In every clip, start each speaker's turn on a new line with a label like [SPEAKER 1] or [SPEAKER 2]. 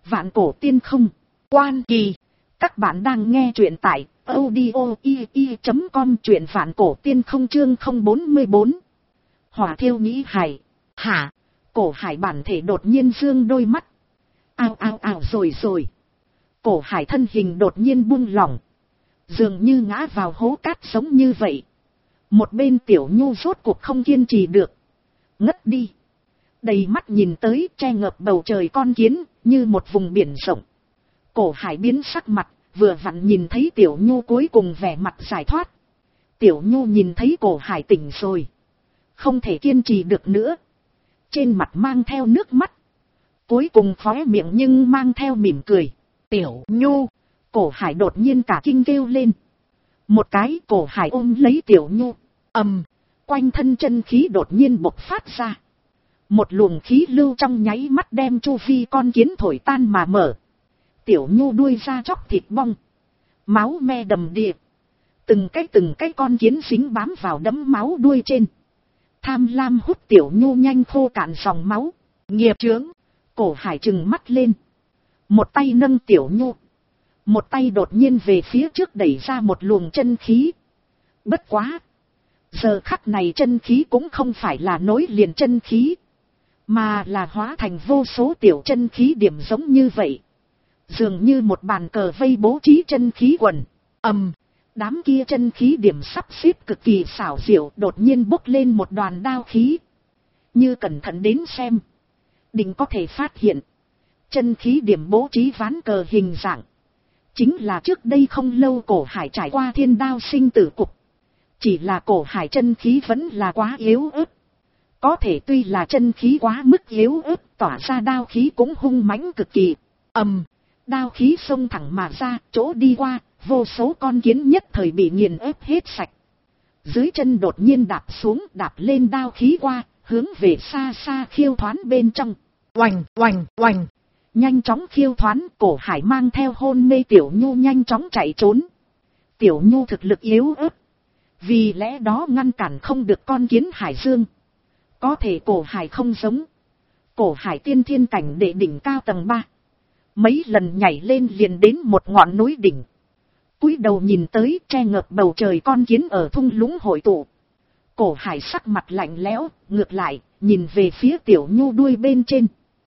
[SPEAKER 1] Vạn cổ tiên không. Quan Kỳ. Các bạn đang nghe truyện tại audio.com, truyện Vạn cổ tiên không chương 044. Hỏa thiêu nhĩ hải. Hả? Cổ hải bản thể đột nhiên dương đôi mắt. Ao ao ao rồi. Cổ hải thân hình đột nhiên buông lỏng. Dường như ngã vào hố cát giống như vậy. Một bên Tiểu Nhu rốt cuộc không kiên trì được. Ngất đi. Đầy mắt nhìn tới che ngập bầu trời con kiến, như một vùng biển rộng. Cổ hải biến sắc mặt, vừa vặn nhìn thấy Tiểu Nhu cuối cùng vẻ mặt giải thoát. Tiểu Nhu nhìn thấy cổ hải tỉnh rồi. Không thể kiên trì được nữa. Trên mặt mang theo nước mắt. Cuối cùng khóe miệng nhưng mang theo mỉm cười. Tiểu Nhu. Cổ hải đột nhiên cả kinh kêu lên. Một cái cổ hải ôm lấy Tiểu Nhu. Quanh thân chân khí đột nhiên bộc phát ra. Một luồng khí lưu trong nháy mắt đem chu vi con kiến thổi tan mà mở. Tiểu Nhu đuôi ra chóc thịt bong. Máu me đầm đìa. Từng cái con kiến dính bám vào đấm máu đuôi trên. Tham lam hút Tiểu Nhu nhanh khô cạn dòng máu. Nghiệp chướng. Cổ hải trừng mắt lên. Một tay nâng Tiểu Nhu. Một tay đột nhiên về phía trước đẩy ra một luồng chân khí. Bất quá. Giờ khắc này chân khí cũng không phải là nối liền chân khí. Mà là hóa thành vô số tiểu chân khí điểm giống như vậy. Dường như một bàn cờ vây bố trí chân khí quần. Đám kia chân khí điểm sắp xếp cực kỳ xảo diệu, đột nhiên bốc lên một đoàn đao khí. Như cẩn thận đến xem. Định có thể phát hiện. Chân khí điểm bố trí ván cờ hình dạng. Chính là trước đây không lâu cổ hải trải qua thiên đao sinh tử cục. Chỉ là cổ hải chân khí vẫn là quá yếu ớt. Có thể tuy là chân khí quá mức yếu ớt, tỏa ra đao khí cũng hung mãnh cực kỳ. Đao khí xông thẳng mà ra, chỗ đi qua, vô số con kiến nhất thời bị nghiền ép hết sạch. Dưới chân đột nhiên đạp xuống, đạp lên đao khí qua, hướng về xa xa khiêu thoán bên trong. Oành. Nhanh chóng khiêu thoán, cổ hải mang theo hôn mê Tiểu Nhu nhanh chóng chạy trốn. Tiểu Nhu thực lực yếu ớt. Vì lẽ đó ngăn cản không được con kiến hải dương. Có thể cổ hải không giống. Cổ hải tiên thiên cảnh đệ đỉnh cao tầng 3. Mấy lần nhảy lên liền đến một ngọn núi đỉnh. Cúi đầu nhìn tới che ngập bầu trời con kiến ở thung lũng hội tụ. Cổ hải sắc mặt lạnh lẽo, ngược lại, nhìn về phía Tiểu Nhu đuôi bên trên.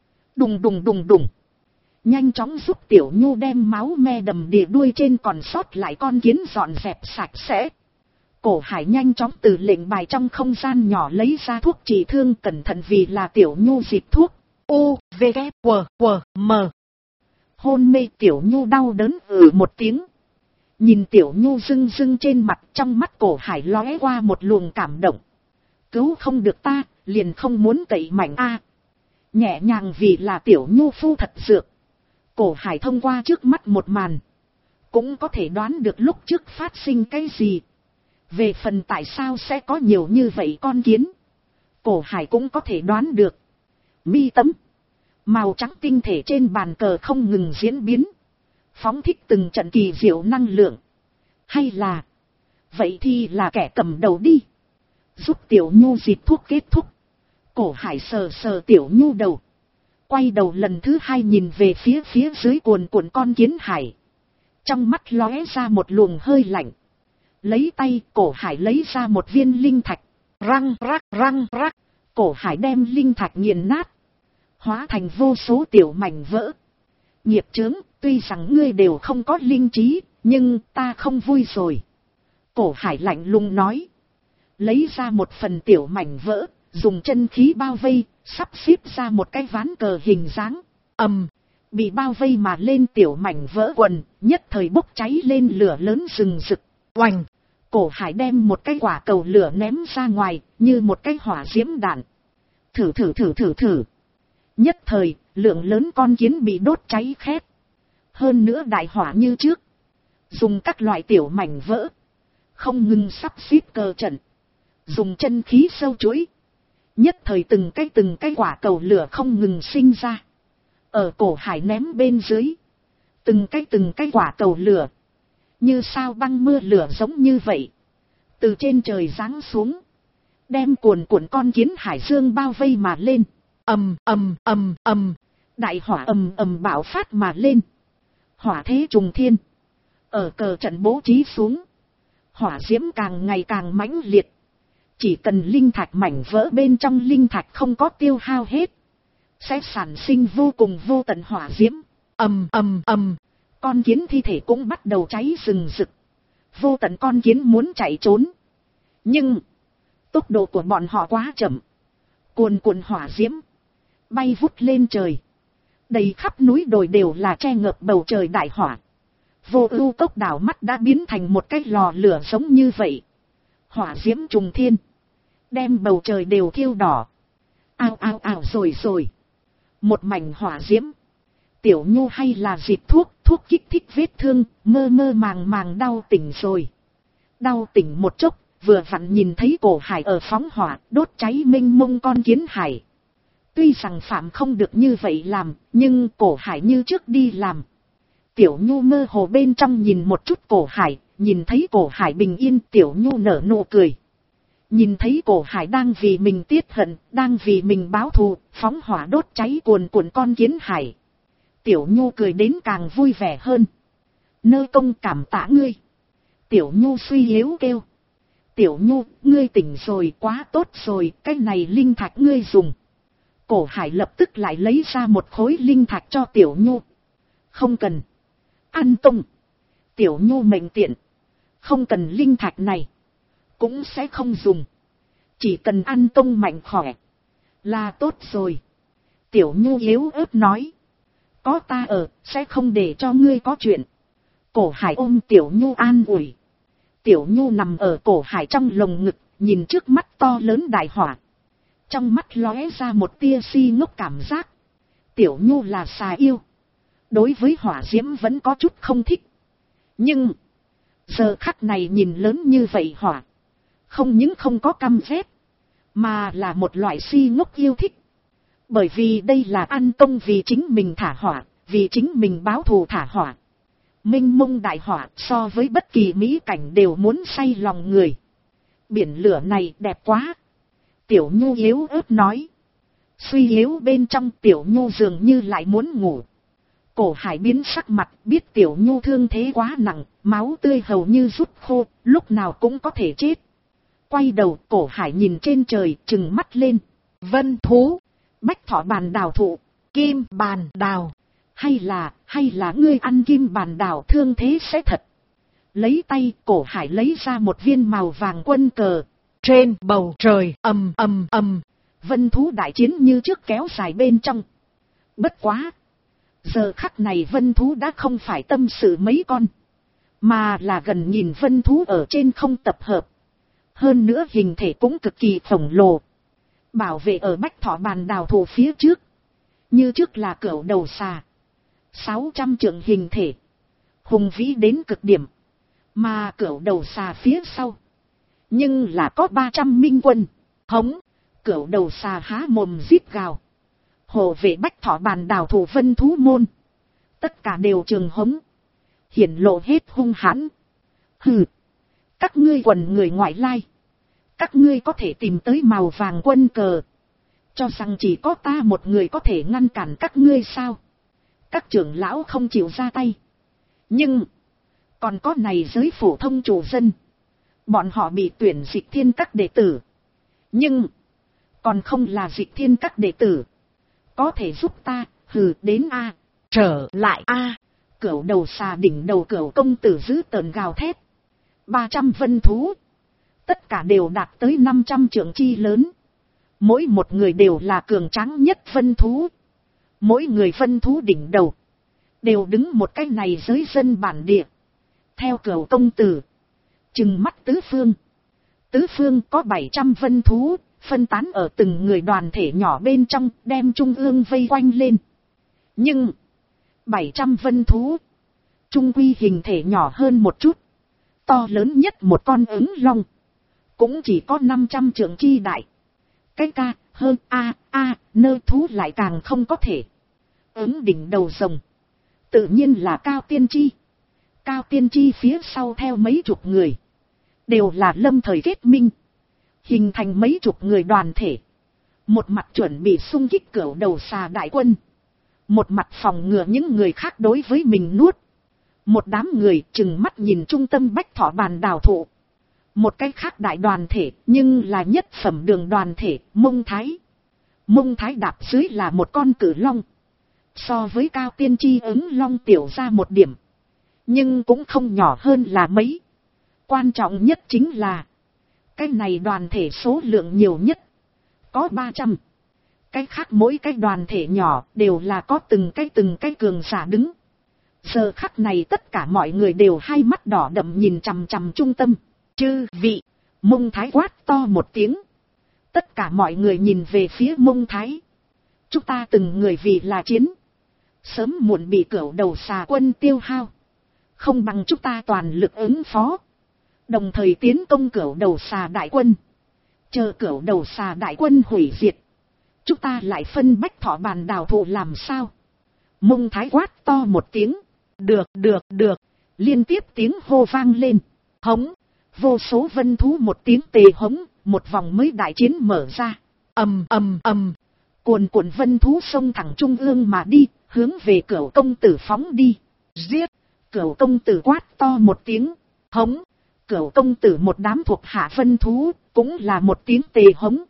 [SPEAKER 1] Đùng. Nhanh chóng giúp Tiểu Nhu đem máu me đầm đìa đuôi trên còn sót lại con kiến dọn dẹp sạch sẽ. Cổ hải nhanh chóng từ lệnh bài trong không gian nhỏ lấy ra thuốc trị thương, cẩn thận vì là Tiểu Nhu dịp thuốc. U, V, K, W, M. Hôn mê Tiểu Nhu đau đớn một tiếng. Nhìn Tiểu Nhu rưng trên mặt, trong mắt cổ hải lóe qua một luồng cảm động. Cứu không được ta, liền không muốn cậy mạnh a. Nhẹ nhàng vì là Tiểu Nhu phu thật dược. Cổ hải thông qua trước mắt một màn. Cũng có thể đoán được lúc trước phát sinh cái gì. Về phần tại sao sẽ có nhiều như vậy con kiến. Cổ hải cũng có thể đoán được. Mi tấm. Màu trắng tinh thể trên bàn cờ không ngừng diễn biến. Phóng thích từng trận kỳ diệu năng lượng. Hay là. Vậy thì là kẻ cầm đầu đi. Giúp Tiểu Nhu dịp thuốc kết thúc. Cổ hải sờ Tiểu Nhu đầu. Quay đầu lần thứ hai nhìn về phía dưới cuồn cuộn con kiến hải. Trong mắt lóe ra một luồng hơi lạnh. Lấy tay cổ hải lấy ra một viên linh thạch. Răng rắc. Cổ hải đem linh thạch nghiền nát. Hóa thành vô số tiểu mảnh vỡ. Nghiệp chướng, tuy rằng ngươi đều không có linh trí, nhưng ta không vui rồi. Cổ hải lạnh lùng nói. Lấy ra một phần tiểu mảnh vỡ, dùng chân khí bao vây, sắp xếp ra một cái ván cờ hình dáng. Bị bao vây mà lên tiểu mảnh vỡ quần, nhất thời bốc cháy lên lửa lớn rừng rực. Oành! Cổ hải đem một cái quả cầu lửa ném ra ngoài, như một cái hỏa diễm đạn. Thử. Nhất thời, lượng lớn con kiến bị đốt cháy khét. Hơn nữa đại hỏa như trước. Dùng các loại tiểu mảnh vỡ. Không ngừng sắp xếp cờ trận. Dùng chân khí sâu chuỗi. Nhất thời từng cái quả cầu lửa không ngừng sinh ra. Ở cổ hải ném bên dưới. Từng cái quả cầu lửa. Như sao băng mưa lửa giống như vậy. Từ trên trời giáng xuống. Đem cuồn cuộn con kiến hải dương bao vây mà lên. Đại hỏa ầm ầm bạo phát mà lên. Hỏa thế trùng thiên. Ở cờ trận bố trí xuống. Hỏa diễm càng ngày càng mãnh liệt. Chỉ cần linh thạch mảnh vỡ bên trong linh thạch không có tiêu hao hết. Sẽ sản sinh vô cùng vô tận hỏa diễm. Ầm ầm ầm. Con kiến thi thể cũng bắt đầu cháy rừng rực. Vô tận con kiến muốn chạy trốn. Nhưng tốc độ của bọn họ quá chậm. Cuồn cuộn hỏa diễm bay vút lên trời. Đầy khắp núi đồi đều là che ngập bầu trời đại hỏa. Vô ưu cốc đảo mắt đã biến thành một cái lò lửa giống như vậy. Hỏa diễm trùng thiên. Đem bầu trời đều thiêu đỏ. Ao ao ao rồi rồi. Một mảnh hỏa diễm. Tiểu Nhu hay là dịp thuốc kích thích vết thương, mơ mơ màng màng đau tỉnh rồi. Đau tỉnh một chốc, vừa vặn nhìn thấy cổ hải ở phóng hỏa, đốt cháy mênh mông con kiến hải. Tuy rằng phạm không được như vậy làm, nhưng cổ hải như trước đi làm. Tiểu Nhu mơ hồ bên trong nhìn một chút cổ hải, nhìn thấy cổ hải bình yên, Tiểu Nhu nở nụ cười. Nhìn thấy cổ hải đang vì mình tiết hận, đang vì mình báo thù, phóng hỏa đốt cháy cuồn cuộn con kiến hải. Tiểu Nhu cười đến càng vui vẻ hơn. Nơ công cảm tạ ngươi. Tiểu Nhu suy yếu kêu. Tiểu Nhu, ngươi tỉnh rồi, quá tốt rồi, cái này linh thạch ngươi dùng. Cổ hải lập tức lại lấy ra một khối linh thạch cho Tiểu Nhu. Không cần. Ăn tung. Tiểu Nhu mệnh tiện. Không cần linh thạch này. Cũng sẽ không dùng. Chỉ cần ăn tung mạnh khỏe. Là tốt rồi. Tiểu Nhu yếu ớt nói. Có ta ở, sẽ không để cho ngươi có chuyện. Cổ hải ôm Tiểu Nhu an ủi. Tiểu Nhu nằm ở cổ hải trong lồng ngực, nhìn trước mắt to lớn đại hỏa. Trong mắt lóe ra một tia si ngốc cảm giác. Tiểu Nhu là xà yêu. Đối với hỏa diễm vẫn có chút không thích. Nhưng giờ khắc này nhìn lớn như vậy hỏa. Không những không có căm ghét, mà là một loại si ngốc yêu thích. Bởi vì đây là ăn công vì chính mình thả hỏa, vì chính mình báo thù thả hỏa. Minh mông đại hỏa so với bất kỳ mỹ cảnh đều muốn say lòng người. Biển lửa này đẹp quá. Tiểu Nhu yếu ớt nói. Suy yếu bên trong Tiểu Nhu dường như lại muốn ngủ. Cổ hải biến sắc mặt, biết Tiểu Nhu thương thế quá nặng, máu tươi hầu như rút khô, lúc nào cũng có thể chết. Quay đầu cổ hải nhìn trên trời, trừng mắt lên. Vân thú, bách thỏ bàn đào thụ, kim bàn đào. Hay là ngươi ăn kim bàn đào thương thế sẽ thật. Lấy tay cổ hải lấy ra một viên màu vàng quân cờ. Trên bầu trời ầm ầm ầm. Vân thú đại chiến như trước kéo dài bên trong. Bất quá. Giờ khắc này vân thú đã không phải tâm sự mấy con. Mà là gần nhìn vân thú ở trên không tập hợp. Hơn nữa hình thể cũng cực kỳ khổng lồ. Bảo vệ ở bách thỏ bàn đào thụ phía trước. Như trước là cẩu đầu xà. 600 trượng hình thể. Hùng vĩ đến cực điểm. Mà cẩu đầu xà phía sau. Nhưng là có 300 minh quân. Hống. Cẩu đầu xà há mồm rít gào. Hộ vệ bách thỏ bàn đào thụ vân thú môn. Tất cả đều trường hống. Hiển lộ hết hung hãn. Hừ. Các ngươi quần người ngoại lai. Các ngươi có thể tìm tới màu vàng quân cờ. Cho rằng chỉ có ta một người có thể ngăn cản các ngươi sao. Các trưởng lão không chịu ra tay. Nhưng. Còn có này giới phổ thông chủ dân. Bọn họ bị tuyển dịch thiên các đệ tử. Nhưng. Còn không là dịch thiên các đệ tử. Có thể giúp ta, hừ đến a. Trở lại a. Cẩu đầu xà đỉnh đầu cẩu công tử giữ tợn gào thét. 300 vân thú. Tất cả đều đạt tới 500 trượng chi lớn. Mỗi một người đều là cường tráng nhất vân thú. Mỗi người vân thú đỉnh đầu. Đều đứng một cái này giới dân bản địa. Theo cẩu công tử. Trừng mắt tứ phương. Tứ phương có 700 vân thú. Phân tán ở từng người đoàn thể nhỏ bên trong. Đem trung ương vây quanh lên. Nhưng. 700 vân thú. Trung quy hình thể nhỏ hơn một chút. To lớn nhất một con ứng long. Cũng chỉ có 500 trượng chi đại. Cái ca, hơn nơ thú lại càng không có thể. Ứng đỉnh đầu rồng. Tự nhiên là Cao Tiên Tri. Cao Tiên Tri phía sau theo mấy chục người. Đều là lâm thời kết minh. Hình thành mấy chục người đoàn thể. Một mặt chuẩn bị xung kích cẩu đầu xà đại quân. một mặt phòng ngừa những người khác đối với mình nuốt. Một đám người chừng mắt nhìn trung tâm Bách Thọ Bàn Đào thụ. Một cái khác đại đoàn thể, nhưng là nhất phẩm đường đoàn thể, Mông Thái. Mông Thái đạp dưới là một con cử long. So với Cao Tiên Chi ứng long tiểu ra một điểm. Nhưng cũng không nhỏ hơn là mấy. Quan trọng nhất chính là cái này đoàn thể số lượng nhiều nhất. Có 300. Cái khác mỗi cái đoàn thể nhỏ đều là có từng cái cường giả đứng. Giờ khắc này tất cả mọi người đều hai mắt đỏ đậm nhìn chằm chằm trung tâm. Chư vị, Mông Thái quát to một tiếng. Tất cả mọi người nhìn về phía Mông Thái. Chúng ta từng người vì là chiến. Sớm muộn bị cửu đầu xà quân tiêu hao. Không bằng chúng ta toàn lực ứng phó. Đồng thời tiến công cửu đầu xà đại quân. Chờ cửu đầu xà đại quân hủy diệt. Chúng ta lại phân Bách Thọ Bàn Đào thụ làm sao? Mông Thái quát to một tiếng. Được. Liên tiếp tiếng hô vang lên. Hống. Vô số vân thú một tiếng tề hống. Một vòng mới đại chiến mở ra. Ầm. Cuồn cuộn vân thú xông thẳng trung ương mà đi. Hướng về Cửu công tử phóng đi. Giết. Cửu công tử quát to một tiếng. Hống. Cửu công tử một đám thuộc hạ vân thú. Cũng là một tiếng tề hống.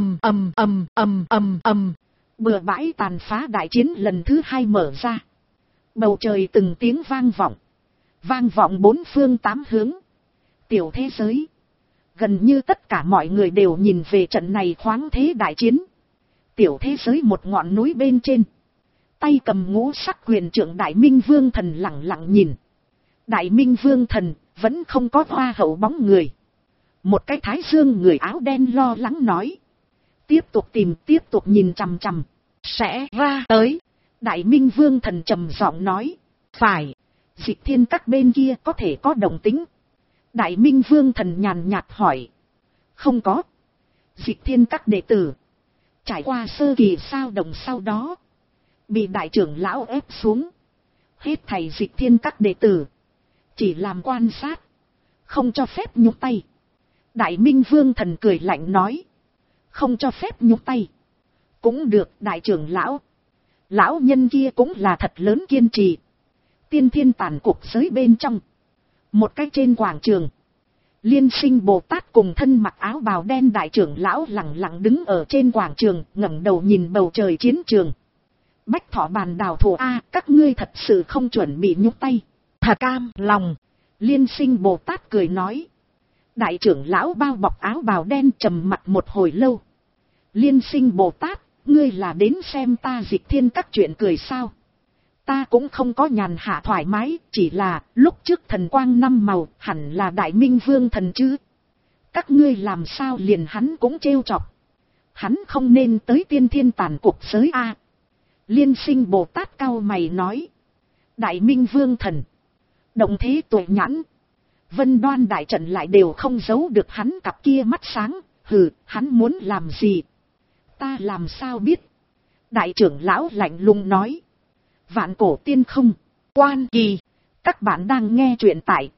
[SPEAKER 1] Ầm. Bừa bãi tàn phá đại chiến lần thứ 2 mở ra. Bầu trời từng tiếng vang vọng. Vang vọng 4 phương 8 hướng. Tiểu thế giới. Gần như tất cả mọi người đều nhìn về trận này khoáng thế đại chiến. Tiểu thế giới một ngọn núi bên trên. Tay cầm ngũ sắc quyền trượng Đại Minh Vương Thần lặng lặng nhìn. Đại Minh Vương Thần vẫn không có hoa hậu bóng người. Một cái thái dương người áo đen lo lắng nói. Tiếp tục nhìn chằm chằm. Sẽ ra tới. Đại Minh Vương Thần trầm giọng nói. Phải. Dịch thiên các bên kia có thể có động tĩnh. Đại Minh Vương Thần nhàn nhạt hỏi. Không có. Dịch thiên các đệ tử. Trải qua sơ kỳ sao động sau đó. Bị đại trưởng lão ép xuống. Hết thầy dịch thiên các đệ tử. Chỉ làm quan sát. Không cho phép nhúc tay. Đại Minh Vương Thần cười lạnh nói. Không cho phép nhúc tay. Cũng được đại trưởng lão. Lão nhân kia cũng là thật lớn kiên trì. Tiên thiên tàn cuộc giới bên trong. Một cái trên quảng trường. Liên Sinh Bồ Tát cùng thân mặc áo bào đen đại trưởng lão lặng lặng đứng ở trên quảng trường. Ngẩng đầu nhìn bầu trời chiến trường. Bách Thọ Bàn Đào thụ A, các ngươi thật sự không chuẩn bị nhúc tay. Thật cam lòng. Liên Sinh Bồ Tát cười nói. Đại trưởng lão bao bọc áo bào đen trầm mặt một hồi lâu. Liên Sinh Bồ Tát, ngươi là đến xem ta dịch thiên các chuyện cười sao? Ta cũng không có nhàn hạ thoải mái, chỉ là lúc trước thần quang 5 màu, hẳn là Đại Minh Vương Thần chứ. Các ngươi làm sao liền hắn cũng trêu chọc. Hắn không nên tới tiên thiên tàn cuộc giới A. Liên Sinh Bồ Tát cau mày nói. Đại Minh Vương Thần. Động thế tuệ nhãn. Vân Đoan đại trận lại đều không giấu được hắn cặp kia mắt sáng. Hừ, hắn muốn làm gì? Ta làm sao biết? Đại trưởng lão lạnh lùng nói. Vạn cổ tiên không. Quan kỳ. Các bạn đang nghe truyện tại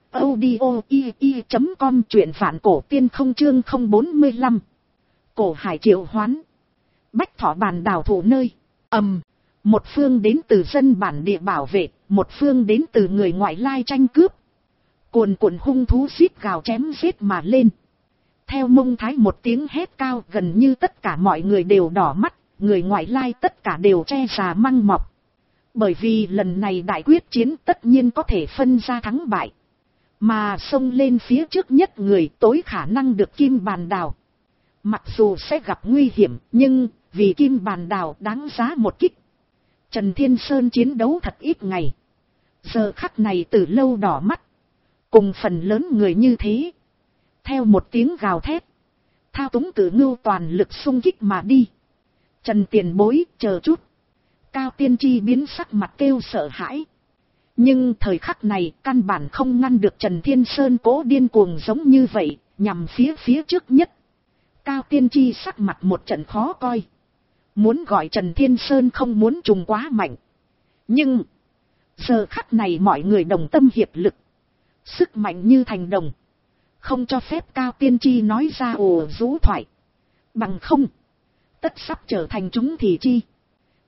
[SPEAKER 1] audio.com truyện vạn cổ tiên không chương 045. Cổ hải triệu hoán. Bách Thọ Bàn Đào thụ nơi. Một phương đến từ dân bản địa bảo vệ, một phương đến từ người ngoại lai tranh cướp. Cuồn cuộn hung thú xít gào chém giết mà lên. Theo Mông Thái một tiếng hét cao, gần như tất cả mọi người đều đỏ mắt, người ngoại lai tất cả đều che già măng mọc. Bởi vì lần này đại quyết chiến tất nhiên có thể phân ra thắng bại. Mà xông lên phía trước nhất người tối khả năng được Kim Bàn Đào. Mặc dù sẽ gặp nguy hiểm, nhưng vì Kim Bàn Đào đáng giá một kích. Trần Thiên Sơn chiến đấu thật ít ngày. Giờ khắc này từ lâu đỏ mắt. Cùng phần lớn người như thế. Theo một tiếng gào thét. Thao túng cử ngưu toàn lực xung kích mà đi. Trần tiền bối chờ chút. Cao Tiên Tri biến sắc mặt kêu sợ hãi. Nhưng thời khắc này căn bản không ngăn được Trần Thiên Sơn cố điên cuồng giống như vậy. Nhằm phía trước nhất. Cao Tiên Tri sắc mặt một trận khó coi. Muốn gọi Trần Thiên Sơn không muốn trùng quá mạnh. Nhưng. Giờ khắc này mọi người đồng tâm hiệp lực. Sức mạnh như thành đồng. Không cho phép Cao Tiên Tri nói ra ồ rú thoại. Bằng không. Tất sắp trở thành chúng thì chi.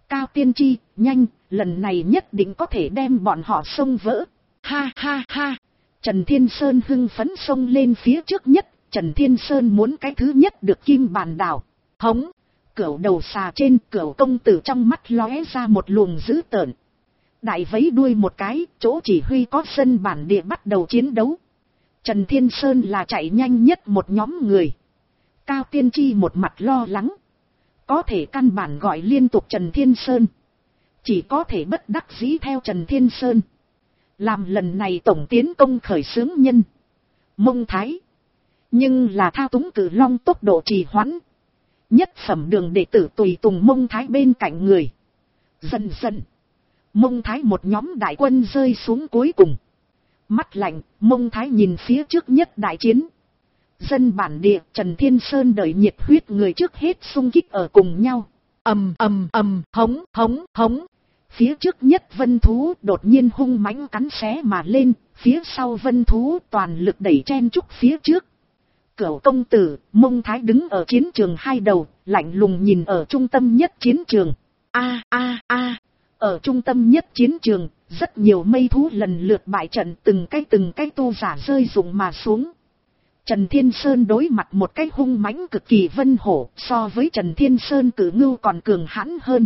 [SPEAKER 1] Cao Tiên Tri, nhanh, lần này nhất định có thể đem bọn họ xông vỡ. Ha ha ha. Trần Thiên Sơn hưng phấn xông lên phía trước nhất. Trần Thiên Sơn muốn cái thứ nhất được kim bàn đào. Hống. Cửu đầu xà trên, Cửu công tử trong mắt lóe ra một luồng dữ tợn. Đại vấy đuôi một cái, chỗ chỉ huy có dân bản địa bắt đầu chiến đấu. Trần Thiên Sơn là chạy nhanh nhất một nhóm người. Cao Tiên Tri một mặt lo lắng. Có thể căn bản gọi liên tục Trần Thiên Sơn. Chỉ có thể bất đắc dĩ theo Trần Thiên Sơn. Làm lần này tổng tiến công khởi xướng nhân. Mông Thái. Nhưng là thao túng Cử Long tốc độ trì hoãn. Nhất phẩm đường đệ tử tùy tùng Mông Thái bên cạnh người. Dần dần. Mông Thái một nhóm đại quân rơi xuống cuối cùng. Mắt lạnh, Mông Thái nhìn phía trước nhất đại chiến. Dân bản địa, Trần Thiên Sơn đợi nhiệt huyết người trước hết xung kích ở cùng nhau. Hống, hống, hống. Phía trước nhất vân thú đột nhiên hung mãnh cắn xé mà lên, phía sau vân thú toàn lực đẩy chen chúc phía trước. Cửu công tử, Mông Thái đứng ở chiến trường hai đầu, lạnh lùng nhìn ở trung tâm nhất chiến trường. Ở trung tâm nhất chiến trường, rất nhiều mây thú lần lượt bại trận, từng cái tu giả rơi rụng mà xuống. Trần Thiên Sơn đối mặt một cái hung mãnh cực kỳ vân hổ, so với Trần Thiên Sơn Cử Ngưu còn cường hãn hơn.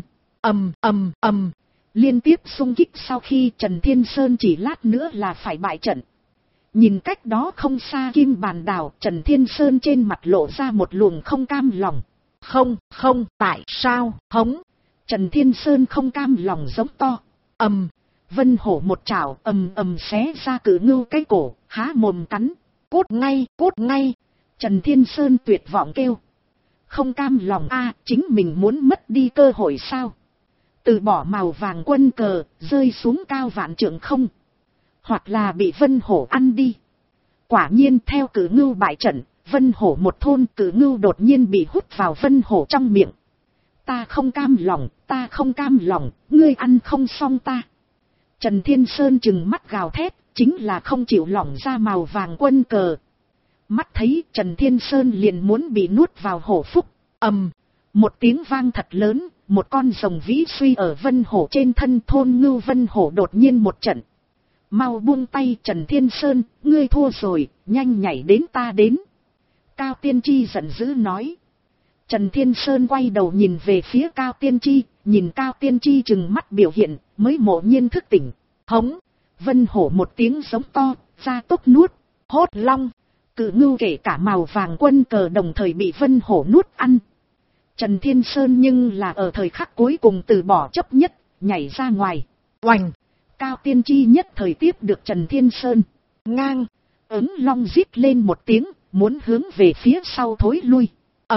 [SPEAKER 1] Liên tiếp xung kích sau khi Trần Thiên Sơn chỉ lát nữa là phải bại trận. Nhìn cách đó không xa kim bàn đào, Trần Thiên Sơn trên mặt lộ ra một luồng không cam lòng. Không, tại sao, hống. Trần Thiên Sơn không cam lòng giống to. Vân hổ một chảo xé ra Cử Ngưu cái cổ, há mồm cắn. Cút ngay. Trần Thiên Sơn tuyệt vọng kêu. Không cam lòng chính mình muốn mất đi cơ hội sao? Từ bỏ màu vàng quân cờ, rơi xuống cao vạn trượng không? Hoặc là bị vân hổ ăn đi. Quả nhiên theo Cử Ngưu bại trận, vân hổ một thôn Cử Ngưu đột nhiên bị hút vào vân hổ trong miệng. Ta không cam lòng, ngươi ăn không xong ta. Trần Thiên Sơn trừng mắt gào thét, chính là không chịu lỏng ra màu vàng quân cờ. Mắt thấy Trần Thiên Sơn liền muốn bị nuốt vào hổ phúc. Một tiếng vang thật lớn, một con rồng vĩ suy ở vân hổ trên thân thôn ngưu vân hổ đột nhiên một trận. Mau buông tay Trần Thiên Sơn, ngươi thua rồi, nhanh nhảy đến ta đến. Cao Tiên Tri giận dữ nói. Trần Thiên Sơn quay đầu nhìn về phía Cao Tiên Tri, nhìn Cao Tiên Tri trừng mắt biểu hiện, mới mộ nhiên thức tỉnh. Hống, vân hổ một tiếng giống to, ra tốc nuốt, hốt long. Cử Ngưu kể cả màu vàng quân cờ đồng thời bị vân hổ nuốt ăn. Trần Thiên Sơn nhưng là ở thời khắc cuối cùng từ bỏ chấp nhất, nhảy ra ngoài. Oành, Cao Tiên Tri nhất thời tiếp được Trần Thiên Sơn. Ngang, ứng long rít lên một tiếng, muốn hướng về phía sau thối lui.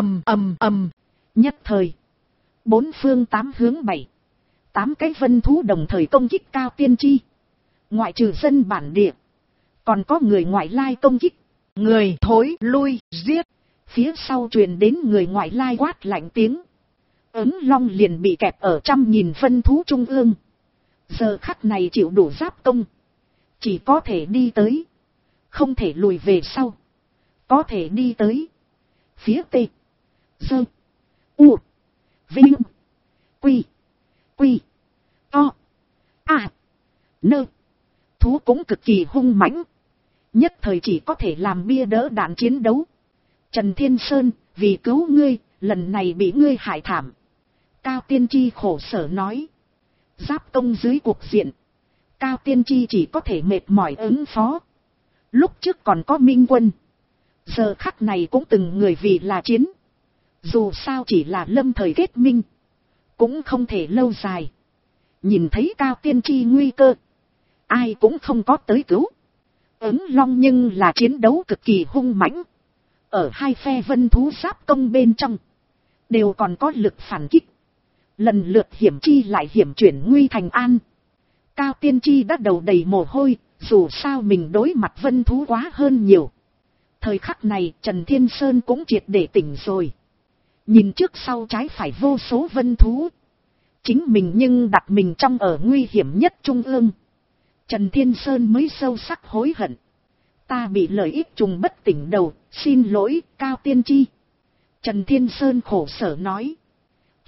[SPEAKER 1] Nhất thời, bốn phương tám hướng 8 cái vân thú đồng thời công kích Cao Tiên Tri. Ngoại trừ dân bản địa, còn có người ngoại lai công kích. Người thối lui, giết. Phía sau truyền đến người ngoại lai quát lạnh tiếng. Ứng long liền bị kẹp ở 100.000 vân thú trung ương. Giờ khắc này chịu đủ giáp công. Chỉ có thể đi tới. Không thể lùi về sau. Có thể đi tới. Phía T. Dơ. U. Vinh. Quy. Quy. To. A. Nơ. Thú cũng cực kỳ hung mãnh. Nhất thời chỉ có thể làm bia đỡ đạn chiến đấu. Trần Thiên Sơn, vì cứu ngươi, lần này bị ngươi hại thảm. Cao Tiên Tri khổ sở nói. Giáp công dưới cuộc diện. Cao Tiên Tri chỉ có thể mệt mỏi ứng phó. Lúc trước còn có minh quân. Giờ khắc này cũng từng người vì là chiến. Dù sao chỉ là lâm thời kết minh. Cũng không thể lâu dài. Nhìn thấy Cao Tiên Tri nguy cơ. Ai cũng không có tới cứu. Ứng long nhưng là chiến đấu cực kỳ hung mãnh. Ở hai phe vân thú giáp công bên trong. Đều còn có lực phản kích. Lần lượt hiểm chi lại hiểm chuyển nguy thành an. Cao Tiên Tri đã đầu đầy mồ hôi. Dù sao mình đối mặt vân thú quá hơn nhiều. Thời khắc này Trần Thiên Sơn cũng triệt để tỉnh rồi. Nhìn trước sau trái phải vô số vân thú. Chính mình nhưng đặt mình trong ở nguy hiểm nhất trung ương. Trần Thiên Sơn mới sâu sắc hối hận. Ta bị lợi ích trùng bất tỉnh đầu, xin lỗi Cao Tiên Tri. Trần Thiên Sơn khổ sở nói.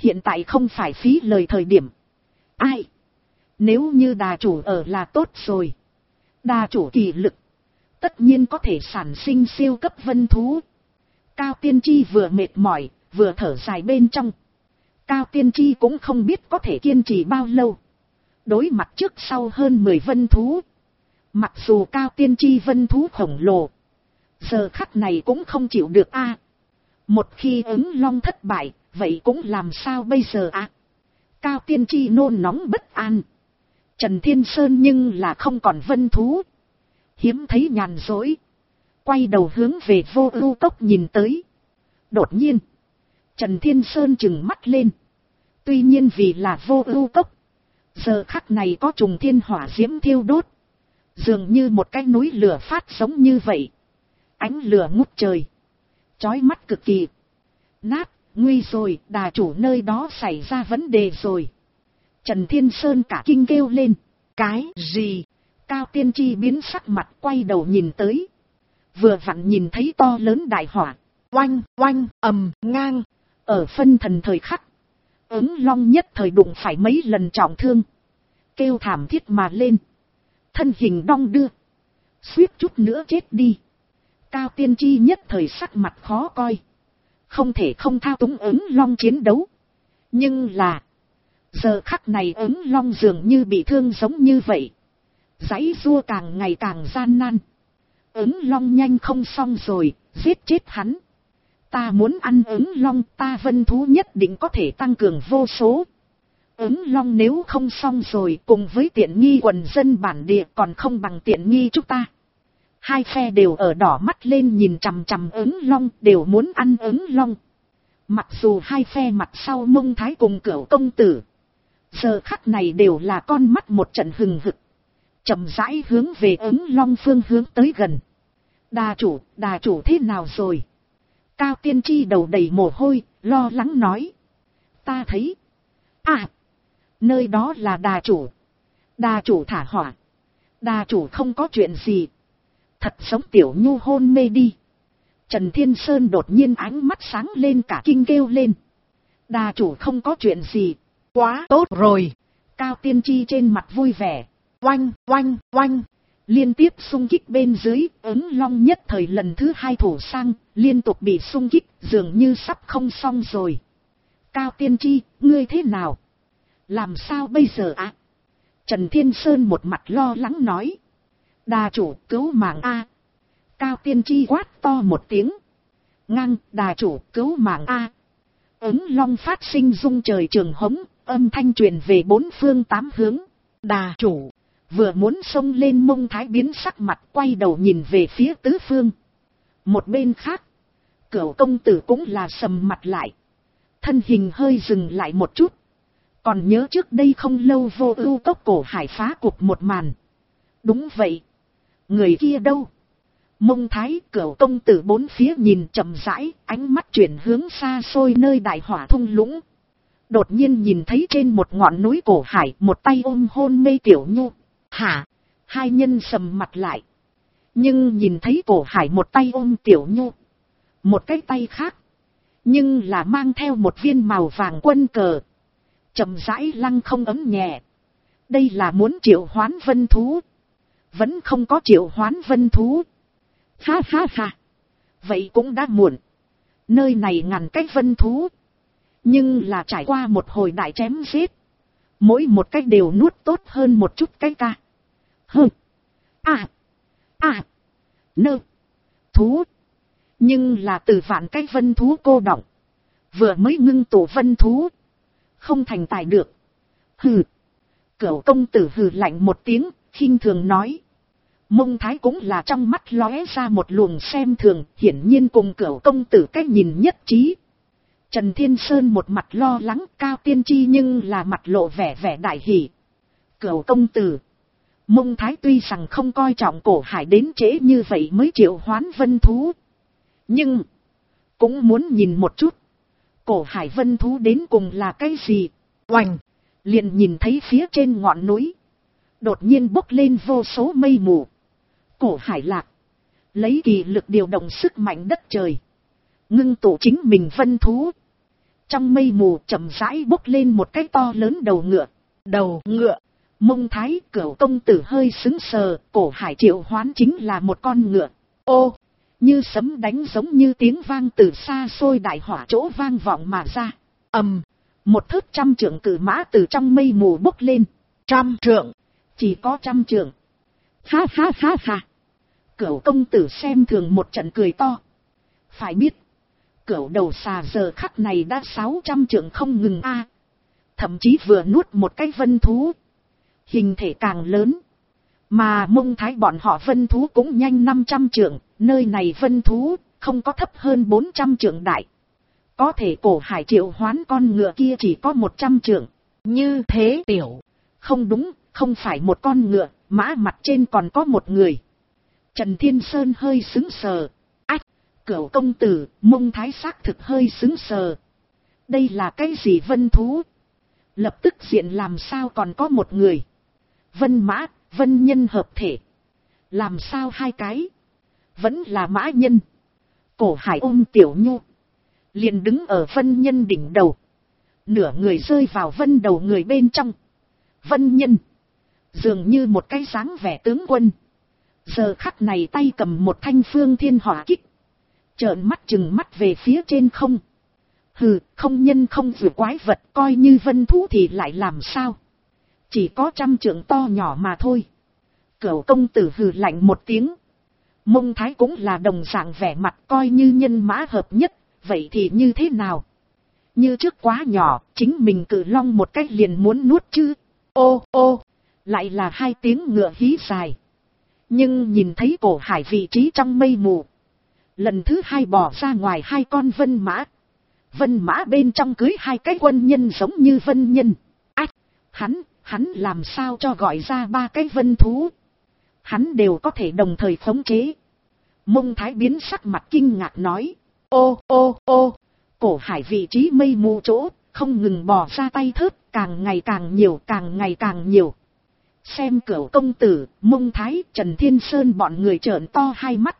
[SPEAKER 1] Hiện tại không phải phí lời thời điểm. Ai? Nếu như đà chủ ở là tốt rồi. Đà chủ kỳ lực. Tất nhiên có thể sản sinh siêu cấp vân thú. Cao Tiên Tri vừa mệt mỏi, vừa thở dài bên trong. Cao Tiên Tri cũng không biết có thể kiên trì bao lâu. Đối mặt trước sau hơn 10 vân thú. Mặc dù Cao Tiên Tri vân thú khổng lồ. Giờ khắc này cũng không chịu được a. Một khi ứng long thất bại, vậy cũng làm sao bây giờ a? Cao Tiên Tri nôn nóng bất an. Trần Thiên Sơn nhưng là không còn vân thú. Hiếm thấy nhàn rỗi. Quay đầu hướng về Vô Ưu Cốc nhìn tới. Đột nhiên, Trần Thiên Sơn trừng mắt lên. Tuy nhiên vì là Vô Ưu Cốc, giờ khắc này có trùng thiên hỏa diễm thiêu đốt. Dường như một cái núi lửa phát giống như vậy. Ánh lửa ngút trời. Chói mắt cực kỳ. Nát, nguy rồi, đà chủ nơi đó xảy ra vấn đề rồi. Trần Thiên Sơn cả kinh kêu lên. Cái gì? Cao Tiên Tri biến sắc mặt quay đầu nhìn tới. Vừa vặn nhìn thấy to lớn đại hỏa. Oanh, oanh, ầm, ngang. Ở phân thần thời khắc. Ứng long nhất thời đụng phải mấy lần trọng thương. Kêu thảm thiết mà lên. Thân hình đong đưa. Suýt chút nữa chết đi. Cao Tiên Tri nhất thời sắc mặt khó coi. Không thể không thao túng ứng long chiến đấu. Nhưng là. Giờ khắc này ứng long dường như bị thương giống như vậy. Giãy giụa càng ngày càng gian nan. Ứng long nhanh không xong rồi, giết chết hắn. Ta muốn ăn ứng long, ta vân thú nhất định có thể tăng cường vô số. Ứng long nếu không xong rồi, cùng với tiện nghi quần dân bản địa còn không bằng tiện nghi chúng ta. Hai phe đều ở đỏ mắt lên nhìn chằm chằm ứng long, đều muốn ăn ứng long. Mặc dù hai phe mặt sau Mông Thái cùng Cửu công tử, giờ khắc này đều là con mắt một trận hừng hực. Chậm rãi hướng về ứng long phương hướng tới gần. Đà chủ thế nào rồi? Cao Tiên Tri đầu đầy mồ hôi, lo lắng nói. Ta thấy. Nơi đó là đà chủ. Đà chủ thả hỏa. Đà chủ không có chuyện gì. Thật sống Tiểu Nhu hôn mê đi. Trần Thiên Sơn đột nhiên ánh mắt sáng lên cả kinh kêu lên. Đà chủ không có chuyện gì. Quá tốt rồi. Cao Tiên Tri trên mặt vui vẻ. Oanh, oanh, oanh. Liên tiếp xung kích bên dưới, ứng long nhất thời lần thứ hai thủ sang, liên tục bị xung kích, dường như sắp không xong rồi. Cao Tiên Tri, ngươi thế nào? Làm sao bây giờ ạ? Trần Thiên Sơn một mặt lo lắng nói. Đà chủ cứu mạng a. Cao Tiên Tri quát to một tiếng. Ngang, đà chủ cứu mạng a. Ứng long phát sinh rung trời trường hống, âm thanh truyền về bốn phương tám hướng. Đà chủ. Vừa muốn xông lên Mông Thái biến sắc mặt quay đầu nhìn về phía tứ phương. Một bên khác, Cửu công tử cũng là sầm mặt lại. Thân hình hơi dừng lại một chút. Còn nhớ trước đây không lâu Vô Ưu Cốc cổ hải phá cục một màn. Đúng vậy. Người kia đâu? Mông Thái Cửu công tử bốn phía nhìn chậm rãi, ánh mắt chuyển hướng xa xôi nơi đại hỏa thung lũng. Đột nhiên nhìn thấy trên một ngọn núi cổ hải một tay ôm hôn mê Tiểu Nhu. Hả? Hai nhân sầm mặt lại. Nhưng nhìn thấy cổ hải một tay ôm Tiểu Nhu. Một cái tay khác. Nhưng là mang theo một viên màu vàng quân cờ. Chậm rãi lăng không ấm nhẹ. Đây là muốn triệu hoán vân thú. Vẫn không có triệu hoán vân thú. Ha ha ha. Vậy cũng đã muộn. Nơi này ngàn cách vân thú. Nhưng là trải qua một hồi đại chém giết. Mỗi một cách đều nuốt tốt hơn một chút cái ca. Nơ. Thú. Nhưng là từ vạn cái vân thú cô đọng. Vừa mới ngưng tụ vân thú. Không thành tài được. Hừ. Cửu công tử hừ lạnh một tiếng, khinh thường nói. Mông Thái cũng là trong mắt lóe ra một luồng xem thường, hiển nhiên cùng Cửu công tử cách nhìn nhất trí. Trần Thiên Sơn một mặt lo lắng, Cao Tiên Tri nhưng là mặt lộ vẻ vẻ đại hỉ. Cửu công tử. Mông Thái tuy rằng không coi trọng cổ hải đến trễ như vậy mới triệu hoán vân thú. Nhưng. Cũng muốn nhìn một chút. Cổ hải vân thú đến cùng là cái gì? Oành. Liền nhìn thấy phía trên ngọn núi. Đột nhiên bốc lên vô số mây mù. Cổ hải lạc. Lấy kỳ lực điều động sức mạnh đất trời. Ngưng tụ chính mình vân thú. Trong mây mù chậm rãi bốc lên một cái to lớn đầu ngựa. Đầu ngựa, Mông Thái Cửu công tử hơi sững sờ, Cổ Hải triệu hoán chính là một con ngựa. Ô, như sấm đánh giống như tiếng vang từ xa xôi đại hỏa chỗ vang vọng mà ra. Một thớt 100 trượng cự mã từ trong mây mù bốc lên. 100 trượng, chỉ có 100 trượng. Ha ha ha ha. Cửu công tử xem thường một trận cười to. Phải biết, Cửu đầu xà giờ khắc này đã 600 trượng không ngừng a. Thậm chí vừa nuốt một cái vân thú. Hình thể càng lớn. Mà Mông Thái bọn họ vân thú cũng nhanh 500 trượng, nơi này vân thú không có thấp hơn 400 trượng đại. Có thể Cổ Hải triệu hoán con ngựa kia chỉ có 100 trượng. Như thế tiểu. Không đúng, không phải một con ngựa, mã mặt trên còn có một người. Trần Thiên Sơn hơi sững sờ. Ách, Cửu công tử, Mông Thái xác thực hơi sững sờ. Đây là cái gì vân thú? Lập tức diện làm sao còn có một người? Vân mã, vân nhân hợp thể. Làm sao hai cái? Vẫn là mã nhân. Cổ Hải ôm Tiểu Nhu. Liền đứng ở vân nhân đỉnh đầu. Nửa người rơi vào vân đầu người bên trong. Vân nhân. Dường như một cái dáng vẻ tướng quân. Giờ khắc này tay cầm một thanh phương thiên hỏa kích. Trợn mắt chừng mắt về phía trên không. Hừ, không nhân không vừa quái vật, coi như vân thú thì lại làm sao? Chỉ có 100 trượng to nhỏ mà thôi. Cửu công tử hừ lạnh một tiếng. Mông Thái cũng là đồng dạng vẻ mặt, coi như nhân mã hợp nhất, vậy thì như thế nào? Như trước quá nhỏ, chính mình cự long một cách liền muốn nuốt chứ. Ô ô, lại là 2 tiếng ngựa hí dài. Nhưng nhìn thấy Cổ Hải vị trí trong mây mù. Lần thứ 2 bỏ ra ngoài 2 con vân mã. Vân mã bên trong cưới 2 cái quân nhân giống như vân nhân. Ách, hắn làm sao cho gọi ra 3 cái vân thú. Hắn đều có thể đồng thời khống chế. Mông Thái biến sắc mặt kinh ngạc nói. Ô ô ô, Cổ Hải vị trí mây mù chỗ, không ngừng bỏ ra tay thớt, càng ngày càng nhiều, càng ngày càng nhiều. Xem Cửu công tử, Mông Thái, Trần Thiên Sơn bọn người trợn to hai mắt.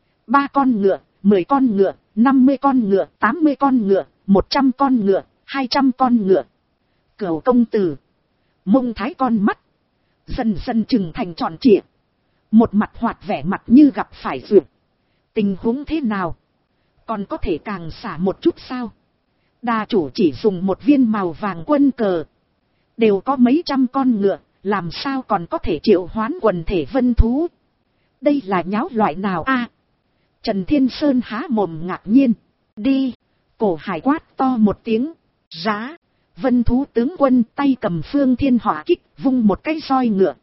[SPEAKER 1] 3 con ngựa, 10 con ngựa, 50 con ngựa, 80 con ngựa, 100 con ngựa, 200 con ngựa. Cửu công tử, Mông Thái con mắt dần dần trừng thành tròn trịa. Một mặt hoạt vẻ mặt như gặp phải duyệt. Tình huống thế nào? Còn có thể càng xả một chút sao? Đà chủ chỉ dùng một viên màu vàng quân cờ. Đều có mấy trăm con ngựa, làm sao còn có thể triệu hoán quần thể vân thú? Đây là nháo loại nào a? Trần Thiên Sơn há mồm ngạc nhiên. Đi! Cổ Hải quát to một tiếng. Giá! Vân thú tướng quân tay cầm phương thiên hỏa kích, vung một cái roi ngựa.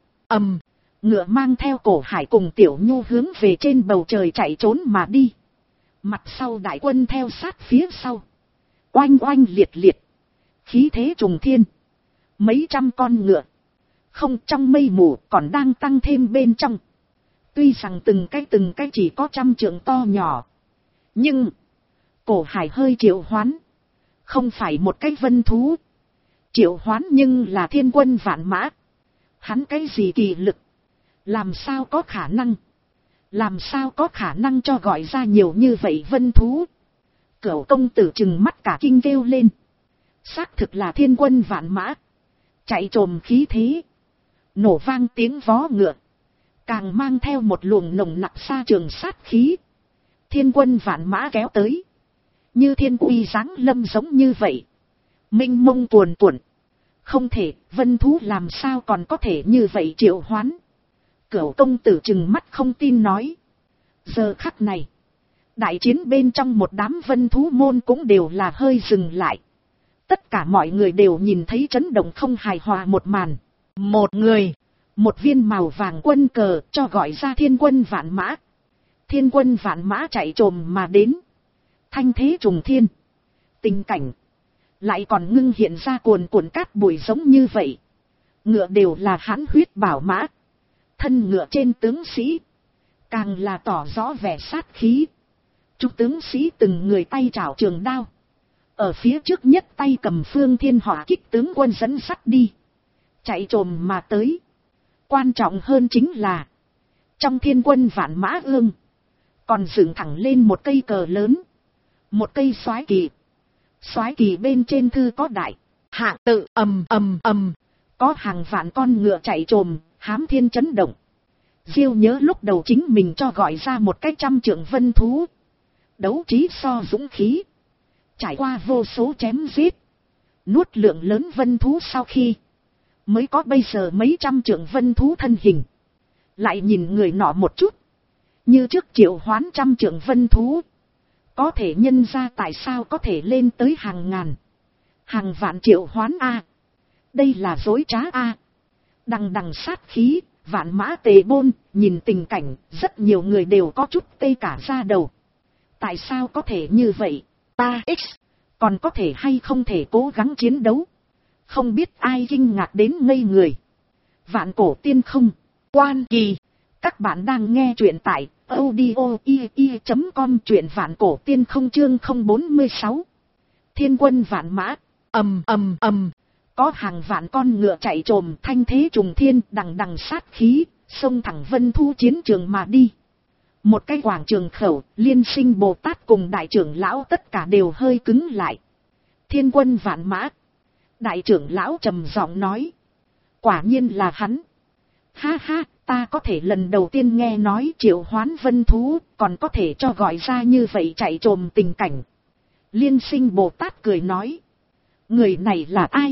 [SPEAKER 1] Ngựa mang theo Cổ Hải cùng Tiểu Nhu hướng về trên bầu trời chạy trốn mà đi. Mặt sau đại quân theo sát phía sau. Oanh oanh liệt liệt. Khí thế trùng thiên. Mấy trăm con ngựa. Không, trong mây mù còn đang tăng thêm bên trong. Tuy rằng từng cái chỉ có 100 trượng to nhỏ. Nhưng Cổ Hải hơi triệu hoán. Không phải một cái vân thú. Triệu hoán nhưng là thiên quân vạn mã. Hắn cái gì kỳ lực? Làm sao có khả năng? Làm sao có khả năng cho gọi ra nhiều như vậy vân thú? Cửu công tử trừng mắt cả kinh kêu lên. Xác thực là thiên quân vạn mã. Chạy trồm khí thế. Nổ vang tiếng vó ngựa. Càng mang theo một luồng nồng nặc xa trường sát khí. Thiên quân vạn mã kéo tới. Như thiên uy giáng lâm giống như vậy. Minh mông cuồn cuộn. Không thể, vân thú làm sao còn có thể như vậy triệu hoán. Cửu công tử trừng mắt không tin nói. Giờ khắc này. Đại chiến bên trong một đám vân thú môn cũng đều là hơi dừng lại. Tất cả mọi người đều nhìn thấy chấn động không hài hòa một màn. Một người. Một viên màu vàng quân cờ cho gọi ra thiên quân vạn mã. Thiên quân vạn mã chạy trồm mà đến. Thanh thế trùng thiên. Tình cảnh. Lại còn ngưng hiện ra cuồn cuộn cát bụi giống như vậy. Ngựa đều là hãn huyết bảo mã. Thân ngựa trên tướng sĩ. Càng là tỏ rõ vẻ sát khí. Chúng tướng sĩ từng người tay trảo trường đao. Ở phía trước nhất tay cầm phương thiên hỏa kích tướng quân dẫn sắt đi. Chạy trồm mà tới. Quan trọng hơn chính là. Trong thiên quân vạn mã ương. Còn dựng thẳng lên một cây cờ lớn. Một cây soái kỳ. Soái kỳ bên trên thư có đại hạng tự ầm ầm ầm, có hàng vạn con ngựa chạy trồm, hám thiên chấn động. Diêu nhớ lúc đầu chính mình cho gọi ra một cái 100 trượng vân thú. Đấu trí so dũng khí. Trải qua vô số chém giết. Nuốt lượng lớn vân thú sau khi. Mới có bây giờ mấy 100 trượng vân thú thân hình. Lại nhìn người nọ một chút. Như trước triệu hoán 100 trượng vân thú. Có thể nhân ra tại sao có thể lên tới hàng ngàn. Hàng vạn triệu hoán A. Đây là dối trá A. Đằng đằng sát khí, vạn mã tề bôn, nhìn tình cảnh, rất nhiều người đều có chút tê cả da đầu. Tại sao có thể như vậy? Ta X, còn có thể hay không thể cố gắng chiến đấu? Không biết ai kinh ngạc đến ngây người. Vạn cổ tiên không, quan kỳ. Các bạn đang nghe truyện tại audio.com, truyện vạn cổ tiên không chương 046. Thiên quân vạn mã, ầm ầm ầm. Có hàng vạn con ngựa chạy trồm, thanh thế trùng thiên, đằng đằng sát khí, xông thẳng vân thu chiến trường mà đi. Một cái quảng trường khẩu, Liên Sinh Bồ Tát cùng đại trưởng lão tất cả đều hơi cứng lại. Thiên quân vạn mã. Đại trưởng lão trầm giọng nói. Quả nhiên là hắn. Ha ha, ta có thể lần đầu tiên nghe nói triệu hoán vân thú, còn có thể cho gọi ra như vậy chạy trồm tình cảnh. Liên Sinh Bồ Tát cười nói. Người này là ai?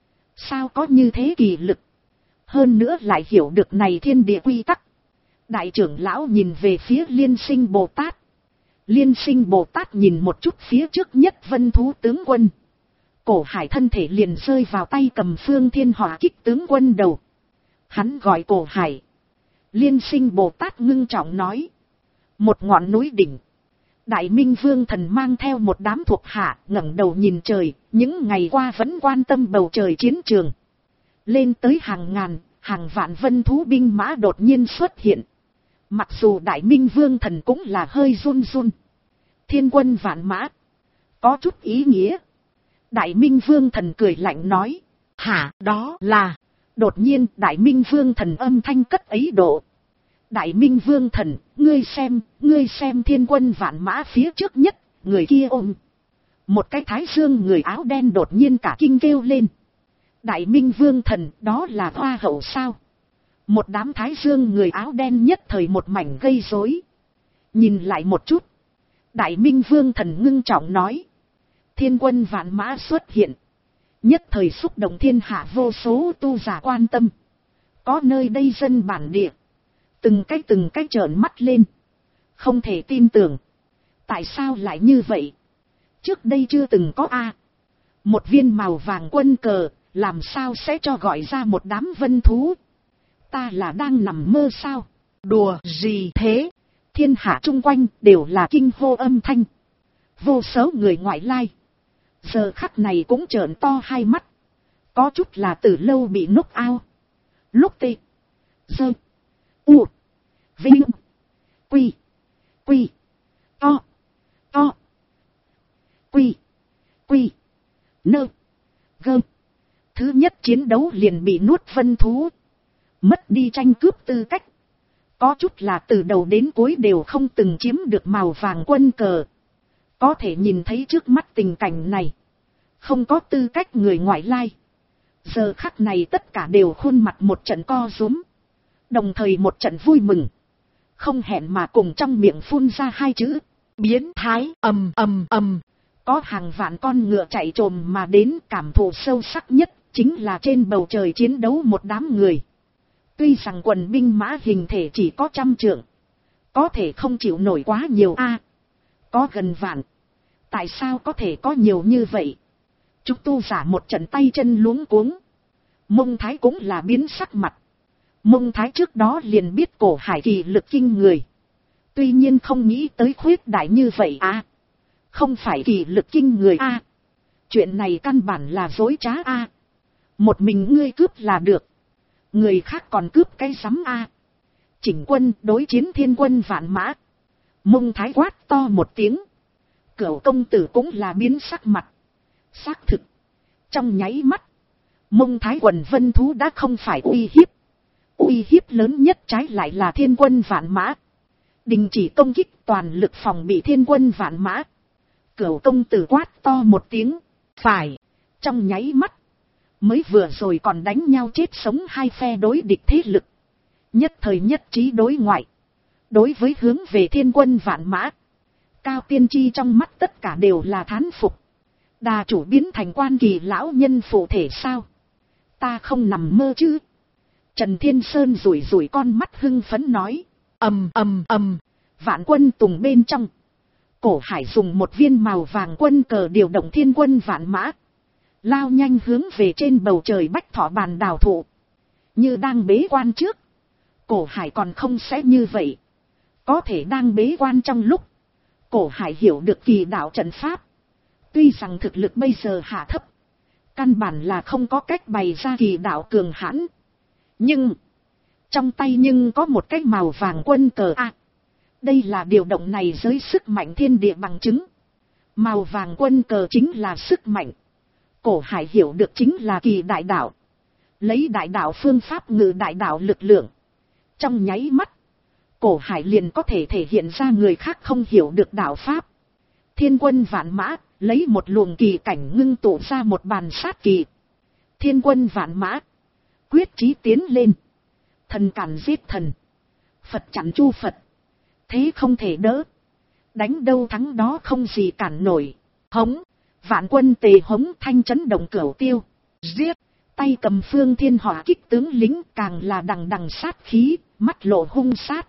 [SPEAKER 1] Sao có như thế kỳ lực? Hơn nữa lại hiểu được này thiên địa quy tắc. Đại trưởng lão nhìn về phía Liên Sinh Bồ Tát. Liên Sinh Bồ Tát nhìn một chút phía trước nhất vân thú tướng quân. Cổ Hải thân thể liền rơi vào tay cầm Phương Thiên Hỏa Kích tướng quân đầu. Hắn gọi Cổ Hải. Liên Sinh Bồ Tát ngưng trọng nói. Một ngọn núi đỉnh. Đại Minh Vương Thần mang theo một đám thuộc hạ ngẩng đầu nhìn trời, những ngày qua vẫn quan tâm bầu trời chiến trường. Lên tới hàng ngàn, hàng vạn vân thú binh mã đột nhiên xuất hiện. Mặc dù Đại Minh Vương Thần cũng là hơi run run. Thiên quân vạn mã. Có chút ý nghĩa. Đại Minh Vương Thần cười lạnh nói. Hả, đó là. Đột nhiên Đại Minh Vương Thần âm thanh cất ấy độ. Đại Minh Vương Thần, ngươi xem thiên quân vạn mã phía trước nhất, người kia ôm. Một cái thái dương người áo đen đột nhiên cả kinh kêu lên. Đại Minh Vương Thần, đó là hoa hậu sao? Một đám thái dương người áo đen nhất thời một mảnh gây rối. Nhìn lại một chút. Đại Minh Vương Thần ngưng trọng nói. Thiên quân vạn mã xuất hiện. Nhất thời xúc động thiên hạ vô số tu giả quan tâm. Có nơi đây dân bản địa. Từng cái trợn mắt lên. Không thể tin tưởng. Tại sao lại như vậy? Trước đây chưa từng có a. Một viên màu vàng quân cờ, làm sao sẽ cho gọi ra một đám vân thú? Ta là đang nằm mơ sao? Đùa gì thế? Thiên hạ chung quanh đều là kinh hô âm thanh. Vô số người ngoại lai. Giờ khắc này cũng trợn to hai mắt. Có chút là từ lâu bị knock out. Lúc tê. Dơ. U. Vinh. Quy. Quy. To. To. Quy. Quy. Nơ. Gơ. Thứ nhất chiến đấu liền bị nuốt vân thú. Mất đi tranh cướp tư cách. Có chút là từ đầu đến cuối đều không từng chiếm được màu vàng quân cờ. Có thể nhìn thấy trước mắt tình cảnh này. Không có tư cách người ngoại lai. Giờ khắc này tất cả đều khuôn mặt một trận co rúm. Đồng thời một trận vui mừng. Không hẹn mà cùng trong miệng phun ra hai chữ. Biến thái ầm ầm ầm. Có hàng vạn con ngựa chạy trồm mà đến, cảm thụ sâu sắc nhất chính là trên bầu trời chiến đấu một đám người. Tuy rằng quần binh mã hình thể chỉ có 100 trượng. Có thể không chịu nổi quá nhiều a. Có gần vạn. Tại sao có thể có nhiều như vậy? Chúng tu giả một trận tay chân luống cuống. Mông Thái cũng là biến sắc mặt. Mông Thái trước đó liền biết Cổ Hải kỳ lực kinh người. Tuy nhiên không nghĩ tới khuyết đại như vậy a. Không phải kỳ lực kinh người a. Chuyện này căn bản là dối trá a. Một mình ngươi cướp là được. Người khác còn cướp cái sắm a. Chỉnh quân đối chiến thiên quân vạn mã. Mông Thái quát to một tiếng. Cửu công tử cũng là biến sắc mặt. Xác thực. Trong nháy mắt. Mông Thái quần vân thú đã không phải uy hiếp. Uy hiếp lớn nhất trái lại là thiên quân vạn mã. Đình chỉ công kích, toàn lực phòng bị thiên quân vạn mã. Cửu công tử quát to một tiếng, phải, trong nháy mắt, mới vừa rồi còn đánh nhau chết sống hai phe đối địch thế lực. Nhất thời nhất trí đối ngoại, đối với hướng về thiên quân vạn mã. Cao Tiên Tri trong mắt tất cả đều là thán phục. Đà chủ biến thành quan kỳ lão nhân phụ thể sao? Ta không nằm mơ chứ? Trần Thiên Sơn rủi rủi con mắt hưng phấn nói. Ầm ầm ầm, vạn quân tùng bên trong. Cổ Hải dùng một viên màu vàng quân cờ điều động thiên quân vạn mã. Lao nhanh hướng về trên bầu trời bách thọ bàn đào thụ. Như đang bế quan trước. Cổ Hải còn không sẽ như vậy. Có thể đang bế quan trong lúc. Cổ Hải hiểu được kỳ đạo trận pháp. Tuy rằng thực lực bây giờ hạ thấp. Căn bản là không có cách bày ra kỳ đạo cường hãn. Nhưng. Trong tay nhưng có một cái màu vàng quân cờ a. Đây là điều động này giới sức mạnh thiên địa bằng chứng. Màu vàng quân cờ chính là sức mạnh. Cổ Hải hiểu được chính là kỳ đại đạo. Lấy đại đạo phương pháp ngự đại đạo lực lượng. Trong nháy mắt. Cổ Hải liền có thể thể hiện ra người khác không hiểu được đạo pháp. Thiên quân vạn mã, lấy một luồng kỳ cảnh ngưng tụ ra một bàn sát kỳ. Thiên quân vạn mã, quyết chí tiến lên. Thần càn giết thần. Phật chặn chu Phật. Thế không thể đỡ. Đánh đâu thắng đó không gì cản nổi. Hống, vạn quân tề hống thanh chấn động cửu tiêu. Giết, tay cầm phương thiên hỏa kích tướng lính càng là đằng đằng sát khí, mắt lộ hung sát.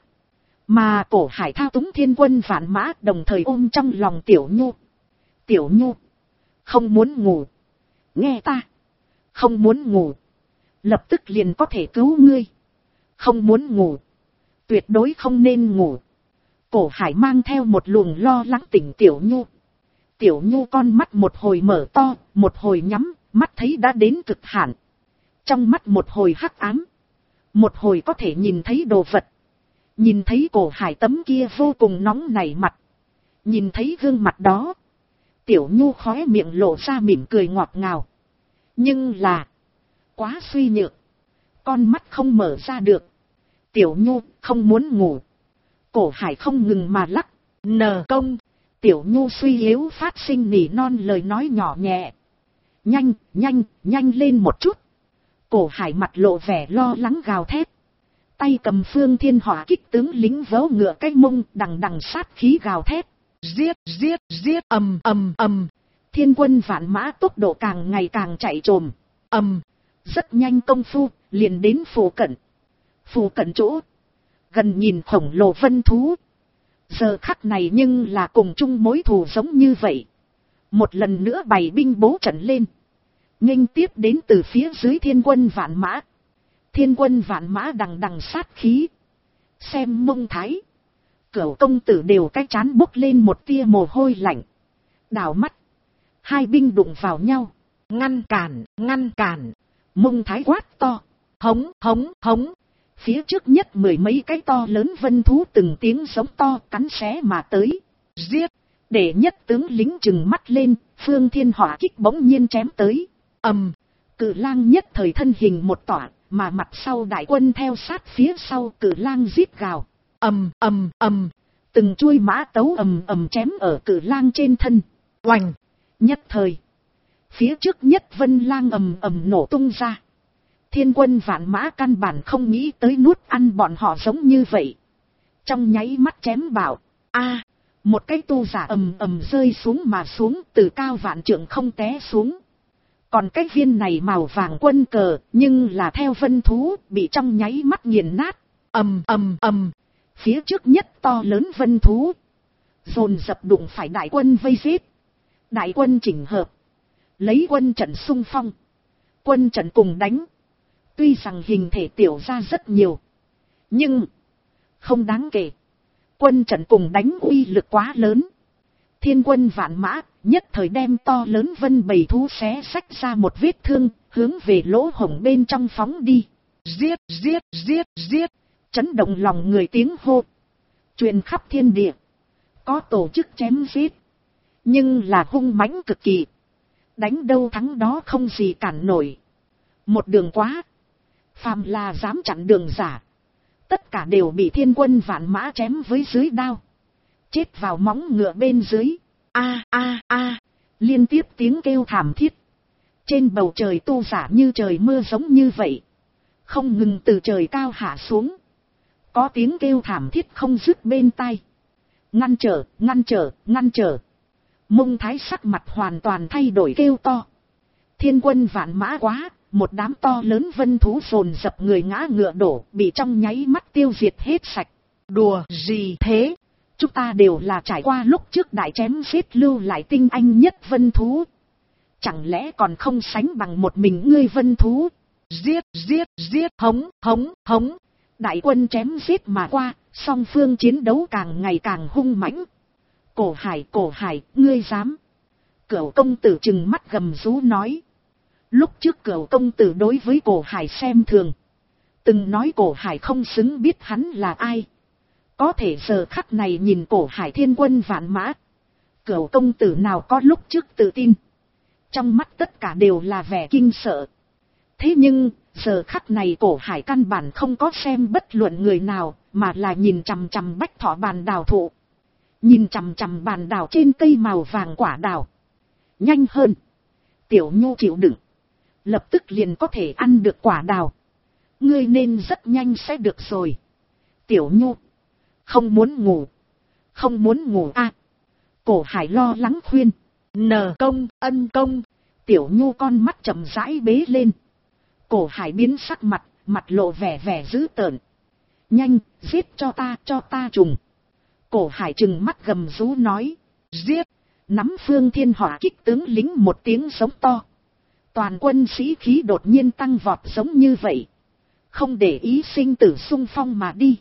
[SPEAKER 1] Mà Cổ Hải thao túng thiên quân vạn mã đồng thời ôm trong lòng Tiểu Nhu. Tiểu Nhu, không muốn ngủ. Nghe ta, không muốn ngủ. Lập tức liền có thể cứu ngươi. Không muốn ngủ. Tuyệt đối không nên ngủ. Cổ Hải mang theo một luồng lo lắng tỉnh Tiểu Nhu. Tiểu Nhu con mắt một hồi mở to, một hồi nhắm, mắt thấy đã đến cực hạn. Trong mắt một hồi hắc ám. Một hồi có thể nhìn thấy đồ vật. Nhìn thấy Cổ Hải tấm kia vô cùng nóng nảy mặt. Nhìn thấy gương mặt đó. Tiểu Nhu khóe miệng lộ ra mỉm cười ngọt ngào. Nhưng là. Quá suy nhược. Con mắt không mở ra được. Tiểu Nhu không muốn ngủ. Cổ Hải không ngừng mà lắc. Nờ công. Tiểu Nhu suy yếu phát sinh nỉ non lời nói nhỏ nhẹ. Nhanh, nhanh, nhanh lên một chút. Cổ Hải mặt lộ vẻ lo lắng gào thét. Tay cầm phương thiên hỏa kích tướng lính vớ ngựa cái mông đằng đằng sát khí gào thét. Giết, giết, giết, ầm ầm ầm. Thiên quân vạn mã tốc độ càng ngày càng chạy trồm. Ầm, rất nhanh công phu, liền đến phủ cận. Phủ cận chỗ. Gần nhìn khổng lồ vân thú. Giờ khắc này nhưng là cùng chung mối thù giống như vậy. Một lần nữa bày binh bố trận lên. Nghênh tiếp đến từ phía dưới thiên quân vạn mã. Thiên quân vạn mã đằng đằng sát khí. Xem mông thái. Cửu công tử đều cái chán bốc lên một tia mồ hôi lạnh. Đảo mắt. Hai binh đụng vào nhau. Ngăn cản, ngăn cản. Mông thái quát to. Hống, hống, hống. Phía trước nhất mười mấy cái to lớn vân thú từng tiếng giống to cắn xé mà tới. Giết. Để nhất tướng lính trừng mắt lên. Phương thiên hỏa kích bỗng nhiên chém tới. Ầm. Cự lang nhất thời thân hình một tỏa. Mà mặt sau đại quân theo sát phía sau cự lang rít gào. Ầm ầm ầm. Từng chuôi mã tấu ầm ầm chém ở cự lang trên thân. Oành. Nhất thời. Phía trước nhất vân lang ầm ầm nổ tung ra. Thiên quân vạn mã căn bản không nghĩ tới nuốt ăn bọn họ giống như vậy. Trong nháy mắt chém bảo. A, một cái tu giả ầm ầm rơi xuống mà xuống từ cao vạn trượng không té xuống. Còn cái viên này màu vàng quân cờ nhưng là theo vân thú bị trong nháy mắt nghiền nát. Ầm ầm ầm. Phía trước nhất to lớn vân thú. Dồn dập đụng phải đại quân vây giết. Đại quân chỉnh hợp. Lấy quân trận xung phong. Quân trận cùng đánh. Tuy rằng hình thể tiểu ra rất nhiều. Nhưng. Không đáng kể. Quân trận cùng đánh uy lực quá lớn. Thiên quân vạn mã. Nhất thời đem to lớn vân bầy thú xé xách ra một vết thương. Hướng về lỗ hổng bên trong phóng đi. Giết, giết, giết, giết. Chấn động lòng người tiếng hô. Truyền khắp thiên địa. Có tổ chức chém giết. Nhưng là hung mãnh cực kỳ. Đánh đâu thắng đó không gì cản nổi. Một đường quá. Phàm là dám chặn đường giả. Tất cả đều bị thiên quân vạn mã chém với dưới đao. Chết vào móng ngựa bên dưới. a a a, liên tiếp tiếng kêu thảm thiết. Trên bầu trời tu giả như trời mưa giống như vậy, không ngừng từ trời cao hạ xuống. Có tiếng kêu thảm thiết không dứt bên tai. Ngăn trở, ngăn trở, ngăn trở. Mông Thái sắc mặt hoàn toàn thay đổi kêu to. Thiên quân vạn mã quá, một đám to lớn vân thú dồn dập người ngã ngựa đổ, bị trong nháy mắt tiêu diệt hết sạch. Đùa gì thế? Chúng ta đều là trải qua lúc trước đại chém giết lưu lại tinh anh nhất vân thú. Chẳng lẽ còn không sánh bằng một mình ngươi vân thú? Giết, giết, giết, hống, hống, hống. Đại quân chém giết mà qua, song phương chiến đấu càng ngày càng hung mãnh. Cổ Hải, ngươi dám? Cửu công tử trừng mắt gầm rú nói. Lúc trước Cửu công tử đối với Cổ Hải xem thường, từng nói Cổ Hải không xứng biết hắn là ai. Có thể giờ khắc này nhìn Cổ Hải thiên quân vạn mã, Cửu công tử nào có lúc trước tự tin. Trong mắt tất cả đều là vẻ kinh sợ. Thế nhưng, giờ khắc này Cổ Hải căn bản không có xem bất luận người nào, mà là nhìn chằm chằm bách thọ bàn đào thụ. Nhìn chằm chằm bàn đào trên cây màu vàng quả đào. Nhanh hơn. Tiểu Nhu chịu đựng. Lập tức liền có thể ăn được quả đào. Ngươi nên rất nhanh sẽ được rồi. Tiểu Nhu. Không muốn ngủ. Không muốn ngủ à. Cổ Hải lo lắng khuyên. Nờ công, ân công. Tiểu Nhu con mắt chậm rãi bế lên. Cổ Hải biến sắc mặt, mặt lộ vẻ dữ tợn. Nhanh, giết cho ta trùng. Cổ Hải trừng mắt gầm rú nói. Giết, nắm Phương Thiên Hỏa Kích tướng lính một tiếng giống to. Toàn quân sĩ khí đột nhiên tăng vọt giống như vậy. Không để ý sinh tử xung phong mà đi.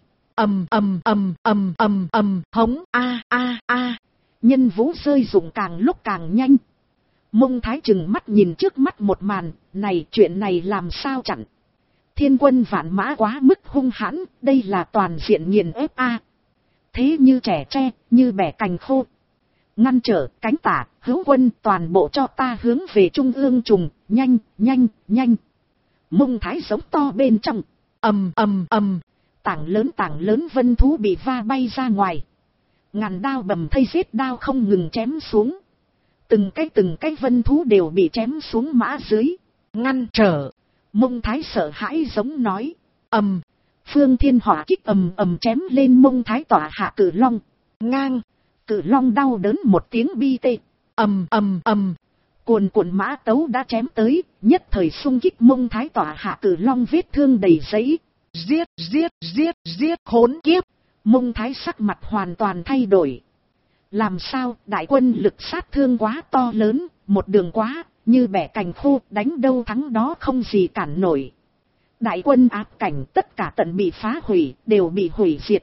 [SPEAKER 1] Hống a. Nhân vũ rơi dụng càng lúc càng nhanh. Mông Thái trừng mắt nhìn trước mắt một màn, này chuyện này làm sao chặn. Thiên quân vạn mã quá mức hung hãn, đây là toàn diện nghiền ép a. Thế như trẻ tre, như bẻ cành khô. Ngăn trở, cánh tả, hữu quân toàn bộ cho ta hướng về trung ương trùng, nhanh, nhanh, nhanh. Mông Thái giống to bên trong, tảng lớn vân thú bị va bay ra ngoài. Ngàn đao bầm thây giết đao không ngừng chém xuống. Từng cái vân thú đều bị chém xuống mã dưới. Ngăn trở. Mông Thái sợ hãi giống nói. Phương Thiên Hỏa Kích chém lên Mông Thái tỏa hạ Cử Long. Ngang. Cử Long đau đớn một tiếng bi tê. Cuồn mã tấu đã chém tới. Nhất thời xung kích Mông Thái tỏa hạ Cử Long vết thương đầy giấy. Giết khốn kiếp. Mông Thái sắc mặt hoàn toàn thay đổi. Làm sao, đại quân lực sát thương quá to lớn, một đường quá, như bẻ cành khô, đánh đâu thắng đó không gì cản nổi. Đại quân áp cảnh tất cả tận bị phá hủy, đều bị hủy diệt.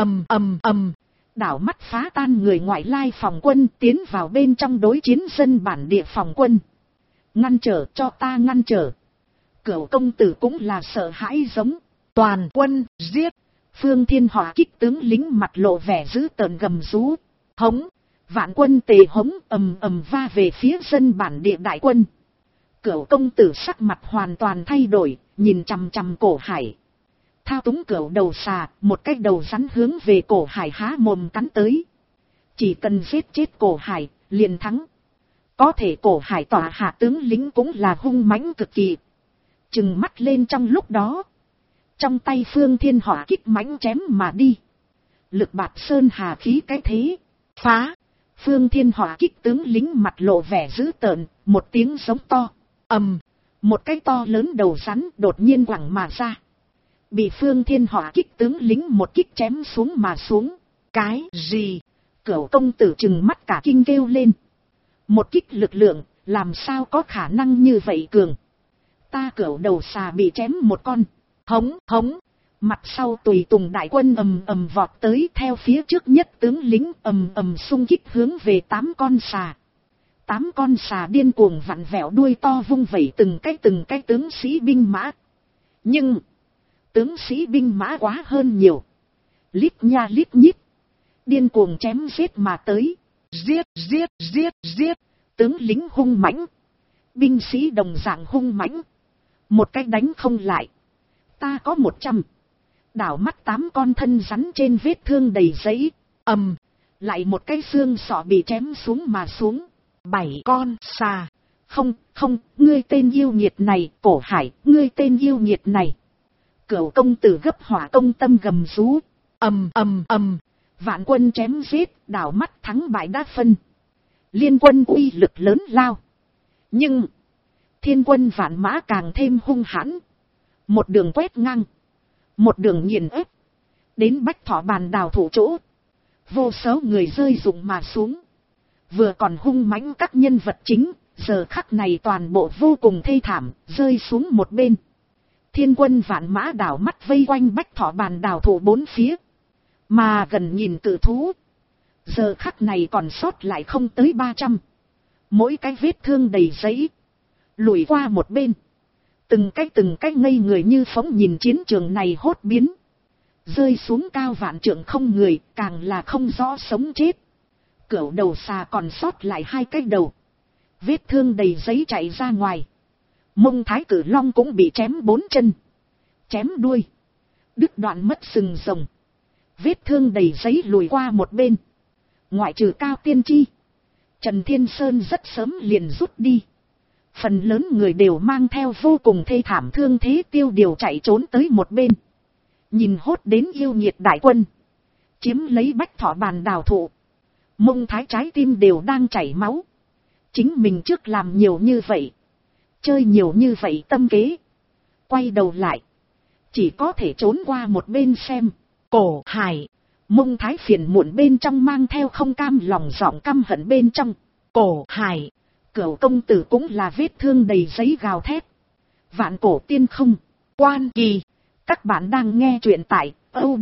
[SPEAKER 1] Đảo mắt phá tan người ngoại lai phòng quân tiến vào bên trong đối chiến dân bản địa phòng quân. Ngăn trở, cho ta ngăn trở. Cửu công tử cũng là sợ hãi giống. Toàn quân, giết. Phương Thiên Hỏa Kích tướng lính mặt lộ vẻ dữ tợn gầm rú. Hống, vạn quân tề hống va về phía dân bản địa đại quân. Cửu công tử sắc mặt hoàn toàn thay đổi, nhìn chằm chằm Cổ Hải. Thao túng cửu đầu xà, một cái đầu rắn hướng về Cổ Hải há mồm cắn tới. Chỉ cần giết chết Cổ Hải, liền thắng. Có thể Cổ Hải tỏa hạ tướng lính cũng là hung mãnh cực kỳ. Trừng mắt lên trong lúc đó. Trong tay Phương Thiên Hỏa Kích mãnh chém mà đi. Lực bạt sơn hà khí cái thế. Phá. Phương Thiên Hỏa Kích tướng lính mặt lộ vẻ dữ tợn, một tiếng giống to. Một cái to lớn đầu rắn đột nhiên quẳng mà ra. Bị Phương Thiên Hỏa Kích tướng lính một kích chém xuống mà xuống. Cái gì? Cửu công tử trừng mắt cả kinh kêu lên. Một kích lực lượng, làm sao có khả năng như vậy cường? Ta Cửu đầu xà bị chém một con. Hống. Mặt sau tùy tùng đại quân vọt tới theo phía trước nhất tướng lính xung kích hướng về 8 con xà. 8 con xà điên cuồng vặn vẹo đuôi to vung vẩy từng cái tướng sĩ binh mã. Nhưng, tướng sĩ binh mã quá hơn nhiều. Lít nha lít nhít. Điên cuồng chém giết mà tới. Giết. Tướng lính hung mãnh. Binh sĩ đồng dạng hung mãnh. Một cách đánh không lại. Ta có 100. Đảo mắt 8 con thân rắn trên vết thương đầy giấy. Lại một cái xương sọ bị chém xuống mà xuống. 7 con xà. Không, không, ngươi tên yêu nghiệt này, Cổ Hải, ngươi tên yêu nghiệt này. Cửu công tử gấp hỏa công tâm gầm rú. Ầm ầm ầm, vạn quân chém giết, đảo mắt thắng bại đã phân. Liên quân uy lực lớn lao. Nhưng thiên quân vạn mã càng thêm hung hãn. Một đường quét ngang, một đường nghiền ép. Đến Bách Thọ Bàn Đào thủ chỗ, vô số người rơi rụng mà xuống. Vừa còn hung mãnh các nhân vật chính, giờ khắc này toàn bộ vô cùng thê thảm, rơi xuống một bên. Thiên quân vạn mã đảo mắt vây quanh Bách Thọ Bàn Đào thủ bốn phía. Mà gần nhìn cự thú, giờ khắc này còn sót lại không tới 300. Mỗi cái vết thương đầy giấy, lùi qua một bên. Từng cái ngây người như phóng nhìn chiến trường này hốt biến. Rơi xuống cao vạn trượng không người, càng là không rõ sống chết. Cửu đầu xà còn sót lại 2 cái đầu. Vết thương đầy giấy chạy ra ngoài. Mông thái cử long cũng bị chém 4 chân. Chém đuôi. Đứt đoạn mất sừng rồng. Vết thương đầy giấy lùi qua một bên. Ngoại trừ Cao Tiên Chi, Trần Thiên Sơn rất sớm liền rút đi. Phần lớn người đều mang theo vô cùng thê thảm thương thế tiêu điều chạy trốn tới một bên. Nhìn hốt đến yêu nghiệt đại quân, chiếm lấy Bách Thọ Bàn Đào thụ. Mông thái trái tim đều đang chảy máu. Chính mình trước làm nhiều như vậy, chơi nhiều như vậy tâm kế, quay đầu lại, chỉ có thể trốn qua một bên xem. Cổ Hải, Mông thái phiền muộn bên trong mang theo không cam lòng giọng căm hận bên trong. Cổ Hải, Cửu công tử cũng là vết thương đầy giấy gào thét. Vạn cổ tiên không, Quan Kỳ. Các bạn đang nghe truyện tại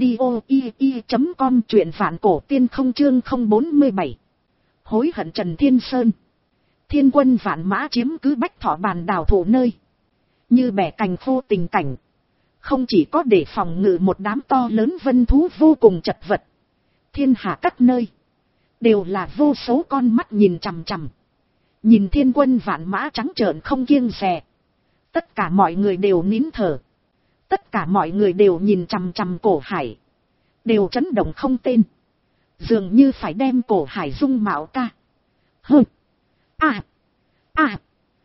[SPEAKER 1] audio.com, truyện Vạn cổ tiên không chương 047. Hối hận Trần Thiên Sơn. Thiên quân vạn mã chiếm cứ Bách Thọ Bàn Đào thụ nơi. Như bẻ cành khô tình cảnh. Không chỉ có để phòng ngự một đám to lớn vân thú vô cùng chật vật. Thiên hạ các nơi đều là vô số con mắt nhìn chằm chằm. Nhìn thiên quân vạn mã trắng trợn không kiêng dè. Tất cả mọi người đều nín thở. Tất cả mọi người đều nhìn chằm chằm Cổ Hải. Đều chấn động không tên. Dường như phải đem Cổ Hải dung mạo ca. Hơ. À. À.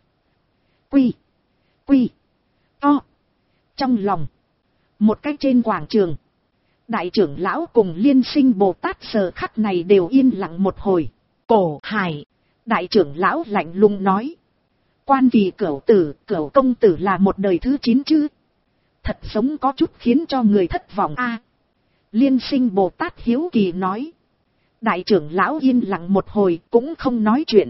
[SPEAKER 1] Quy. Quy. To. Trong lòng. Một cách trên quảng trường. Đại trưởng lão cùng Liên Sinh Bồ Tát giờ khắc này đều yên lặng một hồi. Cổ Hải. Đại trưởng lão lạnh lùng nói. Quan Kỳ Cửu tử, Cửu công tử là một đời thứ 9 chứ. Thật giống có chút khiến cho người thất vọng a. Liên Sinh Bồ Tát hiếu kỳ nói. Đại trưởng lão yên lặng một hồi cũng không nói chuyện.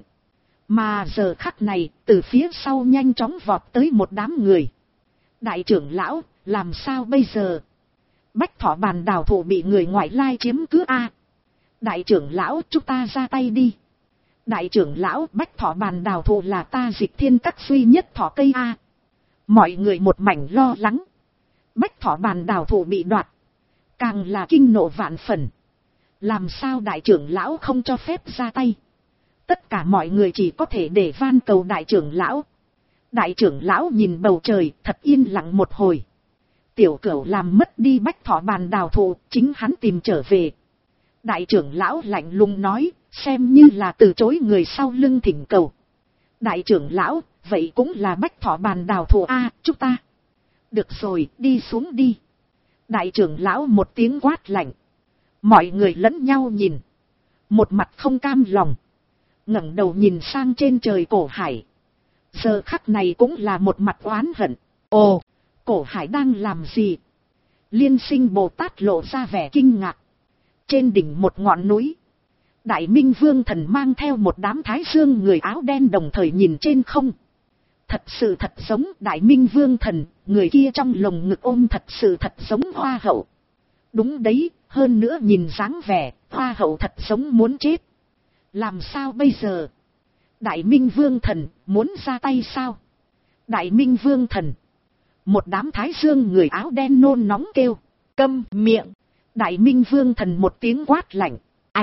[SPEAKER 1] Mà giờ khắc này, từ phía sau nhanh chóng vọt tới một đám người. Đại trưởng lão, làm sao bây giờ? Bách Thọ Bàn Đào thụ bị người ngoại lai chiếm cứ a. Đại trưởng lão, chúng ta ra tay đi. Đại trưởng lão, Bách Thọ Bàn Đào thụ là ta Dịch Thiên Các duy nhất thọ cây a. Mọi người một mảnh lo lắng. Bách Thọ Bàn Đào thụ bị đoạt, càng là kinh nộ vạn phần. Làm sao đại trưởng lão không cho phép ra tay? Tất cả mọi người chỉ có thể để van cầu đại trưởng lão. Đại trưởng lão nhìn bầu trời thật yên lặng một hồi. Tiểu Cửu làm mất đi Bách Thọ Bàn Đào thụ, chính hắn tìm trở về. Đại trưởng lão lạnh lùng nói, xem như là từ chối người sau lưng thỉnh cầu. Đại trưởng lão, vậy cũng là Bách Thọ Bàn Đào thụ a, chúng ta. Được rồi, đi xuống đi. Đại trưởng lão một tiếng quát lạnh. Mọi người lẫn nhau nhìn. Một mặt không cam lòng. Ngẩng đầu nhìn sang trên trời Cổ Hải. Giờ khắc này cũng là một mặt oán hận. Ồ, Cổ Hải đang làm gì? Liên Sinh Bồ Tát lộ ra vẻ kinh ngạc. Trên đỉnh một ngọn núi, Đại Minh Vương Thần mang theo một đám thái dương người áo đen đồng thời nhìn trên không. Thật sự thật giống Đại Minh Vương Thần, người kia trong lồng ngực ôm thật sự thật giống Hoa hậu. Đúng đấy, hơn nữa nhìn dáng vẻ, Hoa hậu thật giống muốn chết. Làm sao bây giờ? Đại Minh Vương Thần, muốn ra tay sao? Đại Minh Vương Thần. Một đám thái dương người áo đen nôn nóng kêu, câm miệng. Đại Minh Vương Thần một tiếng quát lạnh.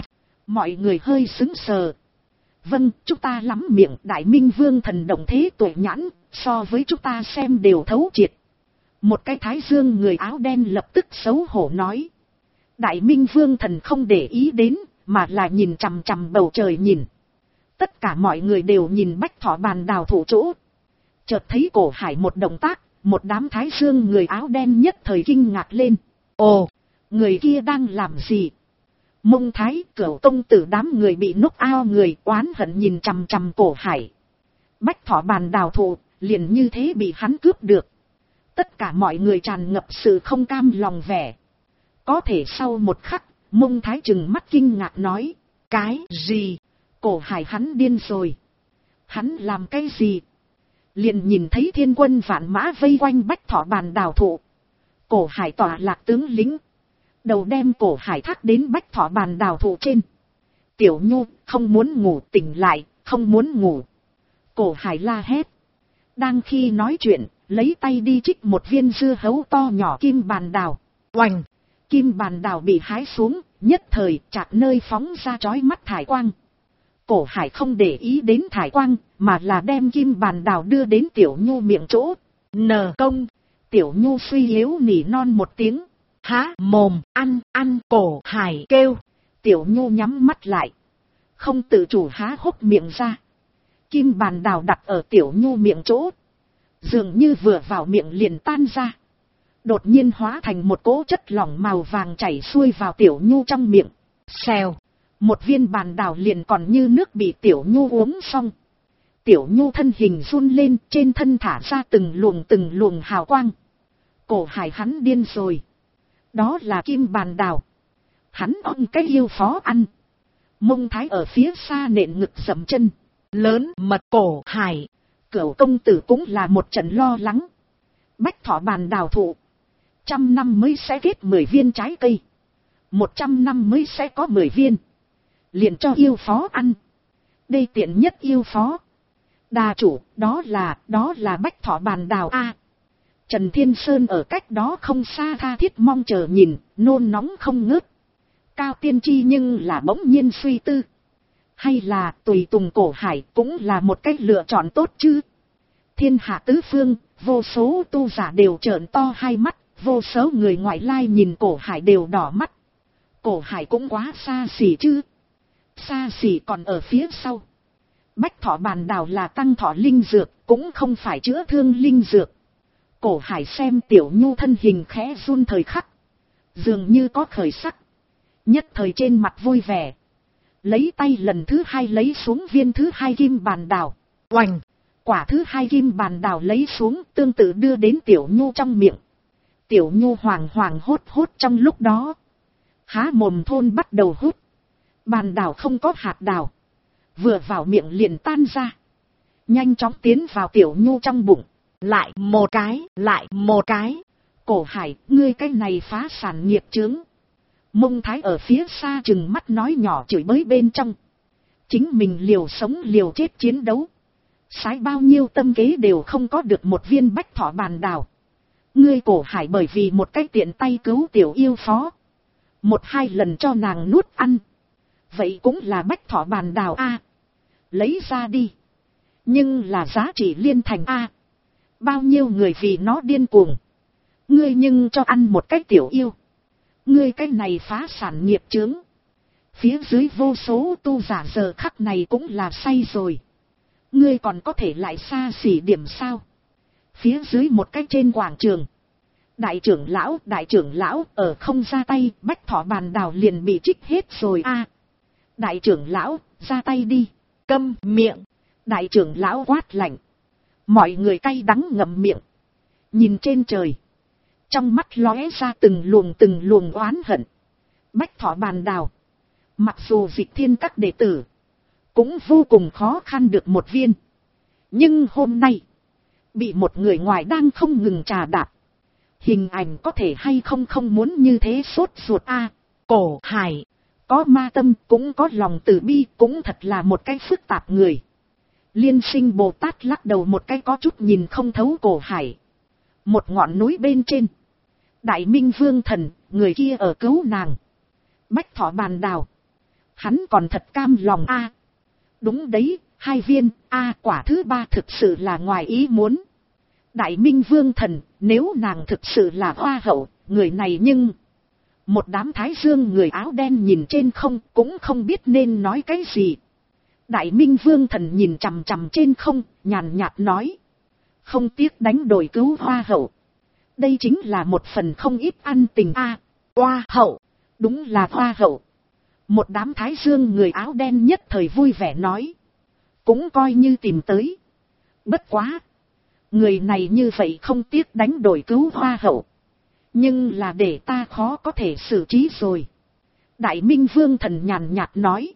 [SPEAKER 1] Mọi người hơi sững sờ. Vâng, chúng ta lắm miệng. Đại Minh Vương Thần động thế tuệ nhãn, so với chúng ta xem đều thấu triệt. Một cái thái dương người áo đen lập tức xấu hổ nói. Đại Minh Vương Thần không để ý đến, mà là nhìn chằm chằm bầu trời nhìn. Tất cả mọi người đều nhìn Bách Thỏ Bàn Đào thủ chỗ. Chợt thấy Cổ Hải một động tác, một đám thái dương người áo đen nhất thời kinh ngạc lên. Ồ, người kia đang làm gì? Mông Thái, Cửu công tử đám người bị núc ao người oán hận nhìn chằm chằm Cổ Hải. Bách Thỏ Bàn Đào thụ, liền như thế bị hắn cướp được. Tất cả mọi người tràn ngập sự không cam lòng vẻ. Có thể sau một khắc, Mông Thái trừng mắt kinh ngạc nói. Cái gì? Cổ Hải hắn điên rồi. Hắn làm cái gì? Liền nhìn thấy thiên quân vạn mã vây quanh Bách Thỏ Bàn Đào thụ. Cổ Hải tỏa lạc tướng lính. Đầu đem Cổ Hải thác đến Bách Thỏ Bàn Đào thụ trên. Tiểu Nhu, không muốn ngủ, tỉnh lại, không muốn ngủ. Cổ Hải la hét. Đang khi nói chuyện, lấy tay đi trích một viên dưa hấu to nhỏ kim bàn đào. Oành! Kim bàn đào bị hái xuống, nhất thời chạc nơi phóng ra chói mắt thải quang. Cổ Hải không để ý đến thải quang, mà là đem kim bàn đào đưa đến Tiểu Nhu miệng chỗ. Nờ công! Tiểu Nhu suy yếu nỉ non một tiếng. Há mồm, ăn, Cổ Hải kêu. Tiểu Nhu nhắm mắt lại. Không tự chủ há hốc miệng ra. Kim bàn đào đặt ở Tiểu Nhu miệng chỗ. Dường như vừa vào miệng liền tan ra. Đột nhiên hóa thành một cỗ chất lỏng màu vàng chảy xuôi vào Tiểu Nhu trong miệng. Xèo. Một viên bàn đào liền còn như nước bị Tiểu Nhu uống xong. Tiểu Nhu thân hình run lên, trên thân thả ra từng luồng hào quang. Cổ Hải hắn điên rồi. Đó là kim bàn đào. Hắn ôm cái yêu phó ăn. Mông Thái ở phía xa nện ngực dậm chân. Lớn mật Cổ Hải. Cửu công tử cũng là một trận lo lắng. Bách Thỏ Bàn Đào thụ. 100 năm mới sẽ kết 10 viên trái cây. 100 năm mới sẽ có 10 viên. Liền cho yêu phó ăn. Đây tiện nhất yêu phó. Đà chủ, đó là Bách Thỏ Bàn Đào a. Trần Thiên Sơn ở cách đó không xa tha thiết mong chờ nhìn, nôn nóng không ngớt. Cao Tiên Tri nhưng là bỗng nhiên suy tư. Hay là tùy tùng Cổ Hải cũng là một cách lựa chọn tốt chứ? Thiên hạ tứ phương, vô số tu giả đều trợn to hai mắt, vô số người ngoại lai nhìn Cổ Hải đều đỏ mắt. Cổ Hải cũng quá xa xỉ chứ? Xa xỉ còn ở phía sau. Bách Thỏ Bàn Đào là tăng thọ linh dược, cũng không phải chữa thương linh dược. Cổ Hải xem Tiểu Nhu thân hình khẽ run thời khắc. Dường như có khởi sắc. Nhất thời trên mặt vui vẻ. Lấy tay lần thứ hai lấy xuống viên thứ hai kim bàn đào. Oành! Quả thứ hai kim bàn đào lấy xuống tương tự đưa đến Tiểu Nhu trong miệng. Tiểu Nhu hoàng hốt trong lúc đó. Há mồm thôn bắt đầu hút. Bàn đào không có hạt đào. Vừa vào miệng liền tan ra. Nhanh chóng tiến vào Tiểu Nhu trong bụng. Lại một cái. Cổ Hải, ngươi cái này phá sản nghiệp chướng. Mông Thái ở phía xa chừng mắt nói nhỏ chửi bới bên trong. Chính mình liều sống liều chết chiến đấu. Sái bao nhiêu tâm kế đều không có được một viên Bách Thỏ Bàn Đào. Ngươi Cổ Hải bởi vì một cái tiện tay cứu Tiểu yêu phó. 1-2 lần cho nàng nuốt ăn. Vậy cũng là Bách Thỏ Bàn Đào a. Lấy ra đi. Nhưng là giá trị liên thành a. Bao nhiêu người vì nó điên cuồng. Ngươi nhưng cho ăn một cái Tiểu yêu. Ngươi cái này phá sản nghiệp chướng. Phía dưới vô số tu giả giờ khắc này cũng là say rồi. Ngươi còn có thể lại xa xỉ điểm sao? Phía dưới một cái trên quảng trường. Đại trưởng lão ở không ra tay, Bách Thỏ Bàn Đào liền bị trích hết rồi a. Đại trưởng lão, ra tay đi. Câm miệng. Đại trưởng lão quát lạnh. Mọi người cay đắng ngậm miệng. Nhìn trên trời. Trong mắt lóe ra từng luồng oán hận. Bách Thỏ Bàn Đào. Mặc dù Dịch Thiên các đệ tử. Cũng vô cùng khó khăn được một viên. Nhưng hôm nay. Bị một người ngoài đang không ngừng trà đạp. Hình ảnh có thể hay không muốn như thế sốt ruột a. Cổ Hải. Có ma tâm cũng có lòng từ bi cũng thật là một cái phức tạp người. Liên Sinh Bồ Tát lắc đầu một cái có chút nhìn không thấu Cổ Hải. Một ngọn núi bên trên. Đại Minh Vương Thần, người kia ở cứu nàng. Bách Thỏ Bàn Đào. Hắn còn thật cam lòng a. Đúng đấy, 2 viên, quả thứ 3 thực sự là ngoài ý muốn. Đại Minh Vương Thần, nếu nàng thực sự là hoa hậu, người này nhưng... Một đám thái dương người áo đen nhìn trên không cũng không biết nên nói cái gì. Đại Minh Vương Thần nhìn chằm chằm trên không, nhàn nhạt nói. Không tiếc đánh đổi cứu Hoa hậu. Đây chính là một phần không ít ăn tình a. Hoa hậu, đúng là Hoa hậu. Một đám thái dương người áo đen nhất thời vui vẻ nói. Cũng coi như tìm tới. Bất quá. Người này như vậy không tiếc đánh đổi cứu Hoa hậu. Nhưng là để ta khó có thể xử trí rồi. Đại Minh Vương Thần nhàn nhạt nói.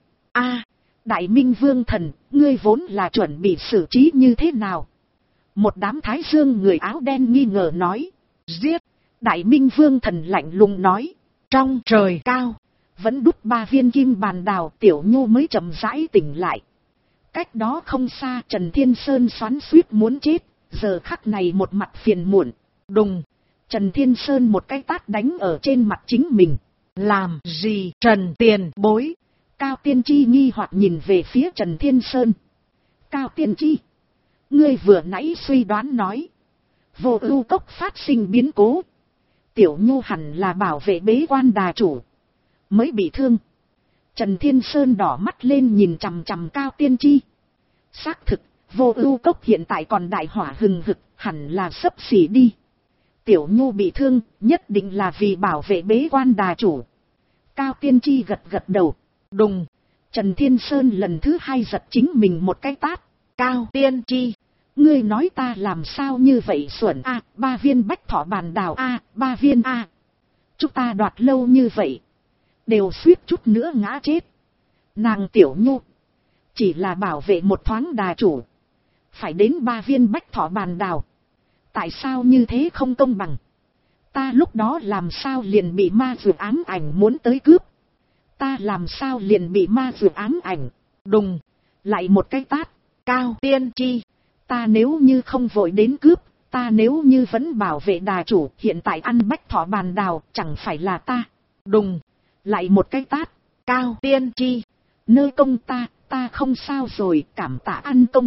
[SPEAKER 1] Đại Minh Vương Thần, ngươi vốn là chuẩn bị xử trí như thế nào? Một đám thái dương người áo đen nghi ngờ nói. Giết! Đại Minh Vương Thần lạnh lùng nói. Trong trời cao, vẫn đút 3 viên kim bàn đào, Tiểu Nhu mới chậm rãi tỉnh lại. Cách đó không xa, Trần Thiên Sơn xoắn xuýt muốn chết, giờ khắc này một mặt phiền muộn. Đùng! Trần Thiên Sơn một cái tát đánh ở trên mặt chính mình. Làm gì Trần Tiền Bối? Cao Tiên Chi nghi hoặc nhìn về phía Trần Thiên Sơn. Cao Tiên Chi, ngươi vừa nãy suy đoán nói. Vô Ưu Cốc phát sinh biến cố. Tiểu Nhu hẳn là bảo vệ bế quan đà chủ. Mới bị thương. Trần Thiên Sơn đỏ mắt lên nhìn chằm chằm Cao Tiên Chi. Xác thực, Vô Ưu Cốc hiện tại còn đại hỏa hừng hực, hẳn là xấp xỉ đi. Tiểu Nhu bị thương, nhất định là vì bảo vệ bế quan đà chủ. Cao Tiên Chi gật gật đầu. Đùng! Trần Thiên Sơn lần thứ 2 giật chính mình một cái tát. Cao Tiên Chi! Ngươi nói ta làm sao như vậy xuẩn a? 3 viên bách thỏ bàn đào a, 3 viên a. Chúng ta đoạt lâu như vậy. Đều suýt chút nữa ngã chết. Nàng Tiểu Nhu. Chỉ là bảo vệ một thoáng đà chủ. Phải đến 3 viên bách thỏ bàn đào. Tại sao như thế không công bằng? Ta lúc đó làm sao liền bị ma dược ám ảnh muốn tới cướp? Ta làm sao liền bị ma dược ám ảnh? Đùng! Lại một cái tát. Cao Tiên Chi! Ta nếu như không vội đến cướp, ta nếu như vẫn bảo vệ đà chủ, hiện tại ăn bách thỏ bàn đào, chẳng phải là ta. Đùng! Lại một cái tát. Cao Tiên Chi! Nơ công ta không sao rồi, cảm tạ ăn công.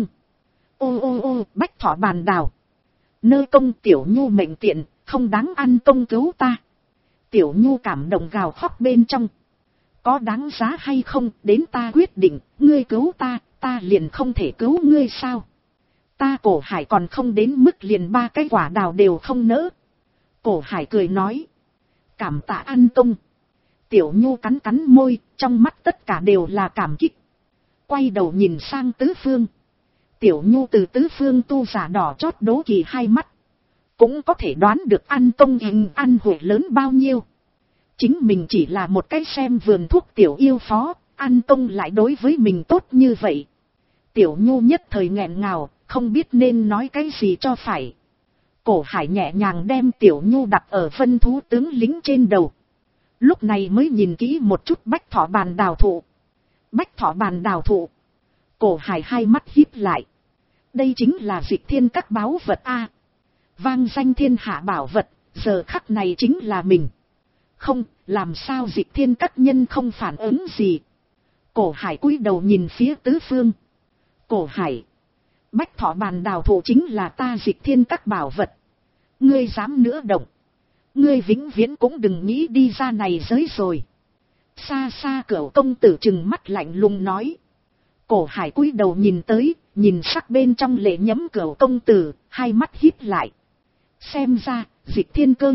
[SPEAKER 1] Ô, bách thỏ bàn đào. Nơ công Tiểu Nhu mệnh tiện, không đáng ăn công cứu ta. Tiểu Nhu cảm động gào khóc bên trong. Có đáng giá hay không, đến ta quyết định, ngươi cứu ta liền không thể cứu ngươi sao? Ta Cổ Hải còn không đến mức liền 3 cái quả đào đều không nỡ. Cổ Hải cười nói. Cảm tạ ăn công. Tiểu Nhu cắn cắn môi, trong mắt tất cả đều là cảm kích. Quay đầu nhìn sang tứ phương. Tiểu Nhu từ tứ phương tu giả đỏ chót đố kỵ 2 mắt. Cũng có thể đoán được ăn công hình ăn hội lớn bao nhiêu. Chính mình chỉ là một cái xem vườn thuốc tiểu yêu phó, ăn công lại đối với mình tốt như vậy. Tiểu Nhu nhất thời nghẹn ngào, không biết nên nói cái gì cho phải. Cổ Hải nhẹ nhàng đem Tiểu Nhu đặt ở Vân Thú tướng lính trên đầu. Lúc này mới nhìn kỹ một chút bách thỏ bàn đào thụ. Bách thỏ bàn đào thụ. Cổ Hải 2 mắt híp lại. Đây chính là Dịch Thiên Các báu vật a. Vang danh thiên hạ bảo vật, giờ khắc này chính là mình. Không, làm sao Dịch Thiên Các nhân không phản ứng gì. Cổ Hải cúi đầu nhìn phía tứ phương. Cổ Hải, bách thỏ bàn đào thụ chính là ta Dịch Thiên Các bảo vật. Ngươi dám nữa động, ngươi vĩnh viễn cũng đừng nghĩ đi ra này giới rồi. Xa xa Cửu công tử trừng mắt lạnh lùng nói. Cổ Hải cúi đầu nhìn tới, nhìn sắc bên trong lệ nhẫm Cửu công tử, 2 mắt híp lại. Xem ra, Dịch Thiên Cơ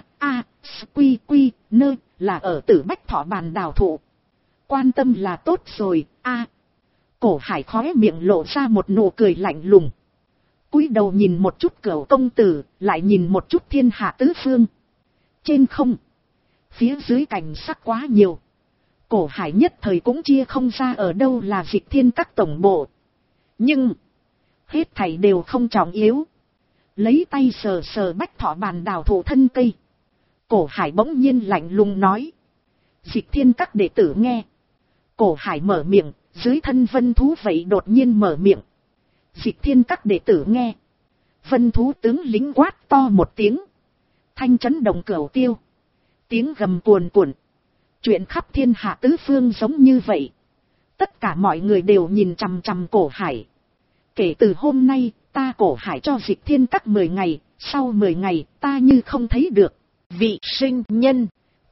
[SPEAKER 1] quy nơ là ở Tử bách thỏ bàn đào thụ. Quan tâm là tốt rồi, Cổ Hải khóe miệng lộ ra một nụ cười lạnh lùng. Cúi đầu nhìn một chút Cửu công tử, lại nhìn một chút thiên hạ tứ phương. Trên không, phía dưới cảnh sắc quá nhiều. Cổ Hải nhất thời cũng chia không ra ở đâu là Dịch Thiên Các tổng bộ. Nhưng, hết thảy đều không trọng yếu. Lấy tay sờ sờ bách thỏ bàn đào thụ thân cây. Cổ Hải bỗng nhiên lạnh lùng nói. Dịch Thiên Các đệ tử nghe. Cổ Hải mở miệng, dưới thân Vân Thú vậy đột nhiên mở miệng. Dịch Thiên Các đệ tử nghe. Vân Thú tướng lính quát to một tiếng. Thanh chấn động cửu tiêu. Tiếng gầm cuồn cuộn. Chuyện khắp thiên hạ tứ phương giống như vậy. Tất cả mọi người đều nhìn chằm chằm Cổ Hải. Kể từ hôm nay, ta Cổ Hải cho Dịch Thiên Các 10 ngày, sau 10 ngày ta như không thấy được vị sinh nhân.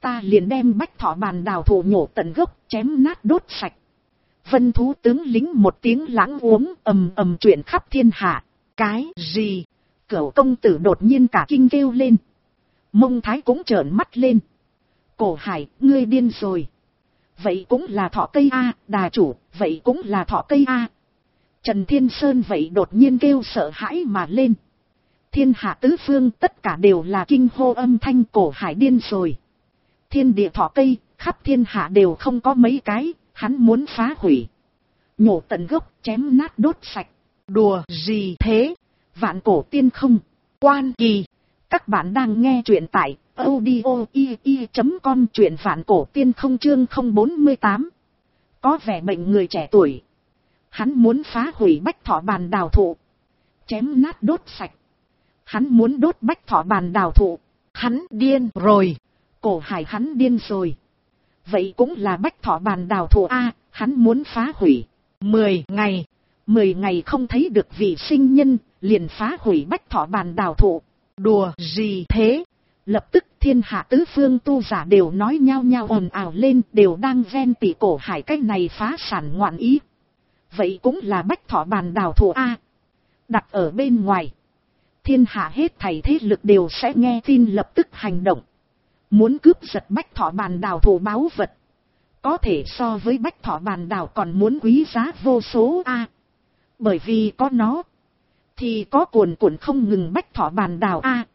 [SPEAKER 1] ta liền đem bách thọ bàn đào thụ nhổ tận gốc, chém nát đốt sạch. Vân thú tướng lính một tiếng lãng uống, ầm ầm chuyển khắp thiên hạ. Cái gì? Cửu công tử đột nhiên cả kinh kêu lên. Mông Thái cũng trợn mắt lên. Cổ Hải, ngươi điên rồi. Vậy cũng là thọ cây a, đà chủ, vậy cũng là thọ cây a. Trần Thiên Sơn vậy đột nhiên kêu sợ hãi mà lên. Thiên hạ tứ phương tất cả đều là kinh hô âm thanh. Cổ Hải điên rồi. Thiên địa thọ cây, khắp thiên hạ đều không có mấy cái, hắn muốn phá hủy. Nhổ tận gốc, chém nát đốt sạch. Đùa gì thế? Vạn cổ tiên không. Quan Kỳ. Các bạn đang nghe truyện tại audio.com, truyện vạn cổ tiên không chương 048. Có vẻ bệnh người trẻ tuổi. Hắn muốn phá hủy bách thọ bàn đào thụ. Chém nát đốt sạch. Hắn muốn đốt bách thọ bàn đào thụ. Hắn điên rồi. Cổ Hải hắn điên rồi. Vậy cũng là bách thọ bàn đào thụ a, hắn muốn phá hủy. 10 ngày không thấy được vị sinh nhân, liền phá hủy bách thọ bàn đào thụ. Đùa gì thế? Lập tức thiên hạ tứ phương tu giả đều nói nhao nhao ồn ào lên, đều đang ghen tị Cổ Hải cái này phá sản ngoạn ý. Vậy cũng là bách thọ bàn đào thụ a. Đặt ở bên ngoài, thiên hạ hết thảy thế lực đều sẽ nghe tin lập tức hành động. Muốn cướp giật bách thọ bàn đào thụ báu vật. Có thể so với bách thọ bàn đào còn muốn quý giá vô số a. Bởi vì có nó, thì có cuồn cuộn không ngừng bách thọ bàn đào a.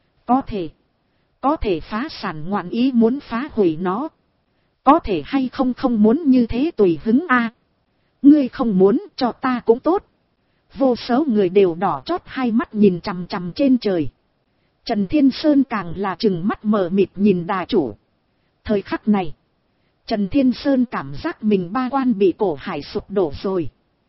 [SPEAKER 1] Có thể phá sản ngoạn ý muốn phá hủy nó. Có thể hay không muốn như thế tùy hứng a. Ngươi không muốn cho ta cũng tốt. Vô số người đều đỏ chót hai mắt nhìn chằm chằm trên trời. Trần Thiên Sơn càng là trừng mắt mờ mịt nhìn đà chủ. Thời khắc này, Trần Thiên Sơn cảm giác mình ba quan bị Cổ Hải sụp đổ rồi.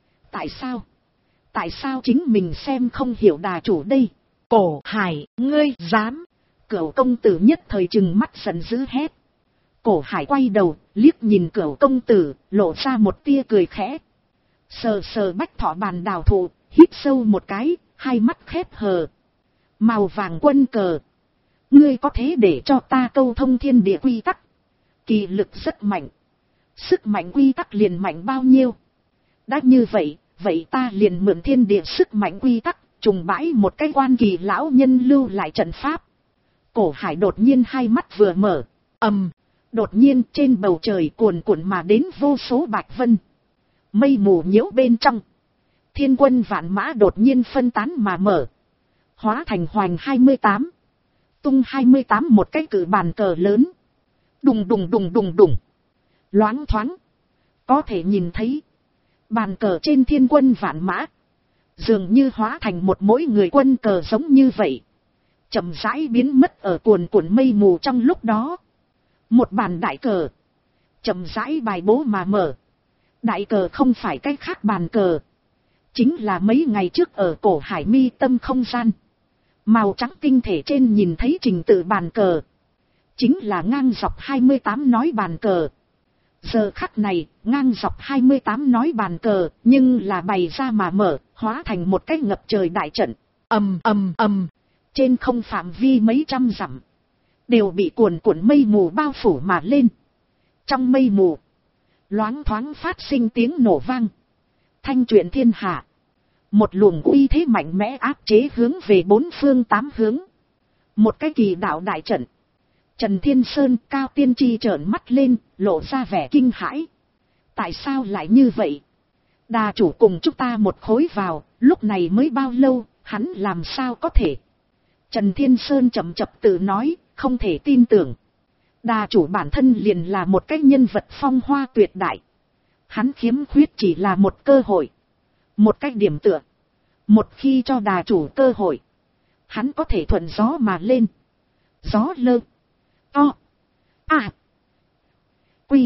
[SPEAKER 1] Tại sao chính mình xem không hiểu đà chủ đây? Cổ Hải, ngươi dám? Cửu công tử nhất thời trừng mắt giận dữ hét. Cổ Hải quay đầu, liếc nhìn Cửu công tử, lộ ra một tia cười khẽ. Sờ bách thọ bàn đào thụ, hít sâu một cái, hai mắt khép hờ. Màu vàng quân cờ. Ngươi có thế để cho ta câu thông thiên địa quy tắc. Kỳ lực rất mạnh. Sức mạnh quy tắc liền mạnh bao nhiêu? Đã như vậy ta liền mượn thiên địa sức mạnh quy tắc, trùng bãi một cái Quan Kỳ lão nhân lưu lại trận pháp. Cổ Hải đột nhiên hai mắt vừa mở, đột nhiên trên bầu trời cuồn cuộn mà đến vô số bạch vân. Mây mù nhiễu bên trong. Thiên quân vạn mã đột nhiên phân tán mà mở. Hóa thành hoành 28. Tung 28 một cái cự bàn cờ lớn. Đùng. Loáng thoáng. Có thể nhìn thấy. Bàn cờ trên thiên quân vạn mã. Dường như hóa thành một mỗi người quân cờ giống như vậy. Chậm rãi biến mất ở cuồn cuộn mây mù trong lúc đó. Một bàn đại cờ. Chậm rãi bài bố mà mở. Đại cờ không phải cái khác bàn cờ. Chính là mấy ngày trước ở Cổ Hải mi tâm không gian. Màu trắng tinh thể trên nhìn thấy trình tự bàn cờ. Chính là ngang dọc 28 nói bàn cờ. Giờ khắc này, ngang dọc 28 nói bàn cờ, nhưng là bày ra mà mở, hóa thành một cái ngập trời đại trận. Ầm. Trên không phạm vi mấy trăm dặm, đều bị cuồn cuộn mây mù bao phủ mà lên. Trong mây mù, loáng thoáng phát sinh tiếng nổ vang. Thanh truyền thiên hạ. Một luồng uy thế mạnh mẽ áp chế hướng về bốn phương tám hướng. Một cái kỳ đạo đại trận. Trần Thiên Sơn Cao Tiên Tri trợn mắt lên, lộ ra vẻ kinh hãi. Tại sao lại như vậy? Đà chủ cùng chúng ta một khối vào, lúc này mới bao lâu, hắn làm sao có thể? Trần Thiên Sơn chậm chậm tự nói, không thể tin tưởng. Đà chủ bản thân liền là một cái nhân vật phong hoa tuyệt đại. Hắn khiếm khuyết chỉ là một cơ hội. Một cách điểm tựa. Một khi cho đà chủ cơ hội, hắn có thể thuận gió mà lên. Gió lơ. To. À. Quy.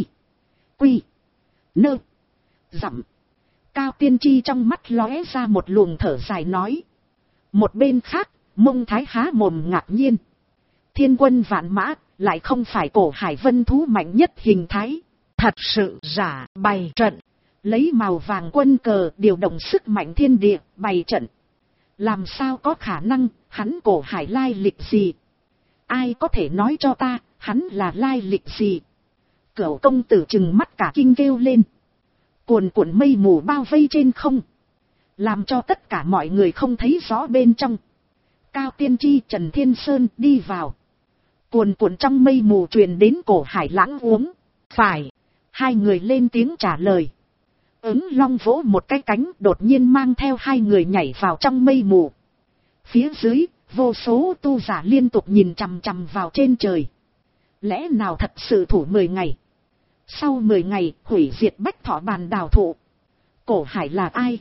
[SPEAKER 1] Nơ. Dặm. Cao Tiên Tri trong mắt lóe ra một luồng thở dài nói. Một bên khác, Mông Thái há mồm ngạc nhiên. Thiên quân vạn mã, lại không phải Cổ Hải vân thú mạnh nhất hình thái. Thật sự giả bày trận. Lấy màu vàng quân cờ điều động sức mạnh thiên địa, bày trận. Làm sao có khả năng, hắn Cổ Hải lai lịch gì? Ai có thể nói cho ta, hắn là lai lịch gì? Cửu công tử trừng mắt cả kinh kêu lên. Cuồn cuộn mây mù bao vây trên không, làm cho tất cả mọi người không thấy rõ bên trong. Cao Tiên Tri, Trần Thiên Sơn đi vào. Cuồn cuộn trong mây mù truyền đến Cổ Hải Lãng uống. Phải. Hai người lên tiếng trả lời. Ứng Long vỗ một cái cánh, đột nhiên mang theo hai người nhảy vào trong mây mù. Phía dưới, vô số tu giả liên tục nhìn chằm chằm vào trên trời. Lẽ nào thật sự thủ 10 ngày? Sau 10 ngày, hủy diệt Bách Thọ Bàn Đào Thụ. Cổ Hải là ai?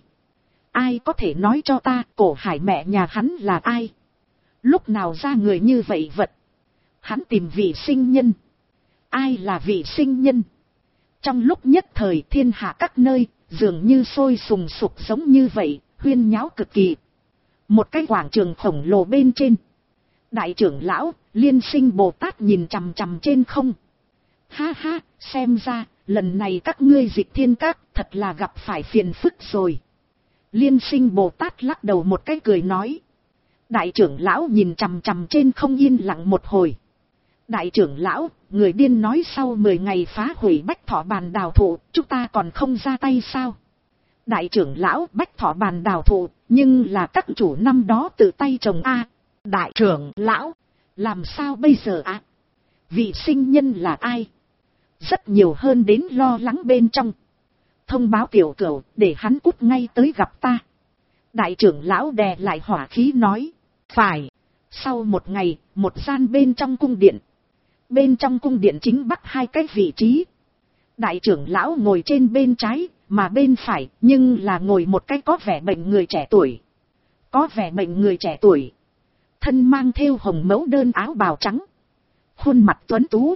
[SPEAKER 1] Ai có thể nói cho ta Cổ Hải mẹ nhà hắn là ai? Lúc nào ra người như vậy vật? Hắn tìm vị sinh nhân. Ai là vị sinh nhân? Trong lúc nhất thời thiên hạ các nơi, dường như sôi sùng sục giống như vậy, huyên nháo cực kỳ. Một cái quảng trường khổng lồ bên trên. Đại trưởng lão, Liên Sinh Bồ Tát nhìn chằm chằm trên không. Ha ha, xem ra, lần này các ngươi Dịch Thiên Các thật là gặp phải phiền phức rồi. Liên Sinh Bồ Tát lắc đầu một cái cười nói. Đại trưởng lão nhìn chằm chằm trên không yên lặng một hồi. Đại trưởng lão, người điên nói sau 10 ngày phá hủy Bách Thọ Bàn Đào Thụ, chúng ta còn không ra tay sao? Đại trưởng lão, Bách Thọ Bàn Đào Thụ, nhưng là các chủ năm đó tự tay trồng a. Đại trưởng lão, làm sao bây giờ ạ? Vị sinh nhân là ai? Rất nhiều hơn đến lo lắng bên trong. Thông báo Tiểu Cửu, để hắn cút ngay tới gặp ta. Đại trưởng lão đè lại hỏa khí nói. Phải. Sau một ngày, một gian bên trong cung điện. Bên trong cung điện chính bắc hai cái vị trí. Đại trưởng lão ngồi trên bên trái, mà bên phải, nhưng là ngồi một cái có vẻ bệnh người trẻ tuổi. Có vẻ bệnh người trẻ tuổi. Thân mang thêu hồng mẫu đơn áo bào trắng. Khuôn mặt tuấn tú.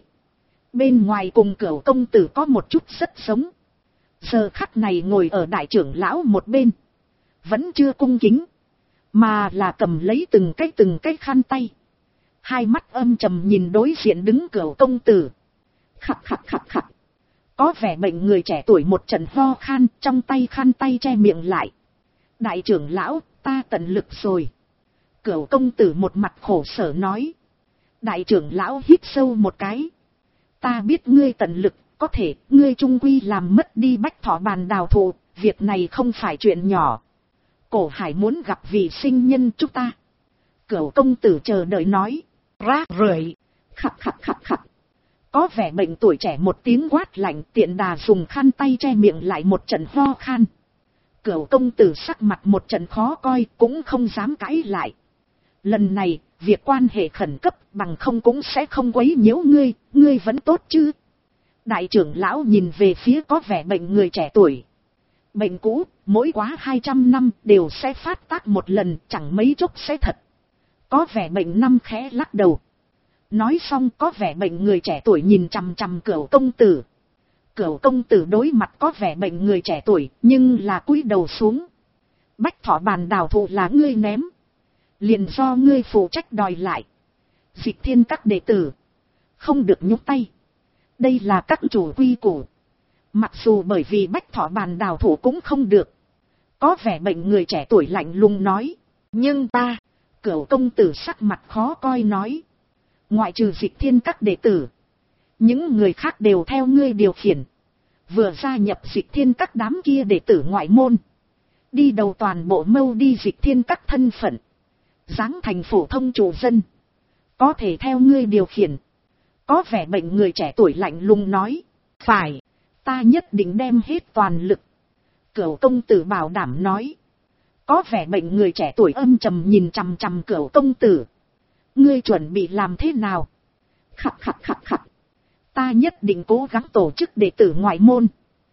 [SPEAKER 1] Bên ngoài cùng Cửu công tử có một chút rất giống. Giờ khắc này ngồi ở đại trưởng lão một bên. Vẫn chưa cung kính. Mà là cầm lấy từng cái khăn tay. Hai mắt âm trầm nhìn đối diện đứng Cửu công tử. Khặt khặt khặt khặt. Có vẻ bệnh người trẻ tuổi một trận ho khan, trong tay khăn tay che miệng lại. Đại trưởng lão, ta tận lực rồi. Cửu công tử một mặt khổ sở nói. Đại trưởng lão hít sâu một cái. Ta biết ngươi tận lực, có thể ngươi trung quy làm mất đi Bách Thọ Bàn Đào Thụ, việc này không phải chuyện nhỏ. Cổ Hải muốn gặp vị sinh nhân chúng ta. Cửu công tử chờ đợi nói. Rác rưởi. Khặt khặt khặt khặt. Có vẻ bệnh tuổi trẻ một tiếng quát lạnh, tiện đà dùng khăn tay che miệng lại một trận ho khan. Cửu công tử sắc mặt một trận khó coi, cũng không dám cãi lại. Lần này, việc quan hệ khẩn cấp, bằng không cũng sẽ không quấy nhiễu ngươi, ngươi vẫn tốt chứ? Đại trưởng lão nhìn về phía có vẻ bệnh người trẻ tuổi. Bệnh cũ, mỗi quá 200 năm đều sẽ phát tác một lần, chẳng mấy chốc sẽ thật. Có vẻ bệnh năm khẽ lắc đầu. Nói xong có vẻ bệnh người trẻ tuổi nhìn chằm chằm Cửu công tử. Cửu công tử đối mặt có vẻ bệnh người trẻ tuổi, nhưng là cúi đầu xuống. Bách Thọ Bàn Đào Thụ là ngươi ném. Liền do ngươi phụ trách đòi lại. Dịch Thiên Các đệ tử không được nhúc tay. Đây là các chủ quy củ. Mặc dù bởi vì Bách Thọ Bàn Đào Thụ cũng không được. Có vẻ bệnh người trẻ tuổi lạnh lùng nói. Nhưng ta, Cửu công tử sắc mặt khó coi nói. Ngoại trừ Dịch Thiên Các đệ tử, những người khác đều theo ngươi điều khiển. Vừa gia nhập Dịch Thiên Các đám kia đệ tử ngoại môn. Đi đầu toàn bộ mâu đi Dịch Thiên Các thân phận. Giáng thành phổ thông chủ dân. Có thể theo ngươi điều khiển. Có vẻ bệnh người trẻ tuổi lạnh lùng nói. Phải, ta nhất định đem hết toàn lực. Cửu công tử bảo đảm nói. Có vẻ bệnh người trẻ tuổi âm trầm nhìn chằm chằm Cửu công tử. Ngươi chuẩn bị làm thế nào? Khặt khặt khặt khặt. Ta nhất định cố gắng tổ chức đệ tử ngoại môn.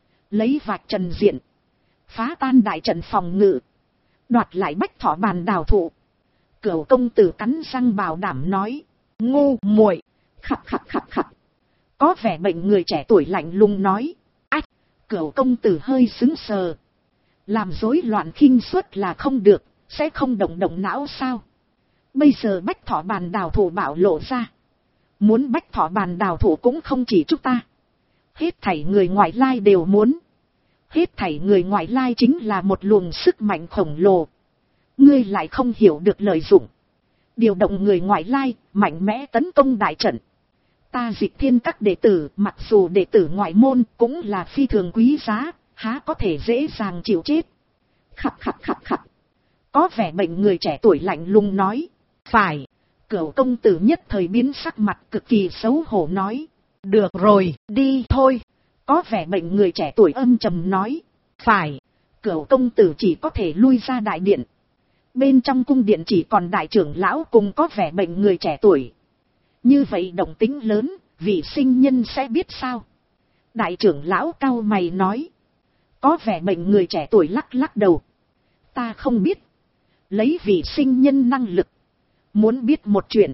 [SPEAKER 1] Lấy vạch trần diện. Phá tan đại trận phòng ngự. Đoạt lại Bách Thọ Bàn Đào Thụ. Cửu công tử cắn răng bảo đảm nói. Ngu muội. Khặt khặt khặt khặt. Có vẻ bệnh người trẻ tuổi lạnh lùng nói. Ách. Cửu công tử hơi sững sờ. Làm rối loạn khinh suất là không được. Sẽ không động não sao? Bây giờ Bách Thọ Bàn Đào Thụ bạo lộ ra. Muốn Bách Thọ Bàn Đào Thụ cũng không chỉ chúng ta. Hết thảy người ngoại lai đều muốn. Hết thảy người ngoại lai chính là một luồng sức mạnh khổng lồ. Ngươi lại không hiểu được lợi dụng. Điều động người ngoại lai, mạnh mẽ tấn công đại trận. ta Dịch Thiên các đệ tử, mặc dù đệ tử ngoại môn cũng là phi thường quý giá, há có thể dễ dàng chịu chết. Khặt khặt khặt khặt. Có vẻ bệnh người trẻ tuổi lạnh lùng nói. Phải. Cửu công tử nhất thời biến sắc mặt, cực kỳ xấu hổ nói. Được rồi, đi thôi. Có vẻ bệnh người trẻ tuổi âm trầm nói. Phải. Cửu công tử chỉ có thể lui ra đại điện. Bên trong cung điện chỉ còn đại trưởng lão cùng có vẻ bệnh người trẻ tuổi. Như vậy động tĩnh lớn, vị sinh nhân sẽ biết sao? Đại trưởng lão cau mày nói. Có vẻ bệnh người trẻ tuổi lắc lắc đầu. Ta không biết. Lấy vị sinh nhân năng lực. Muốn biết một chuyện.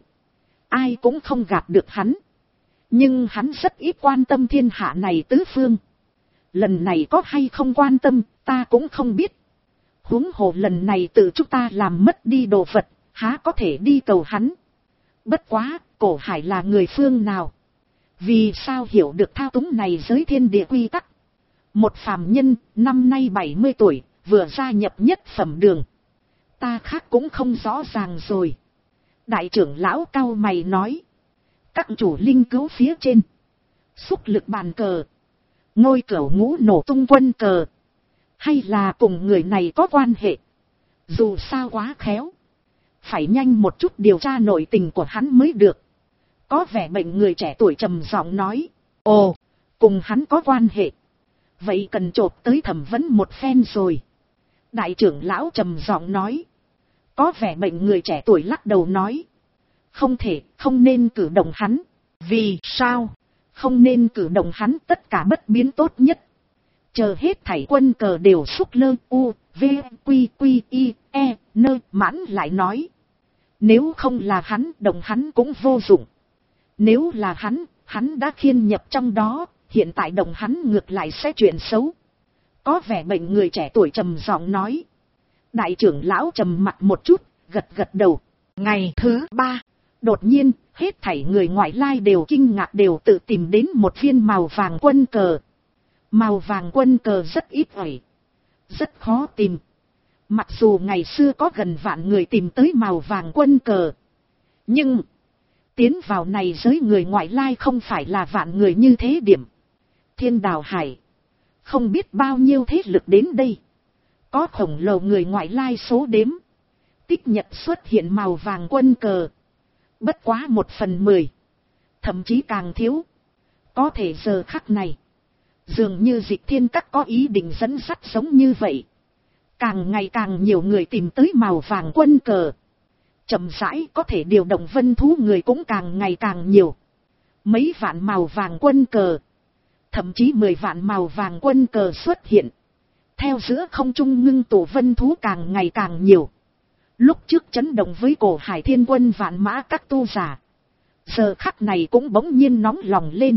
[SPEAKER 1] Ai cũng không gạt được hắn. Nhưng hắn rất ít quan tâm thiên hạ này tứ phương. Lần này có hay không quan tâm, ta cũng không biết. Huống hồ lần này tự chúng ta làm mất đi đồ vật, há có thể đi cầu hắn. Bất quá, Cổ Hải là người phương nào? Vì sao hiểu được thao túng này giới thiên địa quy tắc? Một phàm nhân, năm nay 70 tuổi, vừa gia nhập nhất phẩm đường. Ta khác cũng không rõ ràng rồi. Đại trưởng lão cau mày nói. Các chủ linh cứu phía trên. Xúc lực bàn cờ. Ngôi cửu ngũ nổ tung quân cờ. Hay là cùng người này có quan hệ? Dù sao quá khéo. Phải nhanh một chút điều tra nội tình của hắn mới được. Có vẻ bệnh người trẻ tuổi trầm giọng nói. Ồ, cùng hắn có quan hệ. Vậy cần chộp tới thẩm vấn một phen rồi. Đại trưởng lão trầm giọng nói. Có vẻ bệnh người trẻ tuổi lắc đầu nói. Không thể, không nên cử động hắn. Vì sao? Không nên cử động hắn, tất cả bất biến tốt nhất. Chờ hết thảy quân cờ đều xúc lơ u, v, quy quy y, e, nơ, mãn lại nói. Nếu không là hắn, động hắn cũng vô dụng. Nếu là hắn đã khiên nhập trong đó, hiện tại động hắn ngược lại sẽ chuyện xấu. Có vẻ bệnh người trẻ tuổi trầm giọng nói. Đại trưởng lão trầm mặt một chút, gật gật đầu. Ngày thứ 3, đột nhiên, hết thảy người ngoại lai đều kinh ngạc, đều tự tìm đến một viên màu vàng quân cờ. Màu vàng quân cờ rất ít ỏi, rất khó tìm. Mặc dù ngày xưa có gần vạn người tìm tới màu vàng quân cờ, nhưng tiến vào này giới người ngoại lai không phải là vạn người như thế điểm. Thiên Đào Hải, không biết bao nhiêu thế lực đến đây. Có khổng lồ người ngoại lai số đếm. Tích nhật xuất hiện màu vàng quân cờ. Bất quá 1/10. Thậm chí càng thiếu. Có thể giờ khắc này. Dường như Dịch Thiên Các có ý định dẫn dắt giống như vậy. Càng ngày càng nhiều người tìm tới màu vàng quân cờ. Chậm rãi có thể điều động vân thú người cũng càng ngày càng nhiều. Mấy vạn màu vàng quân cờ. Thậm chí 10 vạn màu vàng quân cờ xuất hiện. Theo giữa không trung ngưng tụ vân thú càng ngày càng nhiều. Lúc trước chấn động với Cổ Hải thiên quân vạn mã các tu giả. Giờ khắc này cũng bỗng nhiên nóng lòng lên.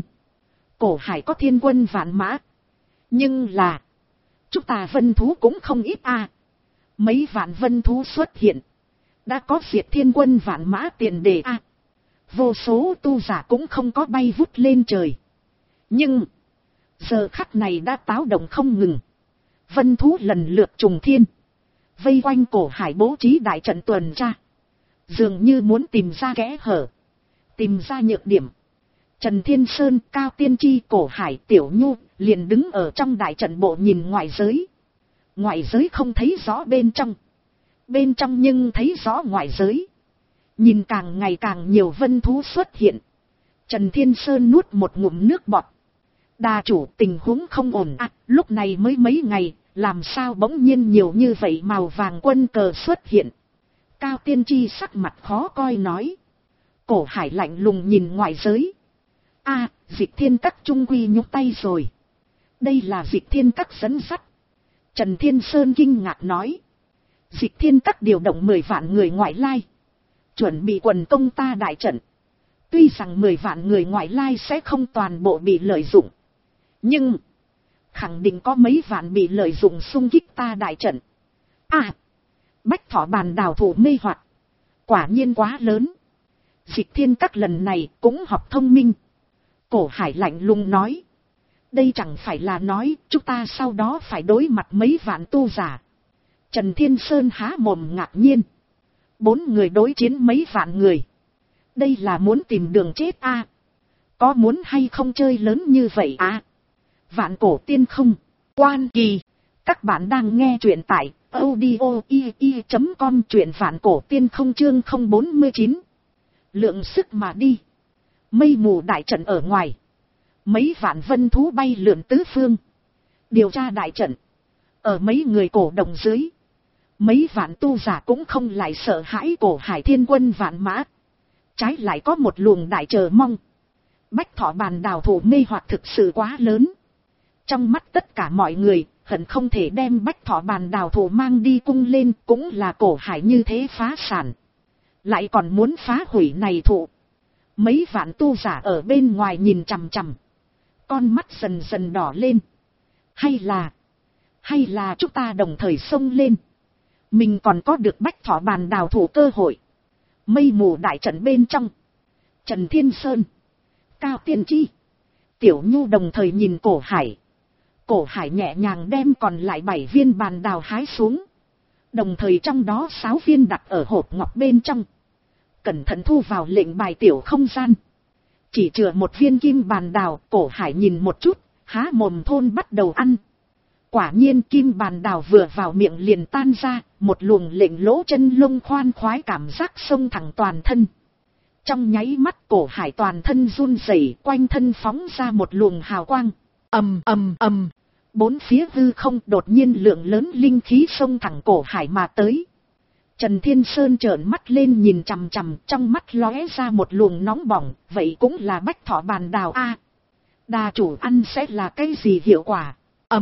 [SPEAKER 1] Cổ Hải có thiên quân vạn mã. Nhưng là. Chúng ta vân thú cũng không ít à. Mấy vạn vân thú xuất hiện. Đã có diệt thiên quân vạn mã tiền đề à. Vô số tu giả cũng không có bay vút lên trời. Nhưng. Giờ khắc này đã táo động không ngừng. Vân thú lần lượt trùng thiên. Vây quanh Cổ Hải bố trí đại trận tuần tra. Dường như muốn tìm ra kẽ hở. Tìm ra nhược điểm. Trần Thiên Sơn, Cao Tiên Tri, Cổ Hải, Tiểu Nhu liền đứng ở trong đại trận bộ nhìn ngoại giới. Ngoại giới không thấy rõ bên trong. Bên trong nhưng thấy rõ ngoại giới. Nhìn càng ngày càng nhiều vân thú xuất hiện. Trần Thiên Sơn nuốt một ngụm nước bọt. Đà chủ, tình huống không ổn à, lúc này mới mấy ngày, làm sao bỗng nhiên nhiều như vậy màu vàng quân cờ xuất hiện. Cao Tiên Tri sắc mặt khó coi nói. Cổ Hải lạnh lùng nhìn ngoại giới. À, Dịch Thiên Các trung quy nhúc tay rồi. Đây là Dịch Thiên Các dẫn dắt. Trần Thiên Sơn kinh ngạc nói. Dịch Thiên Các điều động 10 vạn người ngoại lai. Chuẩn bị quần công ta đại trận. Tuy rằng 10 vạn người ngoại lai sẽ không toàn bộ bị lợi dụng. Nhưng, khẳng định có mấy vạn bị lợi dụng xung kích ta đại trận. À, Bách Thỏ Bàn đào thủ mê hoặc. Quả nhiên quá lớn. Dịch Thiên Các lần này cũng học thông minh. Cổ Hải lạnh lùng nói. Đây chẳng phải là nói chúng ta sau đó phải đối mặt mấy vạn tu giả. Trần Thiên Sơn há mồm ngạc nhiên. 4 người đối chiến mấy vạn người. Đây là muốn tìm đường chết à. Có muốn hay không chơi lớn như vậy à? Vạn cổ tiên không. Quan kỳ. Các bạn đang nghe truyện tại audio.com, truyện vạn cổ tiên không chương 049. Lượng sức mà đi. Mây mù đại trận ở ngoài. Mấy vạn vân thú bay lượn tứ phương. Điều tra đại trận. Ở mấy người cổ động dưới. Mấy vạn tu giả cũng không lại sợ hãi cổ hải thiên quân vạn mã. Trái lại có một luồng đại chờ mong. Bách Thọ Bàn Đào thủ mê hoặc thực sự quá lớn. Trong mắt tất cả mọi người, hận không thể đem Bách Thọ Bàn Đào thủ mang đi cung lên, cũng là cổ hải như thế phá sản. Lại còn muốn phá hủy này thụ. Mấy vạn tu giả ở bên ngoài nhìn chằm chằm. Con mắt dần dần đỏ lên. Hay là chúng ta đồng thời xông lên. Mình còn có được Bách Thọ Bàn Đào thủ cơ hội. Mây mù đại trận bên trong. Trần Thiên Sơn, Cao Tiên Tri, Tiểu Nhu đồng thời nhìn cổ hải. Cổ hải nhẹ nhàng đem còn lại 7 viên bàn đào hái xuống. Đồng thời trong đó 6 viên đặt ở hộp ngọc bên trong. Cẩn thận thu vào lệnh bài tiểu không gian. Chỉ chừa một viên kim bàn đào, cổ hải nhìn một chút, há mồm thôn bắt đầu ăn. Quả nhiên kim bàn đào vừa vào miệng liền tan ra, một luồng lệnh lỗ chân lông khoan khoái cảm giác xông thẳng toàn thân. Trong nháy mắt cổ hải toàn thân run rẩy, quanh thân phóng ra một luồng hào quang. Ầm ầm ầm, bốn phía hư không đột nhiên lượng lớn linh khí xông thẳng cổ hải mà tới. Trần Thiên Sơn trợn mắt lên nhìn chằm chằm, trong mắt lóe ra một luồng nóng bỏng, vậy cũng là Bách Thọ Bàn Đào a. Đà chủ ăn sẽ là cái gì hiệu quả?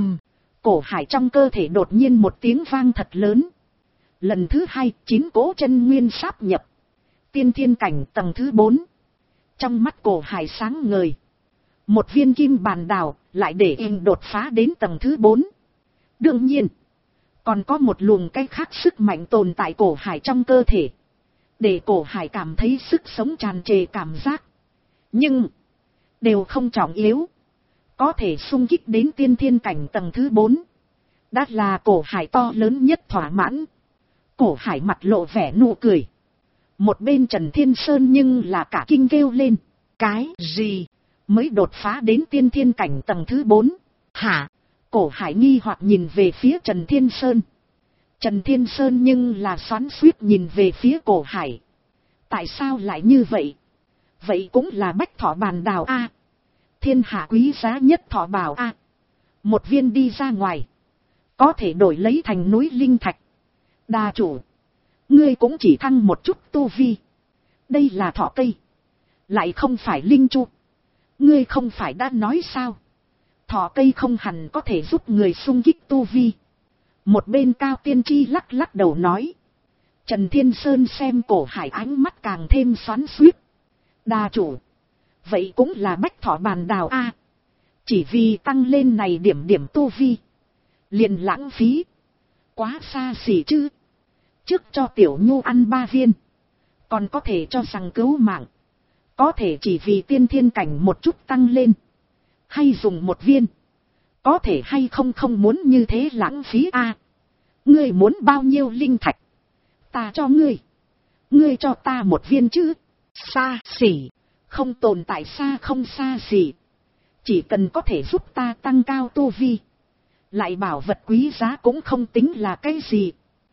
[SPEAKER 1] Cổ hải trong cơ thể đột nhiên một tiếng vang thật lớn. Lần thứ 2, 9 cỗ chân nguyên sáp nhập. Tiên thiên cảnh tầng thứ 4. Trong mắt cổ hải sáng ngời. Một viên kim bàn đào lại để anh đột phá đến tầng thứ 4. Đương nhiên, còn có một luồng cái khác sức mạnh tồn tại cổ hải trong cơ thể. Để cổ hải cảm thấy sức sống tràn trề cảm giác. Nhưng, đều không trọng yếu. Có thể xung kích đến tiên thiên cảnh tầng thứ 4. Đã là cổ hải to lớn nhất thỏa mãn. Cổ hải mặt lộ vẻ nụ cười. Một bên Trần Thiên Sơn nhưng là cả kinh kêu lên. Cái gì? Mới đột phá đến tiên thiên cảnh tầng thứ 4. Hả? Cổ hải nghi hoặc nhìn về phía Trần Thiên Sơn. Trần Thiên Sơn nhưng là xoắn xuýt nhìn về phía cổ hải. Tại sao lại như vậy? Vậy cũng là Bách Thọ Bàn Đào a. Thiên hạ quý giá nhất thọ bảo a. Một viên đi ra ngoài. Có thể đổi lấy thành núi linh thạch. Đà chủ, ngươi cũng chỉ thăng một chút tu vi. Đây là thọ cây. Lại không phải linh chu. Ngươi không phải đã nói sao? Thọ cây không hẳn có thể giúp người xung kích tu vi. Một bên Cao Tiên Tri lắc lắc đầu nói. Trần Thiên Sơn xem cổ hải ánh mắt càng thêm xoắn xuýt. Đà chủ, vậy cũng là Bách Thọ Bàn Đào a. Chỉ vì tăng lên này điểm tu vi. Liền lãng phí. Quá xa xỉ chứ. Trước cho Tiểu Nhu ăn 3 viên. Còn có thể cho rằng cứu mạng. Có thể chỉ vì tiên thiên cảnh một chút tăng lên. Hay dùng 1 viên. Có thể hay không muốn như thế lãng phí a. Ngươi muốn bao nhiêu linh thạch? Ta cho ngươi. Ngươi cho ta 1 viên chứ. Xa xỉ. Không tồn tại xa không xa xỉ. Chỉ cần có thể giúp ta tăng cao tu vi. Lại bảo vật quý giá cũng không tính là cái gì.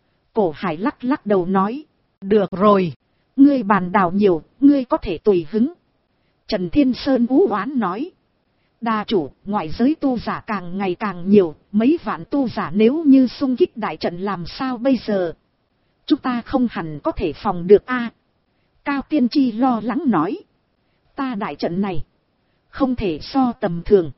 [SPEAKER 1] Cổ hải lắc lắc đầu nói. Được rồi. Ngươi bàn đào nhiều, ngươi có thể tùy hứng. Trần Thiên Sơn ú oán nói. Đà chủ, ngoại giới tu giả càng ngày càng nhiều. Mấy vạn tu giả nếu như xung kích đại trận làm sao bây giờ? Chúng ta không hẳn có thể phòng được a. Cao Tiên Tri lo lắng nói. Ta đại trận này không thể so tầm thường.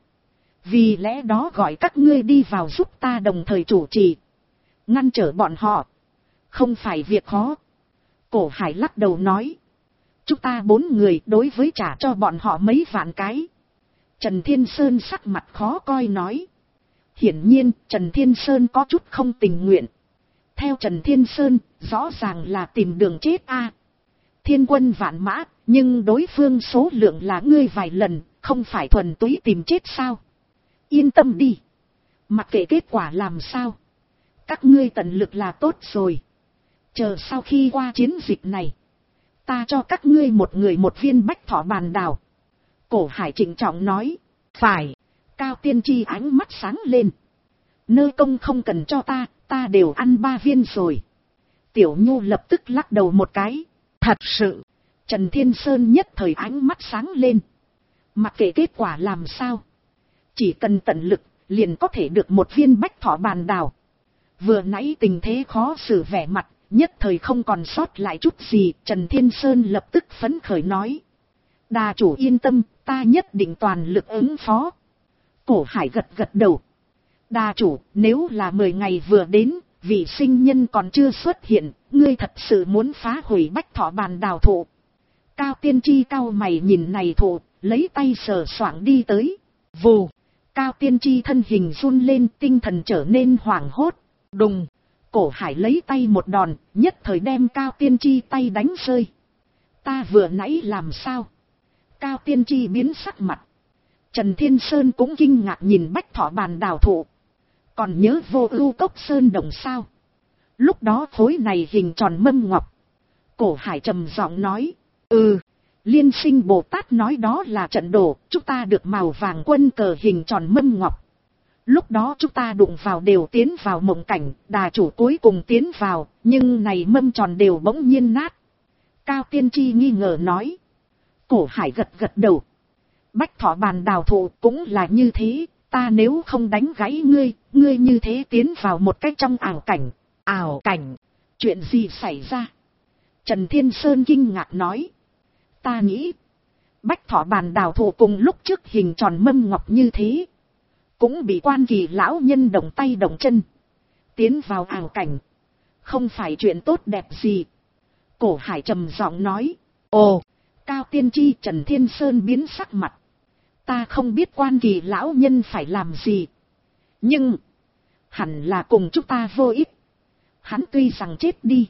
[SPEAKER 1] Vì lẽ đó gọi các ngươi đi vào giúp ta đồng thời chủ trì. Ngăn trở bọn họ. Không phải việc khó. Cổ hải lắc đầu nói. Chúng ta 4 người đối với trả cho bọn họ mấy vạn cái. Trần Thiên Sơn sắc mặt khó coi nói. Hiển nhiên Trần Thiên Sơn có chút không tình nguyện. Theo Trần Thiên Sơn rõ ràng là tìm đường chết a. Thiên quân vạn mã, nhưng đối phương số lượng là ngươi vài lần, không phải thuần túy tìm chết sao? Yên tâm đi. Mặc kệ kết quả làm sao. Các ngươi tận lực là tốt rồi. Chờ sau khi qua chiến dịch này. Ta cho các ngươi một người 1 viên Bách Thọ Bàn Đào. Cổ Hải trịnh trọng nói. Phải. Cao Tiên Tri ánh mắt sáng lên. Nơ công không cần cho ta đều ăn 3 viên rồi. Tiểu Nhu lập tức lắc đầu một cái. Thật sự. Trần Thiên Sơn nhất thời ánh mắt sáng lên. Mặc kệ kết quả làm sao, chỉ cần tận lực, liền có thể được một viên bách thọ bàn đào. Vừa nãy tình thế khó xử vẻ mặt, nhất thời không còn sót lại chút gì. Trần Thiên Sơn lập tức phấn khởi nói. Đà chủ yên tâm, ta nhất định toàn lực ứng phó. Cổ Hải gật gật đầu. Đà chủ, nếu là 10 ngày vừa đến, vị sinh nhân còn chưa xuất hiện, ngươi thật sự muốn phá hủy bách thọ bàn đào thụ. Cao Tiên Tri cao mày nhìn này thụ, lấy tay sờ soạng đi tới. Vù, Cao Tiên Tri thân hình run lên, tinh thần trở nên hoảng hốt. Đùng, Cổ Hải lấy tay một đòn, nhất thời đem Cao Tiên Tri tay đánh rơi. Ta vừa nãy làm sao? Cao Tiên Tri biến sắc mặt. Trần Thiên Sơn cũng kinh ngạc nhìn bách thọ bàn đào thụ. Còn nhớ Vô Ưu Cốc Sơn Đồng sao? Lúc đó khối này hình tròn mâm ngọc. Cổ Hải trầm giọng nói. Liên Sinh Bồ Tát nói đó là trận đồ, chúng ta được màu vàng quân cờ hình tròn mâm ngọc. Lúc đó chúng ta đụng vào đều tiến vào mộng cảnh, đà chủ cuối cùng tiến vào, nhưng này mâm tròn đều bỗng nhiên nát. Cao Tiên Tri nghi ngờ nói. Cổ Hải gật gật đầu. Bách thọ bàn đào thụ cũng là như thế, ta nếu không đánh gãy ngươi như thế tiến vào một cách trong ảo cảnh. Ảo cảnh? Chuyện gì xảy ra? Trần Thiên Sơn kinh ngạc nói. Ta nghĩ, bách thọ bàn đào thụ cùng lúc trước hình tròn mâm ngọc như thế, cũng bị Quan Kỳ lão nhân động tay động chân, tiến vào ảo cảnh. Không phải chuyện tốt đẹp gì. Cổ Hải trầm giọng nói. Ồ, Cao Tiên Tri. Trần Thiên Sơn biến sắc mặt. Ta không biết Quan Kỳ lão nhân phải làm gì, nhưng hẳn là cùng chúng ta vô ích. Hắn tuy rằng chết đi,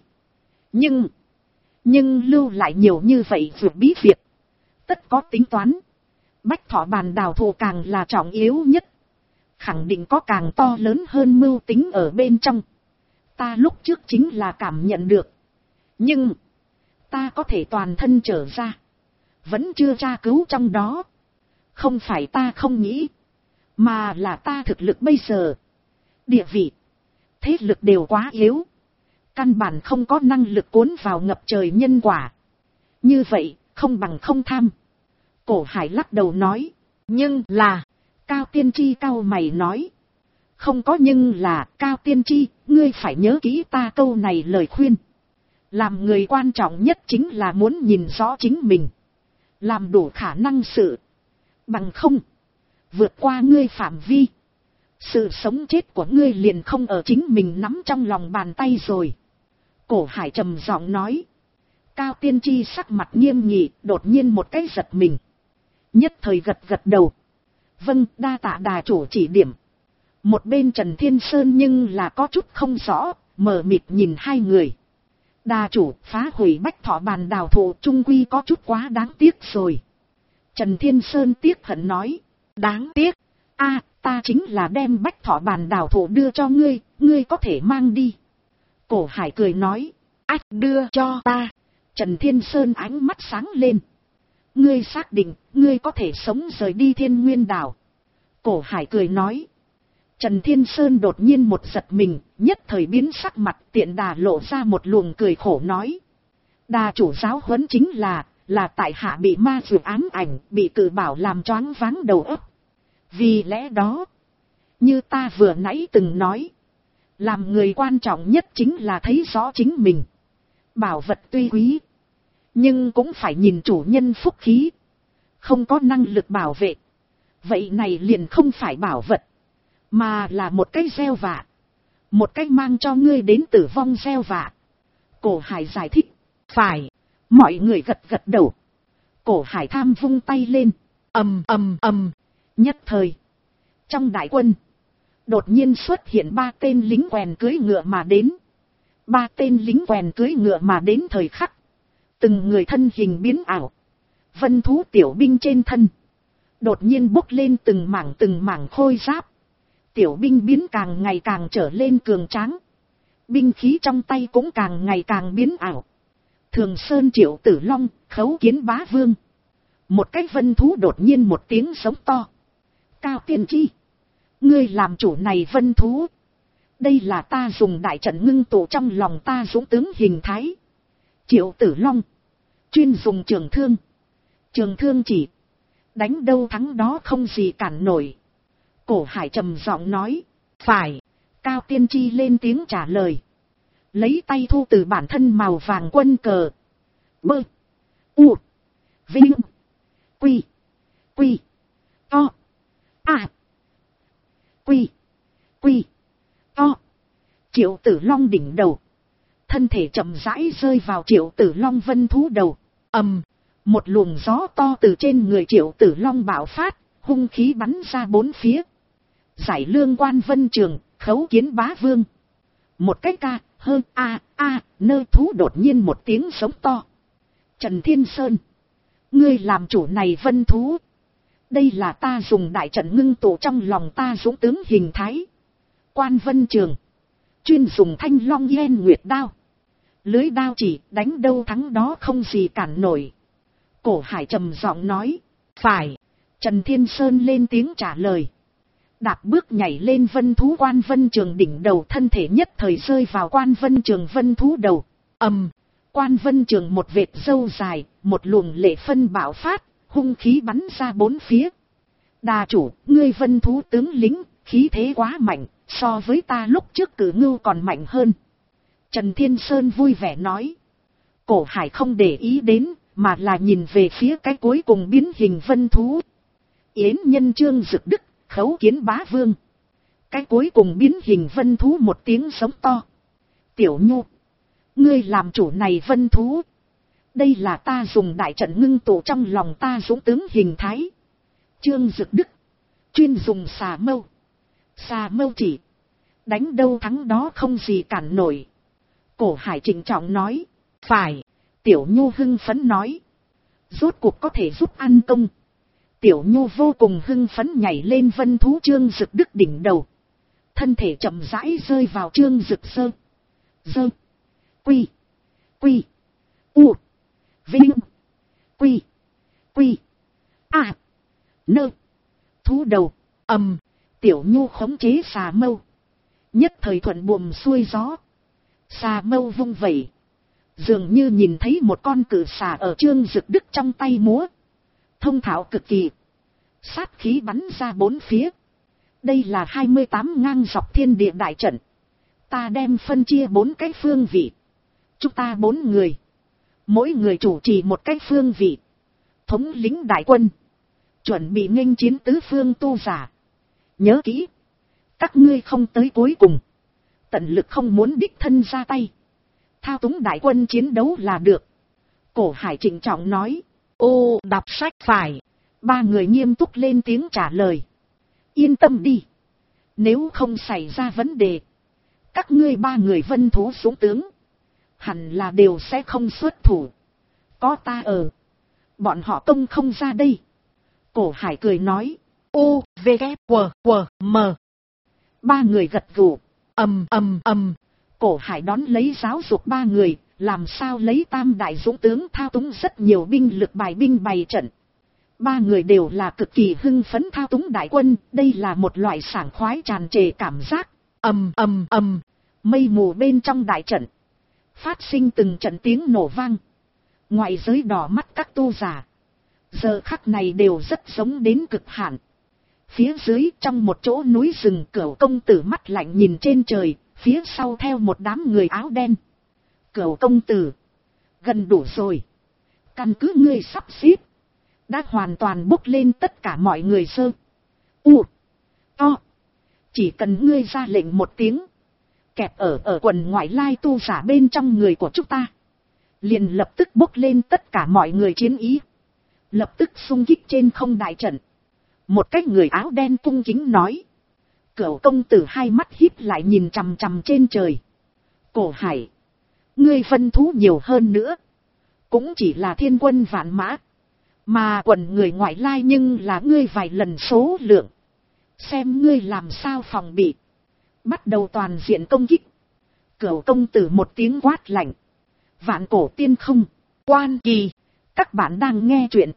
[SPEAKER 1] nhưng lưu lại nhiều như vậy vượt bí việc, tất có tính toán. Bách thọ bàn đào thụ càng là trọng yếu nhất, khẳng định có càng to lớn hơn mưu tính ở bên trong. Ta lúc trước chính là cảm nhận được, nhưng ta có thể toàn thân trở ra, vẫn chưa tra cứu trong đó. Không phải ta không nghĩ, mà là ta thực lực bây giờ, địa vị, thế lực đều quá yếu, căn bản không có năng lực cuốn vào ngập trời nhân quả. Như vậy, không bằng không tham. Cổ Hải lắc đầu nói. Nhưng là, Cao Tiên Tri cao mày nói. Không có nhưng là, Cao Tiên Tri, ngươi phải nhớ kỹ ta câu này lời khuyên. Làm người quan trọng nhất chính là muốn nhìn rõ chính mình, làm đủ khả năng sự. Bằng không, vượt qua ngươi phạm vi, sự sống chết của ngươi liền không ở chính mình nắm trong lòng bàn tay rồi. Cổ Hải trầm giọng nói. Cao Tiên Tri sắc mặt nghiêm nghị, đột nhiên một cái giật mình, nhất thời gật gật đầu. Vâng, đa tạ đà chủ chỉ điểm. Một bên Trần Thiên Sơn nhưng là có chút không rõ, mờ mịt nhìn hai người. Đà chủ, phá hủy bách thọ bàn đào thụ trung quy có chút quá đáng tiếc rồi. Trần Thiên Sơn tiếc hận nói. Đáng tiếc? Ta chính là đem bách thọ bàn đào thụ đưa cho ngươi, ngươi có thể mang đi. Cổ Hải cười nói. Ách, đưa cho ta. Trần Thiên Sơn ánh mắt sáng lên. Ngươi xác định, ngươi có thể sống rời đi Thiên Nguyên đảo. Cổ Hải cười nói. Trần Thiên Sơn đột nhiên một giật mình, nhất thời biến sắc mặt, tiện đà lộ ra một luồng cười khổ nói. Đà chủ giáo huấn chính là tại hạ bị ma dược ám ảnh, bị cử bảo làm choáng váng đầu óc. Vì lẽ đó, như ta vừa nãy từng nói, làm người quan trọng nhất chính là thấy rõ chính mình. Bảo vật tuy quý, nhưng cũng phải nhìn chủ nhân phúc khí. Không có năng lực bảo vệ, vậy này liền không phải bảo vật, mà là một cái gieo vạ. Một cái mang cho ngươi đến tử vong gieo vạ. Cổ Hải giải thích. Phải. Mọi người gật gật đầu. Cổ Hải tham vung tay lên. ầm. Nhất thời, trong đại quân, đột nhiên xuất hiện 3 tên lính quèn cưỡi ngựa mà đến. 3 tên lính quèn cưỡi ngựa mà đến thời khắc, từng người thân hình biến ảo. Vân thú tiểu binh trên thân, đột nhiên bốc lên từng mảng khôi giáp. Tiểu binh biến càng ngày càng trở lên cường tráng. Binh khí trong tay cũng càng ngày càng biến ảo. Thường Sơn Triệu Tử Long, Khấu Kiến Bá Vương. Một cái vân thú đột nhiên một tiếng sống to. Cao tiên tri, ngươi làm chủ này vân thú. Đây là ta dùng đại trận ngưng tụ trong lòng ta dũng tướng hình thái. Triệu Tử Long, chuyên dùng trường thương. Trường thương chỉ, đánh đâu thắng đó không gì cản nổi. Cổ Hải trầm giọng nói, phải. Cao tiên tri lên tiếng trả lời. Lấy tay thu từ bản thân màu vàng quân cờ. Bơ, u, vinh, quy, quy, to, a, quy, quy, to. Triệu Tử Long đỉnh đầu. Thân thể chậm rãi rơi vào Triệu Tử Long vân thú đầu. Một luồng gió to từ trên người Triệu Tử Long bạo phát, hung khí bắn ra bốn phía. Giải lương quan vân trường, khấu kiến bá vương. Một cái ca, hơn nơ thú đột nhiên một tiếng sống to. Trần Thiên Sơn, ngươi làm chủ này vân thú. Đây là ta dùng đại trận ngưng tụ trong lòng ta dũng tướng hình thái. Quan vân trường, chuyên dùng thanh long yên nguyệt đao. Lưới đao chỉ, đánh đâu thắng đó không gì cản nổi. Cổ Hải trầm giọng nói, phải. Trần Thiên Sơn lên tiếng trả lời. Đạp bước nhảy lên vân thú quan vân trường đỉnh đầu, thân thể nhất thời rơi vào quan vân trường vân thú đầu. Quan vân trường một vệt râu dài, một luồng lệ phân bạo phát, hung khí bắn ra bốn phía. Đà chủ, ngươi vân thú tướng lính, khí thế quá mạnh, so với ta lúc trước cử ngưu còn mạnh hơn. Trần Thiên Sơn vui vẻ nói. Cổ Hải không để ý đến, mà là nhìn về phía cái cuối cùng biến hình vân thú. Yến Nhân Trương Dực Đức, khấu kiến bá vương. Cái cuối cùng biến hình vân thú một tiếng sống to. Tiểu Nhu, ngươi làm chủ này vân thú. Đây là ta dùng đại trận ngưng tụ trong lòng ta dũng tướng hình thái. Trương Dực Đức, chuyên dùng xà mâu. Xà mâu chỉ, đánh đâu thắng đó không gì cản nổi. Cổ Hải trịnh trọng nói, phải. Tiểu Nhu hưng phấn nói, rốt cuộc có thể giúp ăn công. Tiểu Nhu vô cùng hưng phấn nhảy lên vân thú Trương Dực Đức đỉnh đầu. Thân thể chậm rãi rơi vào Trương Dực sơ. Dơ. Quy. Quy. U. Vinh. Quy. Quy. A. Nơ. Thú đầu. Tiểu Nhu khống chế xà mâu. Nhất thời thuận buồm xuôi gió. Xà mâu vung vẩy. Dường như nhìn thấy một con cự xà ở Trương Dực Đức trong tay múa. Thông thạo cực kỳ. Sát khí bắn ra bốn phía. Đây là 28 ngang dọc thiên địa đại trận. Ta đem phân chia 4 cái phương vị. Chúng ta 4 người. Mỗi người chủ trì một cái phương vị. Thống lĩnh đại quân. Chuẩn bị nghênh chiến tứ phương tu giả. Nhớ kỹ. Các ngươi không tới cuối cùng. Tận lực không muốn đích thân ra tay. Thao túng đại quân chiến đấu là được. Cổ Hải trịnh trọng nói. Ô, đọc sách phải. 3 người nghiêm túc lên tiếng trả lời. Yên tâm đi. Nếu không xảy ra vấn đề. Các ngươi 3 người vân thú xuống tướng. Hẳn là đều sẽ không xuất thủ. Có ta ở. Bọn họ công không ra đây. Cổ Hải cười nói. U, V, K, W, W, M. 3 người gật gù. Cổ Hải đón lấy giáo dục 3 người. Làm sao lấy tam đại dũng tướng thao túng rất nhiều binh lực bài binh bày trận. 3 người đều là cực kỳ hưng phấn thao túng đại quân. Đây là một loại sảng khoái tràn trề cảm giác. Mây mù bên trong đại trận. Phát sinh từng trận tiếng nổ vang. Ngoại giới đỏ mắt các tu giả. Giờ khắc này đều rất giống đến cực hạn. Phía dưới trong một chỗ núi rừng, Cửu công tử mắt lạnh nhìn trên trời. Phía sau theo một đám người áo đen. Cửu công tử, gần đủ rồi. Căn cứ ngươi sắp xếp. Đã hoàn toàn bốc lên tất cả mọi người sơ. U. To. Chỉ cần ngươi ra lệnh một tiếng. Kẹp ở quần ngoại lai tu giả bên trong người của chúng ta. Liền lập tức bốc lên tất cả mọi người chiến ý. Lập tức xung kích trên không đại trận. Một cái người áo đen cung kính nói. Cửu công tử hai mắt híp lại nhìn chằm chằm trên trời. Cổ Hải, ngươi vân thú nhiều hơn nữa. Cũng chỉ là thiên quân vạn mã. Mà quần người ngoại lai nhưng là ngươi vài lần số lượng. Xem ngươi làm sao phòng bị. Bắt đầu toàn diện công kích. Cửu công tử một tiếng quát lạnh. Vạn cổ tiên không. Quan Kỳ. Các bạn đang nghe truyện tại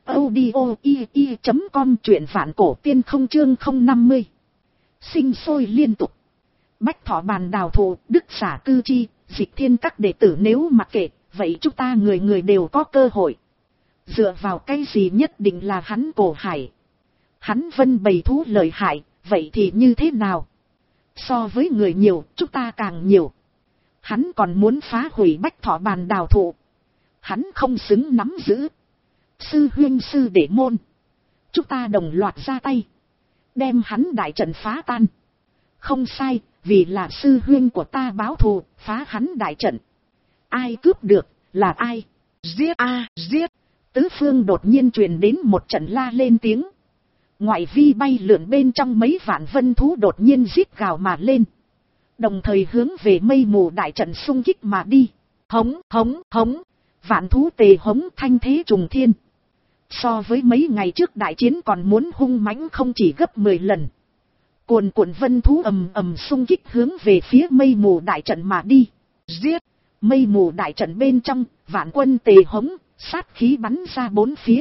[SPEAKER 1] audio.com truyện vạn cổ tiên không chương 050. Sinh sôi liên tục. Bách Thọ Bàn Đào Thụ, Đức Giả Cư Chi, Dịch Thiên các đệ tử nếu mặc kệ, vậy chúng ta người người đều có cơ hội. Dựa vào cái gì nhất định là hắn Cổ Hải. Hắn Vân bầy thú lợi hại, vậy thì như thế nào? So với người nhiều, chúng ta càng nhiều. Hắn còn muốn phá hủy Bách Thọ Bàn Đào Thụ. Hắn không xứng nắm giữ. Sư huynh sư đệ môn. Chúng ta đồng loạt ra tay. Đem hắn đại trận phá tan. Không sai, vì là sư huynh của ta báo thù, phá hắn đại trận. Ai cướp được, là ai? Giết a giết. Tứ phương đột nhiên truyền đến một trận la lên tiếng. Ngoại vi bay lượn bên trong mấy vạn vân thú đột nhiên rít gào mà lên. Đồng thời hướng về mây mù đại trận xung kích mà đi. Hống hống hống. Vạn thú tề hống thanh thế trùng thiên. So với mấy ngày trước đại chiến còn muốn hung mãnh không chỉ gấp 10 lần. Cuồn cuộn vân thú ầm ầm xung kích hướng về phía mây mù đại trận mà đi. Giết! Mây mù đại trận bên trong, vạn quân tề hống, sát khí bắn ra bốn phía.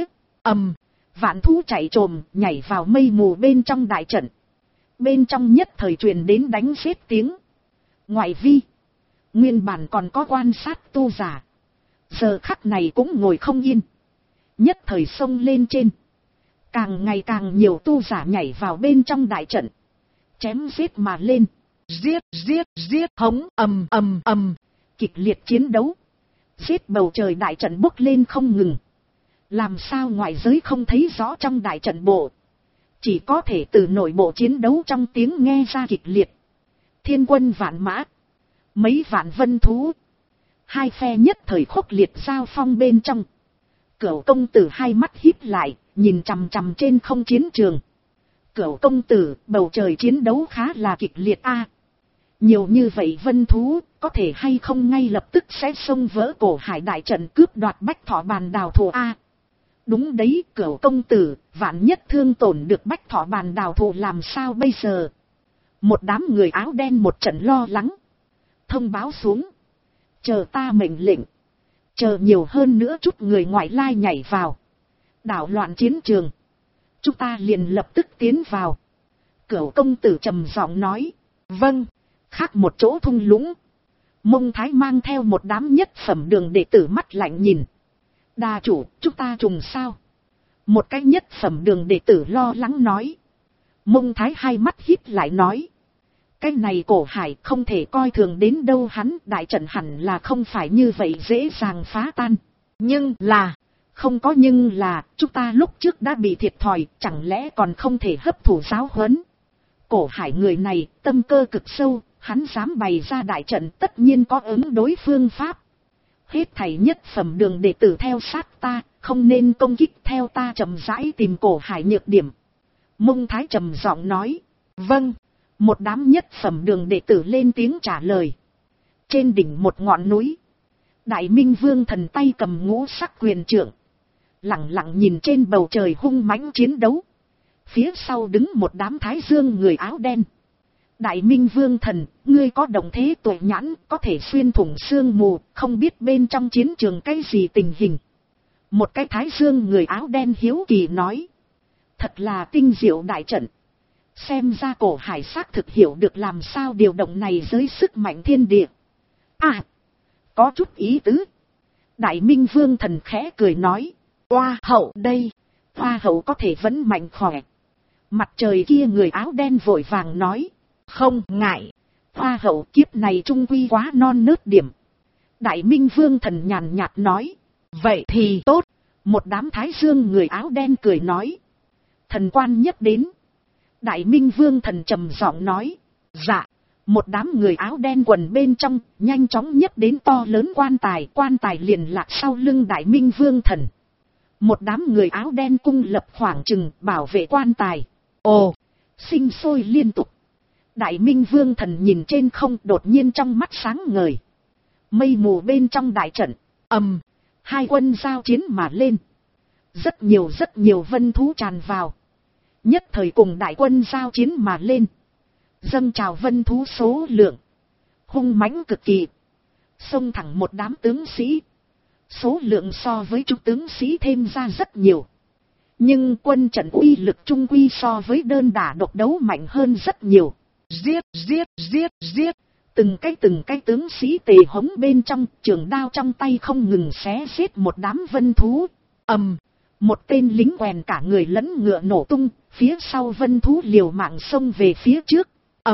[SPEAKER 1] Vạn thú chạy trồm, nhảy vào mây mù bên trong đại trận. Bên trong nhất thời truyền đến đánh giết tiếng. Ngoại vi, nguyên bản còn có quan sát tu giả. Giờ khắc này cũng ngồi không yên. Nhất thời xông lên trên. Càng ngày càng nhiều tu giả nhảy vào bên trong đại trận. Chém giết mà lên. Giết giết giết hống kịch liệt chiến đấu. Giết bầu trời đại trận bốc lên không ngừng. Làm sao ngoại giới không thấy rõ trong đại trận bộ. Chỉ có thể từ nội bộ chiến đấu trong tiếng nghe ra kịch liệt. Thiên quân vạn mã. Mấy vạn vân thú. Hai phe nhất thời khốc liệt giao phong bên trong. Cửu công tử hai mắt híp lại, nhìn chằm chằm trên không chiến trường. Cửu công tử, bầu trời chiến đấu khá là kịch liệt a. Nhiều như vậy vân thú, có thể hay không ngay lập tức sẽ xông vỡ Cổ Hải đại trận cướp đoạt Bách Thọ Bàn Đào Thụ a. Đúng đấy, Cửu công tử, vạn nhất thương tổn được Bách Thọ Bàn Đào Thụ làm sao bây giờ? Một đám người áo đen một trận lo lắng. Thông báo xuống. Chờ ta mệnh lệnh. Chờ nhiều hơn nữa chút người ngoại lai nhảy vào. Đảo loạn chiến trường. Chúng ta liền lập tức tiến vào. Cửu công tử trầm giọng nói. Vâng. Khác một chỗ thung lũng. Mông Thái mang theo một đám nhất phẩm đường đệ tử mắt lạnh nhìn. Đà chủ, chúng ta trùng sao? Một cái nhất phẩm đường đệ tử lo lắng nói. Mông Thái hai mắt híp lại nói. Cái này Cổ Hải không thể coi thường đến đâu, hắn đại trận hẳn là không phải như vậy dễ dàng phá tan. Nhưng là, không có nhưng là, chúng ta lúc trước đã bị thiệt thòi, chẳng lẽ còn không thể hấp thụ giáo huấn. Cổ Hải người này, tâm cơ cực sâu, hắn dám bày ra đại trận tất nhiên có ứng đối phương pháp. Hết thảy nhất phẩm đường đệ tử theo sát ta, không nên công kích, theo ta chậm rãi tìm Cổ Hải nhược điểm. Mông Thái trầm giọng nói. Vâng. Một đám nhất phẩm đường đệ tử lên tiếng trả lời. Trên đỉnh một ngọn núi. Đại Minh Vương thần tay cầm ngũ sắc quyền trượng. Lặng lặng nhìn trên bầu trời hung mãnh chiến đấu. Phía sau đứng một đám thái dương người áo đen. Đại Minh Vương thần, ngươi có động thế tuệ nhãn, có thể xuyên thủng sương mù, không biết bên trong chiến trường cái gì tình hình. Một cái thái dương người áo đen hiếu kỳ nói. Thật là tinh diệu đại trận. Xem ra Cổ Hải xác thực hiểu được làm sao điều động này dưới sức mạnh thiên địa. À, có chút ý tứ. Đại Minh Vương thần khẽ cười nói. Hoa hậu đây, hoa hậu có thể vẫn mạnh khỏe. Mặt trời kia người áo đen vội vàng nói. Không ngại, hoa hậu kiếp này trung quy quá non nớt điểm. Đại Minh Vương thần nhàn nhạt nói. Vậy thì tốt. Một đám thái dương người áo đen cười nói. Thần quan nhất đến. Đại Minh Vương thần trầm giọng nói. Dạ. Một đám người áo đen quần bên trong, nhanh chóng nhất đến to lớn quan tài liền lạc sau lưng Đại Minh Vương thần. Một đám người áo đen cung lập khoảng chừng bảo vệ quan tài. Ồ, sinh sôi liên tục. Đại Minh Vương thần nhìn trên không đột nhiên trong mắt sáng ngời. Mây mù bên trong đại trận, hai quân giao chiến mà lên. Rất nhiều vân thú tràn vào. Nhất thời cùng đại quân giao chiến mà lên. Dâng trào vân thú số lượng. Hung mãnh cực kỳ. Xông thẳng một đám tướng sĩ. Số lượng so với chúng tướng sĩ thêm ra rất nhiều. Nhưng quân trận uy lực trung quy so với đơn đả độc đấu mạnh hơn rất nhiều. Giết, giết, giết, giết. Từng cái tướng sĩ tề hống bên trong, trường đao trong tay không ngừng xé giết một đám vân thú. Một tên lính quèn cả người lẫn ngựa nổ tung, phía sau vân thú liều mạng xông về phía trước.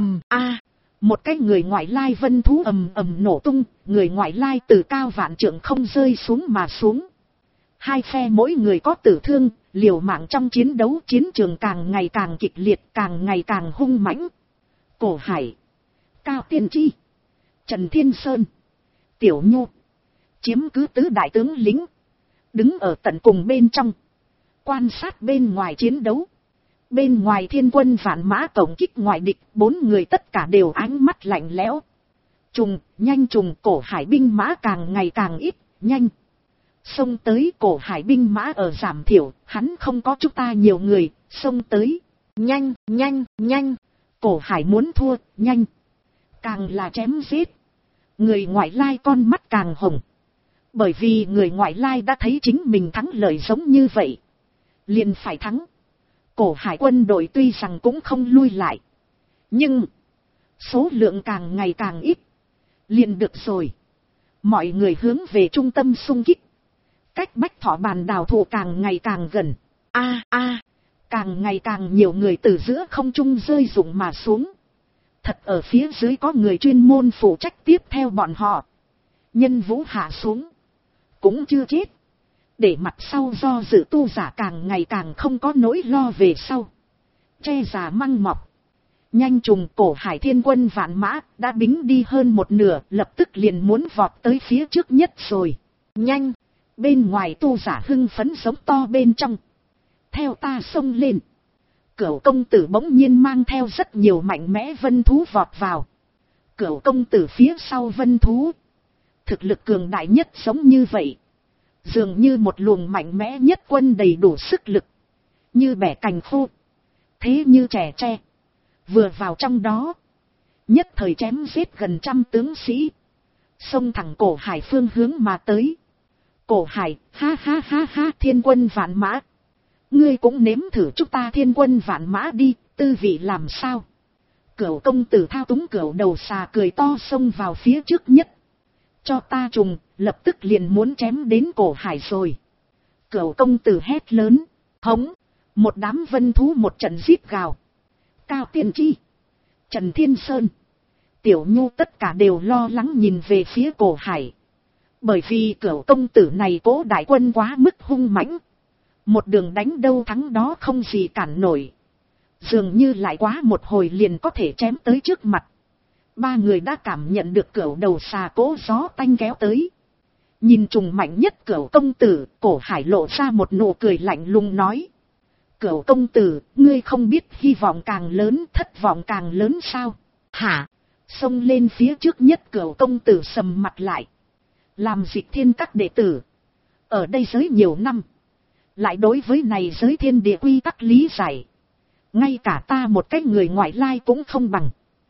[SPEAKER 1] Một cái người ngoại lai vân thú nổ tung, người ngoại lai từ cao vạn trượng không rơi xuống mà xuống. Hai phe mỗi người có tử thương, liều mạng trong chiến đấu, chiến trường càng ngày càng kịch liệt, càng ngày càng hung mãnh. Cổ Hải, Cao Tiên Tri, Trần Thiên Sơn, Tiểu Nhu chiếm cứ tứ đại tướng lính, đứng ở tận cùng bên trong, quan sát bên ngoài chiến đấu. Bên ngoài thiên quân vạn mã tổng kích ngoại địch, 4 người tất cả đều ánh mắt lạnh lẽo. Nhanh trùng, Cổ Hải binh mã càng ngày càng ít, nhanh. Xông tới, Cổ Hải binh mã ở giảm thiểu, hắn không có chúng ta nhiều người, xông tới. Nhanh, nhanh, nhanh. Cổ Hải muốn thua, nhanh. Càng là chém giết, người ngoại lai con mắt càng hồng. Bởi vì người ngoại lai đã thấy chính mình thắng lợi giống như vậy, liền phải thắng. Cổ Hải quân đội tuy rằng cũng không lui lại, nhưng số lượng càng ngày càng ít. Liền được rồi. Mọi người hướng về trung tâm xung kích. Cách Bách Thọ Bàn Đào Thụ càng ngày càng gần. Càng ngày càng nhiều người từ giữa không trung rơi rụng mà xuống. Thật ở phía dưới có người chuyên môn phụ trách tiếp theo bọn họ. Nhân Vũ hạ xuống, cũng chưa chết. Để mặt sau do dự tu giả càng ngày càng không có nỗi lo về sau. Che giả măng mọc. Nhanh trùng, Cổ Hải thiên quân vạn mã đã bính đi hơn một nửa, lập tức liền muốn vọt tới phía trước nhất rồi. Nhanh! Bên ngoài tu giả hưng phấn giống to bên trong. Theo ta xông lên. Cửu công tử bỗng nhiên mang theo rất nhiều mạnh mẽ vân thú vọt vào. Cửu công tử phía sau vân thú, thực lực cường đại nhất giống như vậy. Dường như một luồng mạnh mẽ nhất quân đầy đủ sức lực. Như bẻ cành khô, thế như trẻ tre. Vừa vào trong đó, nhất thời chém giết gần 100 tướng sĩ. Xông thẳng Cổ Hải phương hướng mà tới. Cổ Hải, ha ha ha ha, thiên quân vạn mã. Ngươi cũng nếm thử chúng ta thiên quân vạn mã đi, tư vị làm sao? Cửu công tử thao túng cửu đầu xà cười to xông vào phía trước nhất. Cho ta trùng, lập tức liền muốn chém đến Cổ Hải rồi. Cửu công tử hét lớn, hống, một đám vân thú một trận rít gào. Cao Tiên Tri, Trần Thiên Sơn, Tiểu Nhu tất cả đều lo lắng nhìn về phía Cổ Hải. Bởi vì cửu công tử này cố đại quân quá mức hung mãnh. Một đường đánh đâu thắng đó không gì cản nổi. Dường như lại quá một hồi liền có thể chém tới trước mặt. 3 người đã cảm nhận được cửu đầu xà cố gió tanh kéo tới. Nhìn trùng mạnh nhất cửu công tử, Cổ Hải lộ ra một nụ cười lạnh lùng nói. Cửu công tử, ngươi không biết hy vọng càng lớn, thất vọng càng lớn sao? Hả? Xông lên phía trước nhất cửu công tử sầm mặt lại. Làm Dịch Thiên các đệ tử, ở đây giới nhiều năm, lại đối với này giới thiên địa quy tắc lý giải. Ngay cả ta một cái người ngoại lai cũng không bằng.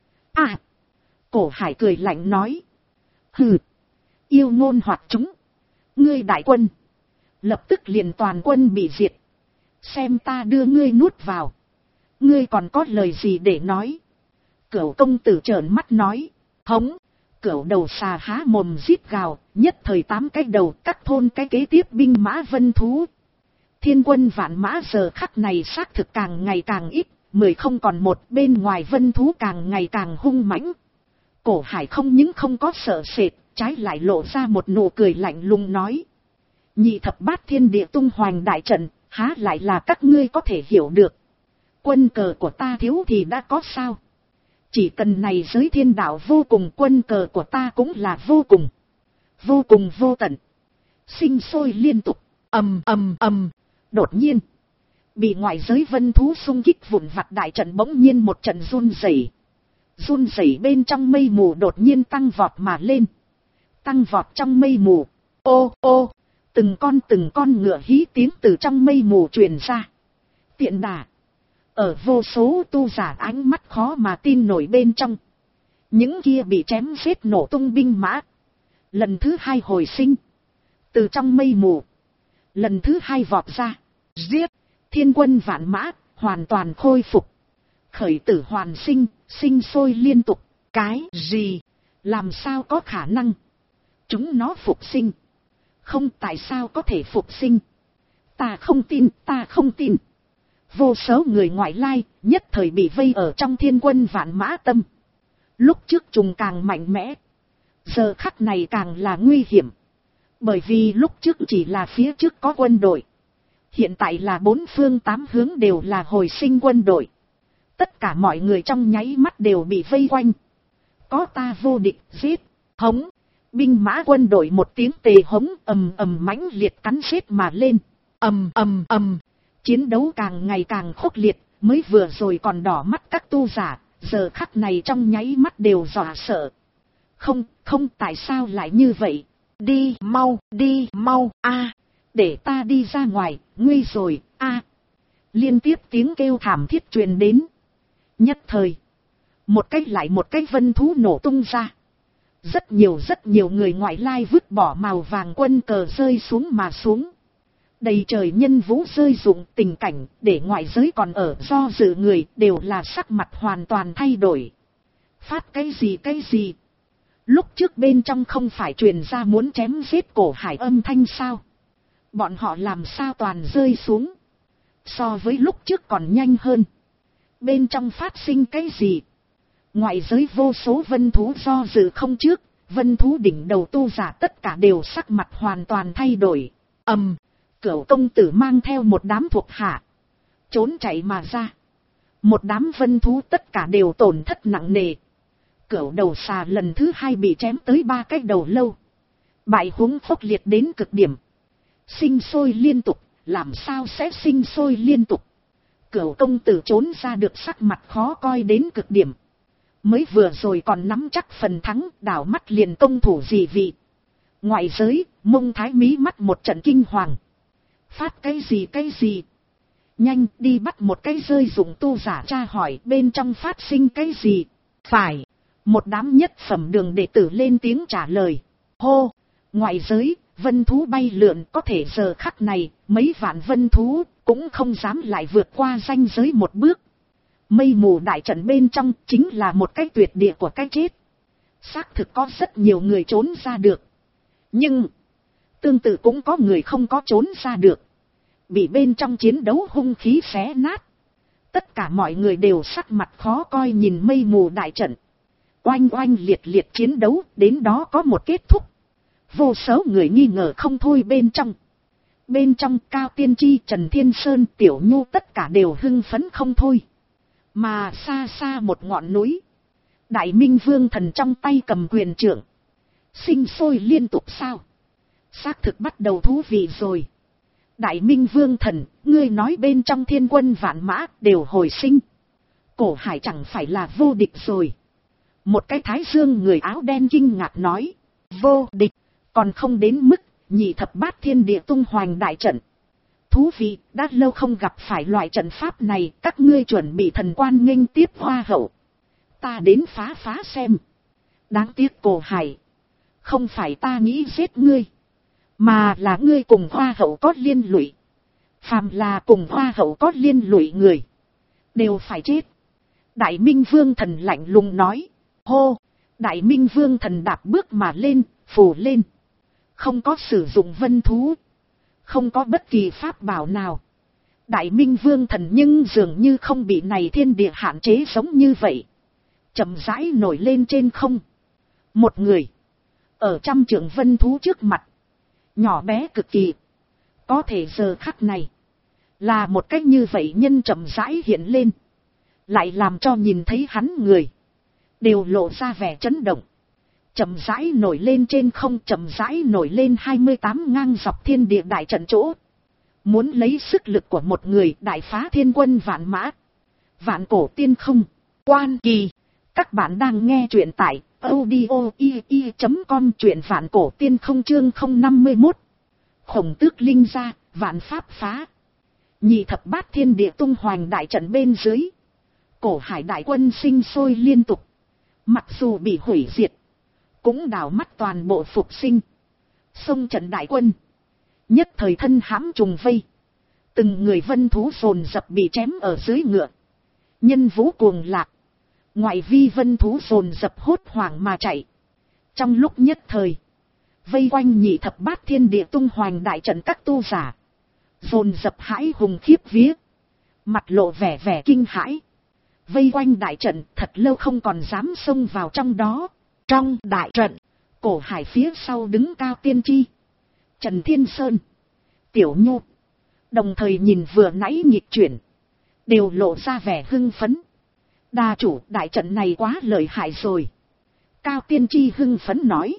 [SPEAKER 1] Cổ Hải cười lạnh nói. Hừ, yêu ngôn hoặc chúng. Ngươi đại quân, lập tức liền toàn quân bị diệt. Xem ta đưa ngươi nuốt vào. Ngươi còn có lời gì để nói? Cửu công tử trợn mắt nói. Hống! Cửu đầu xà há mồm rít gào, nhất thời 8 cái đầu các thôn cái kế tiếp binh mã vân thú. Thiên quân vạn mã giờ khắc này xác thực càng ngày càng ít, 10 không còn 1, bên ngoài vân thú càng ngày càng hung mãnh. Cổ Hải không những không có sợ sệt, trái lại lộ ra một nụ cười lạnh lùng nói. Nhị thập bát thiên địa tung hoành đại trận, há lại là các ngươi có thể hiểu được. Quân cờ của ta thiếu thì đã có sao? Chỉ cần này giới thiên đạo vô cùng, quân cờ của ta cũng là vô cùng. Vô cùng vô tận. Sinh sôi liên tục. Đột nhiên, bị ngoại giới vân thú xung kích vụn vặt đại trận bỗng nhiên một trận run rẩy. Run rẩy bên trong mây mù đột nhiên tăng vọt mà lên. Tăng vọt trong mây mù. Ô, từng con ngựa hí tiếng từ trong mây mù truyền ra. Tiện đà. Ở vô số tu giả ánh mắt khó mà tin nổi bên trong. Những kia bị chém giết nổ tung binh mã. Lần thứ 2 hồi sinh. Từ trong mây mù. Lần thứ 2 vọt ra. Giết. Thiên quân vạn mã, hoàn toàn khôi phục. Khởi tử hoàn sinh, sinh sôi liên tục. Cái gì? Làm sao có khả năng? Chúng nó phục sinh. Không, tại sao có thể phục sinh? Ta không tin, ta không tin. Vô số người ngoại lai, nhất thời bị vây ở trong thiên quân vạn mã tâm. Lúc trước trùng càng mạnh mẽ. Giờ khắc này càng là nguy hiểm. Bởi vì lúc trước chỉ là phía trước có quân đội. Hiện tại là bốn phương tám hướng đều là hồi sinh quân đội. Tất cả mọi người trong nháy mắt đều bị vây quanh. Có ta vô địch, giết, hống. Binh mã quân đội một tiếng tề hống ầm ầm mãnh liệt cắn xếp mà lên. Ầm ầm ầm. Chiến đấu càng ngày càng khốc liệt, mới vừa rồi còn đỏ mắt các tu giả, giờ khắc này trong nháy mắt đều dọa sợ. Không, không, tại sao lại như vậy? Đi mau, a, để ta đi ra ngoài, nguy rồi, a. Liên tiếp tiếng kêu thảm thiết truyền đến. Nhất thời, một cái lại một cái vân thú nổ tung ra. Rất nhiều người ngoại lai vứt bỏ màu vàng quân cờ rơi xuống mà xuống. Đầy trời nhân vũ rơi rụng, tình cảnh để ngoại giới còn ở do dự người đều là sắc mặt hoàn toàn thay đổi. Phát cái gì? Lúc trước bên trong không phải truyền ra muốn chém giết Cổ Hải âm thanh sao? Bọn họ làm sao toàn rơi xuống? So với lúc trước còn nhanh hơn. Bên trong phát sinh cái gì? Ngoại giới vô số vân thú do dự không trước, vân thú đỉnh đầu tu giả tất cả đều sắc mặt hoàn toàn thay đổi. Cửu công tử mang theo một đám thuộc hạ, trốn chạy mà ra. Một đám vân thú tất cả đều tổn thất nặng nề. Cửu đầu xà lần thứ 2 bị chém tới 3 cái đầu lâu. Bại huống khốc liệt đến cực điểm. Sinh sôi liên tục, làm sao sẽ sinh sôi liên tục? Cửu công tử trốn ra được sắc mặt khó coi đến cực điểm. Mới vừa rồi còn nắm chắc phần thắng, đảo mắt liền công thủ dị vị. Ngoại giới, Mông Thái mí mắt một trận kinh hoàng. Phát cái gì? Nhanh đi bắt một cái rơi dụng tu giả tra hỏi bên trong phát sinh cái gì? Phải, một đám nhất phẩm đường đệ tử lên tiếng trả lời. Hô, ngoại giới, vân thú bay lượn, có thể giờ khắc này, mấy vạn vân thú cũng không dám lại vượt qua ranh giới một bước. Mây mù đại trận bên trong chính là một cái tuyệt địa của cái chết. Xác thực có rất nhiều người trốn ra được. Nhưng tương tự cũng có người không có trốn ra được. Bị bên trong chiến đấu hung khí xé nát. Tất cả mọi người đều sắc mặt khó coi nhìn mây mù đại trận. Oanh oanh liệt liệt chiến đấu, đến đó có một kết thúc. Vô số người nghi ngờ không thôi bên trong. Bên trong Cao Tiên Chi, Trần Thiên Sơn, Tiểu Nhu tất cả đều hưng phấn không thôi. Mà xa xa một ngọn núi. Đại Minh Vương Thần trong tay cầm quyền trượng. Sinh sôi liên tục sao? Xác thực bắt đầu thú vị rồi. Đại Minh Vương Thần, ngươi nói bên trong thiên quân vạn mã đều hồi sinh. Cổ Hải chẳng phải là vô địch rồi. Một cái thái dương người áo đen kinh ngạc nói. Vô địch, còn không đến mức nhị thập bát thiên địa tung hoành đại trận. Thú vị, đã lâu không gặp phải loại trận pháp này, các ngươi chuẩn bị thần quan nghênh tiếp hoa hậu. Ta đến phá xem. Đáng tiếc Cổ Hải. Không phải ta nghĩ giết ngươi, mà là ngươi cùng hoa hậu có liên lụy. Phàm là cùng hoa hậu có liên lụy người, đều phải chết. Đại Minh Vương Thần lạnh lùng nói. Hô, Đại Minh Vương Thần đạp bước mà lên, phủ lên. Không có sử dụng vân thú. Không có bất kỳ pháp bảo nào. Đại Minh Vương Thần nhưng dường như không bị này thiên địa hạn chế giống như vậy. Chậm rãi nổi lên trên không. Một người. Ở trăm trượng vân thú trước mặt. Nhỏ bé cực kỳ. Có thể giờ khắc này. Là một cách như vậy nhân chậm rãi hiện lên. Lại làm cho nhìn thấy hắn người. Đều lộ ra vẻ chấn động. Chậm rãi nổi lên trên không, chậm rãi nổi lên 28 ngang dọc thiên địa đại trận chỗ. Muốn lấy sức lực của một người đại phá thiên quân vạn mã. Vạn cổ tiên không. Quan kỳ. Các bạn đang nghe truyện tại audio.com, truyện vạn cổ tiên không chương 051. Khổng tước linh ra, vạn pháp phá. Nhị thập bát thiên địa tung hoành đại trận bên dưới. Cổ Hải đại quân sinh sôi liên tục. Mặc dù bị hủy diệt, cũng đảo mắt toàn bộ phục sinh. Xông trận đại quân. Nhất thời thân hãm trùng vây. Từng người vân thú dồn dập bị chém ở dưới ngựa. Nhân vũ cuồng lạc. Ngoại vi vân thú dồn dập hốt hoảng mà chạy. Trong lúc nhất thời, vây quanh nhị thập bát thiên địa tung hoành đại trận các tu giả. Dồn dập hãi hùng khiếp vía. Mặt lộ vẻ vẻ kinh hãi. Vây quanh đại trận thật lâu không còn dám xông vào trong đó. Trong đại trận, Cổ Hải phía sau đứng Cao Tiên Tri, Trần Thiên Sơn, Tiểu Nhu. Đồng thời nhìn vừa nãy nghịch chuyển, đều lộ ra vẻ hưng phấn. Đa chủ, đại trận này quá lợi hại rồi. Cao Tiên Tri hưng phấn nói.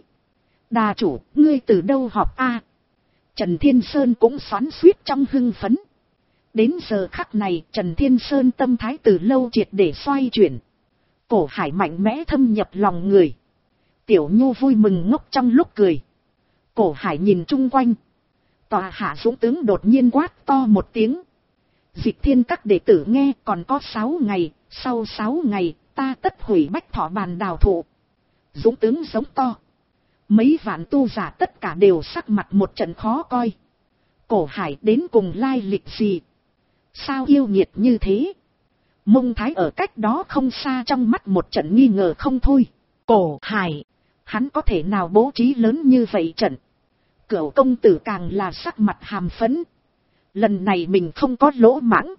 [SPEAKER 1] Đa chủ, ngươi từ đâu học a? Trần Thiên Sơn cũng xoắn xuýt trong hưng phấn. Đến giờ khắc này, Trần Thiên Sơn tâm thái từ lâu triệt để xoay chuyển. Cổ Hải mạnh mẽ thâm nhập lòng người. Tiểu Nhu vui mừng ngốc trong lúc cười. Cổ Hải nhìn chung quanh. Tòa hạ dũng tướng đột nhiên quát to một tiếng. Dịch Thiên các đệ tử nghe, còn có 6 ngày, sau 6 ngày, ta tất hủy Bách Thọ Bàn đào thụ. Dũng tướng giống to. Mấy vạn tu giả tất cả đều sắc mặt một trận khó coi. Cổ Hải đến cùng lai lịch gì? Sao yêu nghiệt như thế? Mông Thái ở cách đó không xa trong mắt một trận nghi ngờ không thôi. Cổ Hải, hắn có thể nào bố trí lớn như vậy trận? Cửu công tử càng là sắc mặt hàm phấn. Lần này mình không có lỗ mãng,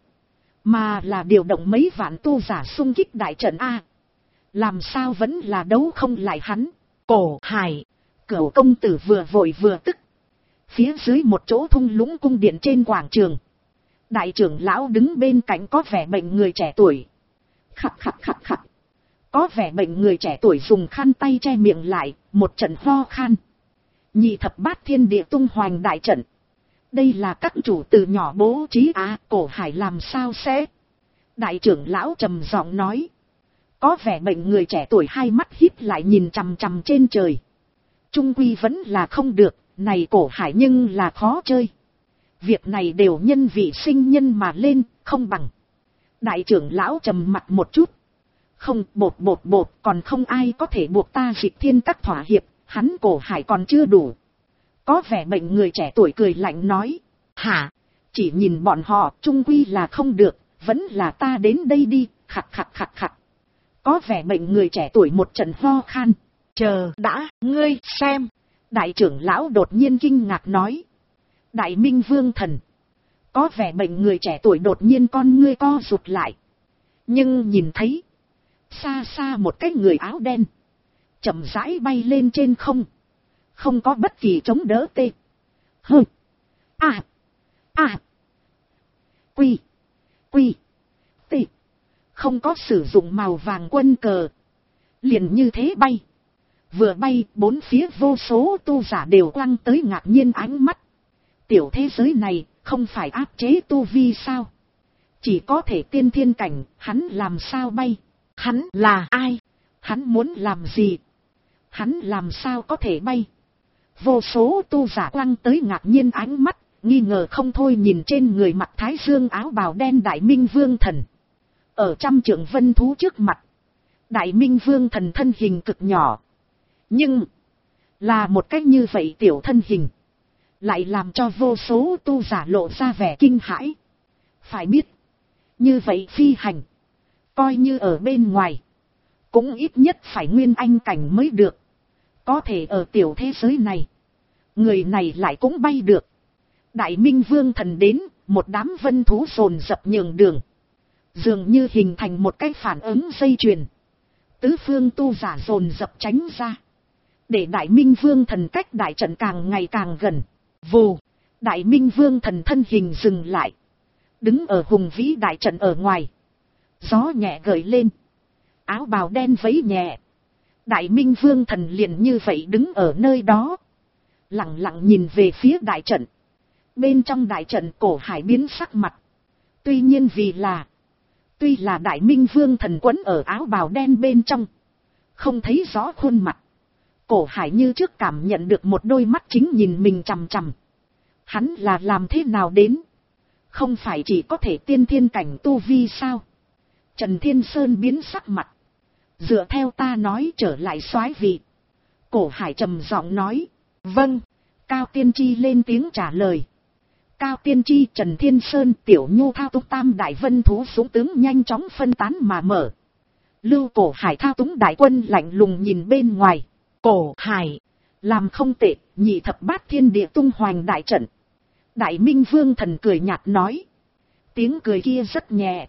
[SPEAKER 1] mà là điều động mấy vạn tu giả xung kích đại trận A. Làm sao vẫn là đấu không lại hắn? Cổ Hải, Cửu công tử vừa vội vừa tức. Phía dưới một chỗ thung lũng cung điện trên quảng trường, đại trưởng lão đứng bên cạnh có vẻ bệnh người trẻ tuổi. Khặt khặt khặt khặt. Có vẻ bệnh người trẻ tuổi dùng khăn tay che miệng lại, một trận ho khan. Nhị thập bát thiên địa tung hoành đại trận. Đây là các chủ từ nhỏ bố trí à, Cổ Hải làm sao sẽ? Đại trưởng lão trầm giọng nói. Có vẻ bệnh người trẻ tuổi hai mắt híp lại nhìn chằm chằm trên trời. Trung quy vẫn là không được, này Cổ Hải nhưng là khó chơi. Việc này đều nhân vị sinh nhân mà lên, không bằng. Đại trưởng lão trầm mặt một chút. Không, bột, còn không ai có thể buộc ta Dịch Thiên các thỏa hiệp, hắn Cổ Hải còn chưa đủ. Có vẻ bệnh người trẻ tuổi cười lạnh nói. Hả? Chỉ nhìn bọn họ, trung quy là không được, vẫn là ta đến đây đi, khặt khặt khặt khặt. Có vẻ bệnh người trẻ tuổi một trận ho khan. Chờ đã, ngươi xem. Đại trưởng lão đột nhiên kinh ngạc nói. Đại Minh Vương Thần. Có vẻ bệnh người trẻ tuổi đột nhiên con ngươi co rụt lại. Nhưng nhìn thấy. Xa xa một cái người áo đen. Chậm rãi bay lên trên không. Không có bất kỳ chống đỡ tê. Hơ. À. À. Quy. Quy. Tê. Không có sử dụng màu vàng quân cờ. Liền như thế bay. Vừa bay, bốn phía vô số tu giả đều quăng tới ngạc nhiên ánh mắt. Tiểu thế giới này, không phải áp chế tu vi sao? Chỉ có thể tiên thiên cảnh, hắn làm sao bay? Hắn là ai? Hắn muốn làm gì? Hắn làm sao có thể bay? Vô số tu giả quăng tới ngạc nhiên ánh mắt, nghi ngờ không thôi nhìn trên người mặc thái dương áo bào đen Đại Minh Vương Thần. Ở trăm trượng vân thú trước mặt, Đại Minh Vương Thần thân hình cực nhỏ. Nhưng, là một cách như vậy tiểu thân hình, lại làm cho vô số tu giả lộ ra vẻ kinh hãi. Phải biết, như vậy phi hành, coi như ở bên ngoài, cũng ít nhất phải nguyên anh cảnh mới được. Có thể ở tiểu thế giới này, người này lại cũng bay được. Đại Minh Vương Thần đến, một đám vân thú dồn dập nhường đường. Dường như hình thành một cái phản ứng dây chuyền. Tứ phương tu giả dồn dập tránh ra. Để Đại Minh Vương Thần cách đại trận càng ngày càng gần. Vù, Đại Minh Vương Thần thân hình dừng lại. Đứng ở hùng vĩ đại trận ở ngoài. Gió nhẹ gợi lên. Áo bào đen vẫy nhẹ. Đại Minh Vương Thần liền như vậy đứng ở nơi đó. Lặng lặng nhìn về phía đại trận. Bên trong đại trận Cổ Hải biến sắc mặt. Tuy nhiên tuy là Đại Minh Vương Thần quấn ở áo bào đen bên trong. Không thấy rõ khuôn mặt. Cổ Hải như trước cảm nhận được một đôi mắt chính nhìn mình chằm chằm. Hắn là làm thế nào đến? Không phải chỉ có thể tiên thiên cảnh tu vi sao? Trần Thiên Sơn biến sắc mặt. Dựa theo ta nói trở lại soái vị. Cổ Hải trầm giọng nói. Vâng. Cao Tiên Tri lên tiếng trả lời. Cao Tiên Tri, Trần Thiên Sơn, Tiểu Nhu thao túng tam đại vân thú súng tướng nhanh chóng phân tán mà mở. Lưu Cổ Hải thao túng đại quân lạnh lùng nhìn bên ngoài. Cổ Hải, làm không tệ, nhị thập bát thiên địa tung hoành đại trận. Đại Minh Vương Thần cười nhạt nói. Tiếng cười kia rất nhẹ.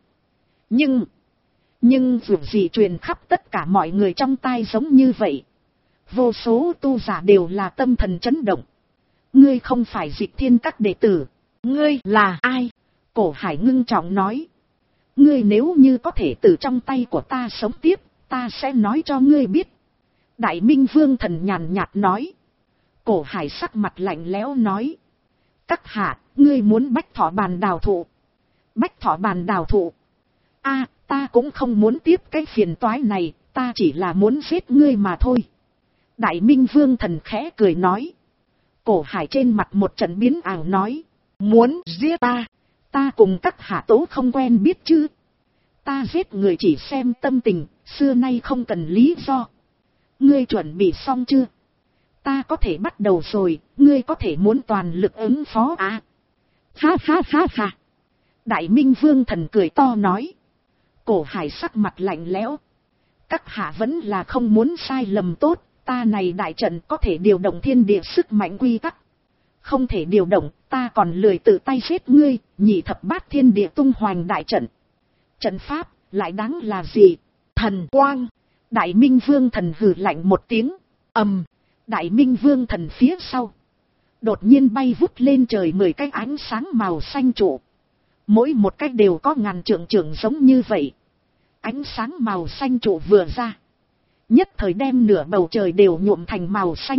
[SPEAKER 1] Nhưng dù gì truyền khắp tất cả mọi người trong tai giống như vậy. Vô số tu giả đều là tâm thần chấn động. Ngươi không phải Dịch Thiên các đệ tử. Ngươi là ai? Cổ Hải ngưng trọng nói. Ngươi nếu như có thể từ trong tay của ta sống tiếp, ta sẽ nói cho ngươi biết. Đại Minh Vương Thần nhàn nhạt nói. Cổ Hải sắc mặt lạnh lẽo nói. Các hạ, ngươi muốn Bách Thọ Bàn đào thụ. Bách Thọ Bàn đào thụ. Ta cũng không muốn tiếp cái phiền toái này, ta chỉ là muốn giết ngươi mà thôi. Đại Minh Vương Thần khẽ cười nói. Cổ Hải trên mặt một trận biến ảo nói. Muốn giết ta cùng các hạ tố không quen biết chứ. Ta giết người chỉ xem tâm tình, xưa nay không cần lý do. Ngươi chuẩn bị xong chưa? Ta có thể bắt đầu rồi, ngươi có thể muốn toàn lực ứng phó à? Ha ha ha ha. Đại Minh Vương Thần cười to nói. Cổ Hải sắc mặt lạnh lẽo. Các hạ vẫn là không muốn sai lầm tốt, ta này đại trận có thể điều động thiên địa sức mạnh quy tắc. Không thể điều động, ta còn lười tự tay giết ngươi, nhị thập bát thiên địa tung hoành đại trận. Trận pháp, lại đáng là gì? Thần quang. Đại Minh Vương Thần hừ lạnh một tiếng. Đại Minh Vương Thần phía sau. Đột nhiên bay vút lên trời 10 cái ánh sáng màu xanh trụ. Mỗi một cái đều có ngàn trượng giống như vậy. Ánh sáng màu xanh trụ vừa ra. Nhất thời đem nửa bầu trời đều nhuộm thành màu xanh.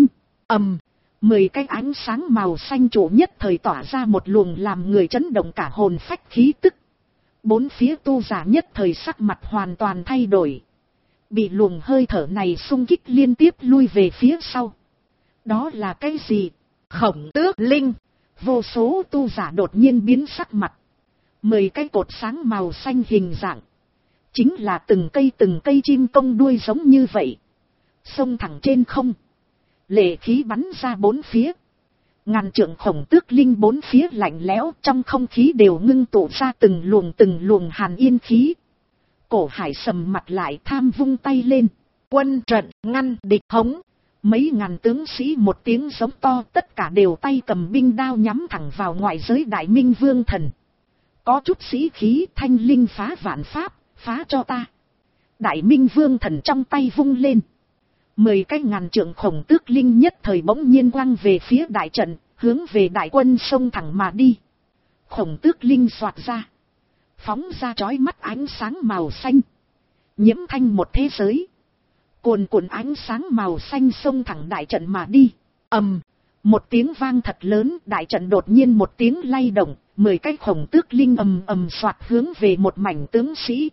[SPEAKER 1] 10 cái ánh sáng màu xanh trụ nhất thời tỏa ra một luồng làm người chấn động cả hồn phách khí tức. Bốn phía tu giả nhất thời sắc mặt hoàn toàn thay đổi. Bị luồng hơi thở này xung kích liên tiếp lui về phía sau. Đó là cái gì? Khổng Tước Linh. Vô số tu giả đột nhiên biến sắc mặt. 10 cái cột sáng màu xanh hình dạng. Chính là từng cây chim công đuôi giống như vậy. Xông thẳng trên không. Lệ khí bắn ra bốn phía. Ngàn trượng Khổng Tước Linh bốn phía lạnh lẽo, trong không khí đều ngưng tụ ra từng luồng hàn yên khí. Cổ Hải sầm mặt lại, tham vung tay lên. Quân trận ngăn địch hống. Mấy ngàn tướng sĩ một tiếng giống to, tất cả đều tay cầm binh đao nhắm thẳng vào ngoại giới Đại Minh Vương Thần. Có chút sĩ khí, thanh linh phá vạn pháp, phá cho ta. Đại Minh Vương Thần trong tay vung lên. 10 cái ngàn trượng Khổng Tước Linh nhất thời bỗng nhiên quăng về phía đại trận, hướng về đại quân xông thẳng mà đi. Khổng Tước Linh xoạt ra. Phóng ra chói mắt ánh sáng màu xanh. Nhiễm thanh một thế giới. Cuồn ánh sáng màu xanh xông thẳng đại trận mà đi. Một tiếng vang thật lớn, đại trận đột nhiên một tiếng lay động. 10 cái Khổng Tước Linh xoạt hướng về một mảnh tướng sĩ.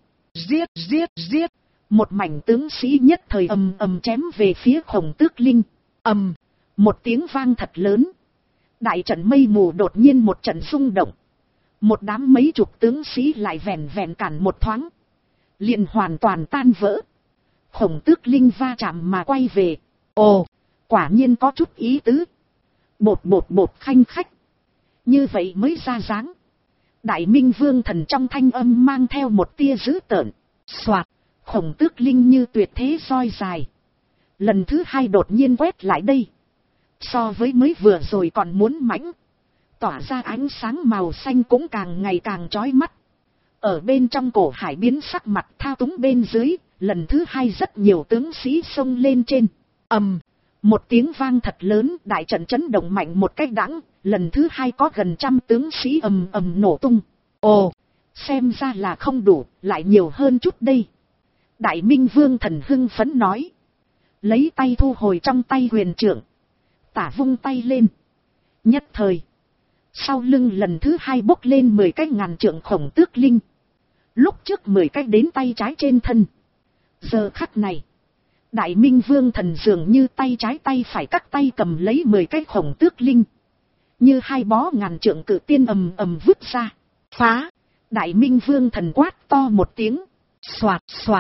[SPEAKER 1] Giết. Một mảnh tướng sĩ nhất thời chém về phía Khổng Tước Linh. Một tiếng vang thật lớn. Đại trận mây mù đột nhiên một trận rung động. Một đám mấy chục tướng sĩ lại vẹn cản một thoáng. Liền hoàn toàn tan vỡ. Khổng Tước Linh va chạm mà quay về. Ồ, quả nhiên có chút ý tứ. Bột khanh khách. Như vậy mới ra dáng. Đại Minh Vương Thần trong thanh âm mang theo một tia dữ tợn. Soạt, Khổng Tước Linh như tuyệt thế roi dài. Lần thứ hai đột nhiên quét lại đây. So với mới vừa rồi còn muốn mãnh. Tỏa ra ánh sáng màu xanh cũng càng ngày càng chói mắt. Ở bên trong Cổ Hải biến sắc mặt thao túng bên dưới, lần thứ hai rất nhiều tướng sĩ xông lên trên. Một tiếng vang thật lớn, đại trận chấn động mạnh một cách đãng, lần thứ hai có gần 100 tướng sĩ nổ tung. Ồ, xem ra là không đủ, lại nhiều hơn chút đây. Đại Minh Vương Thần hưng phấn nói. Lấy tay thu hồi trong tay huyền trượng. Tả vung tay lên. Nhất thời. Sau lưng lần thứ hai bốc lên 10 cái ngàn trượng Khổng Tước Linh. Lúc trước 10 cái đến tay trái trên thân. Giờ khắc này. Đại Minh Vương Thần dường như tay trái tay phải các tay cầm lấy 10 cái Khổng Tước Linh. Như hai bó ngàn trượng cự tiên vứt ra. Phá. Đại Minh Vương Thần quát to một tiếng. Xoạt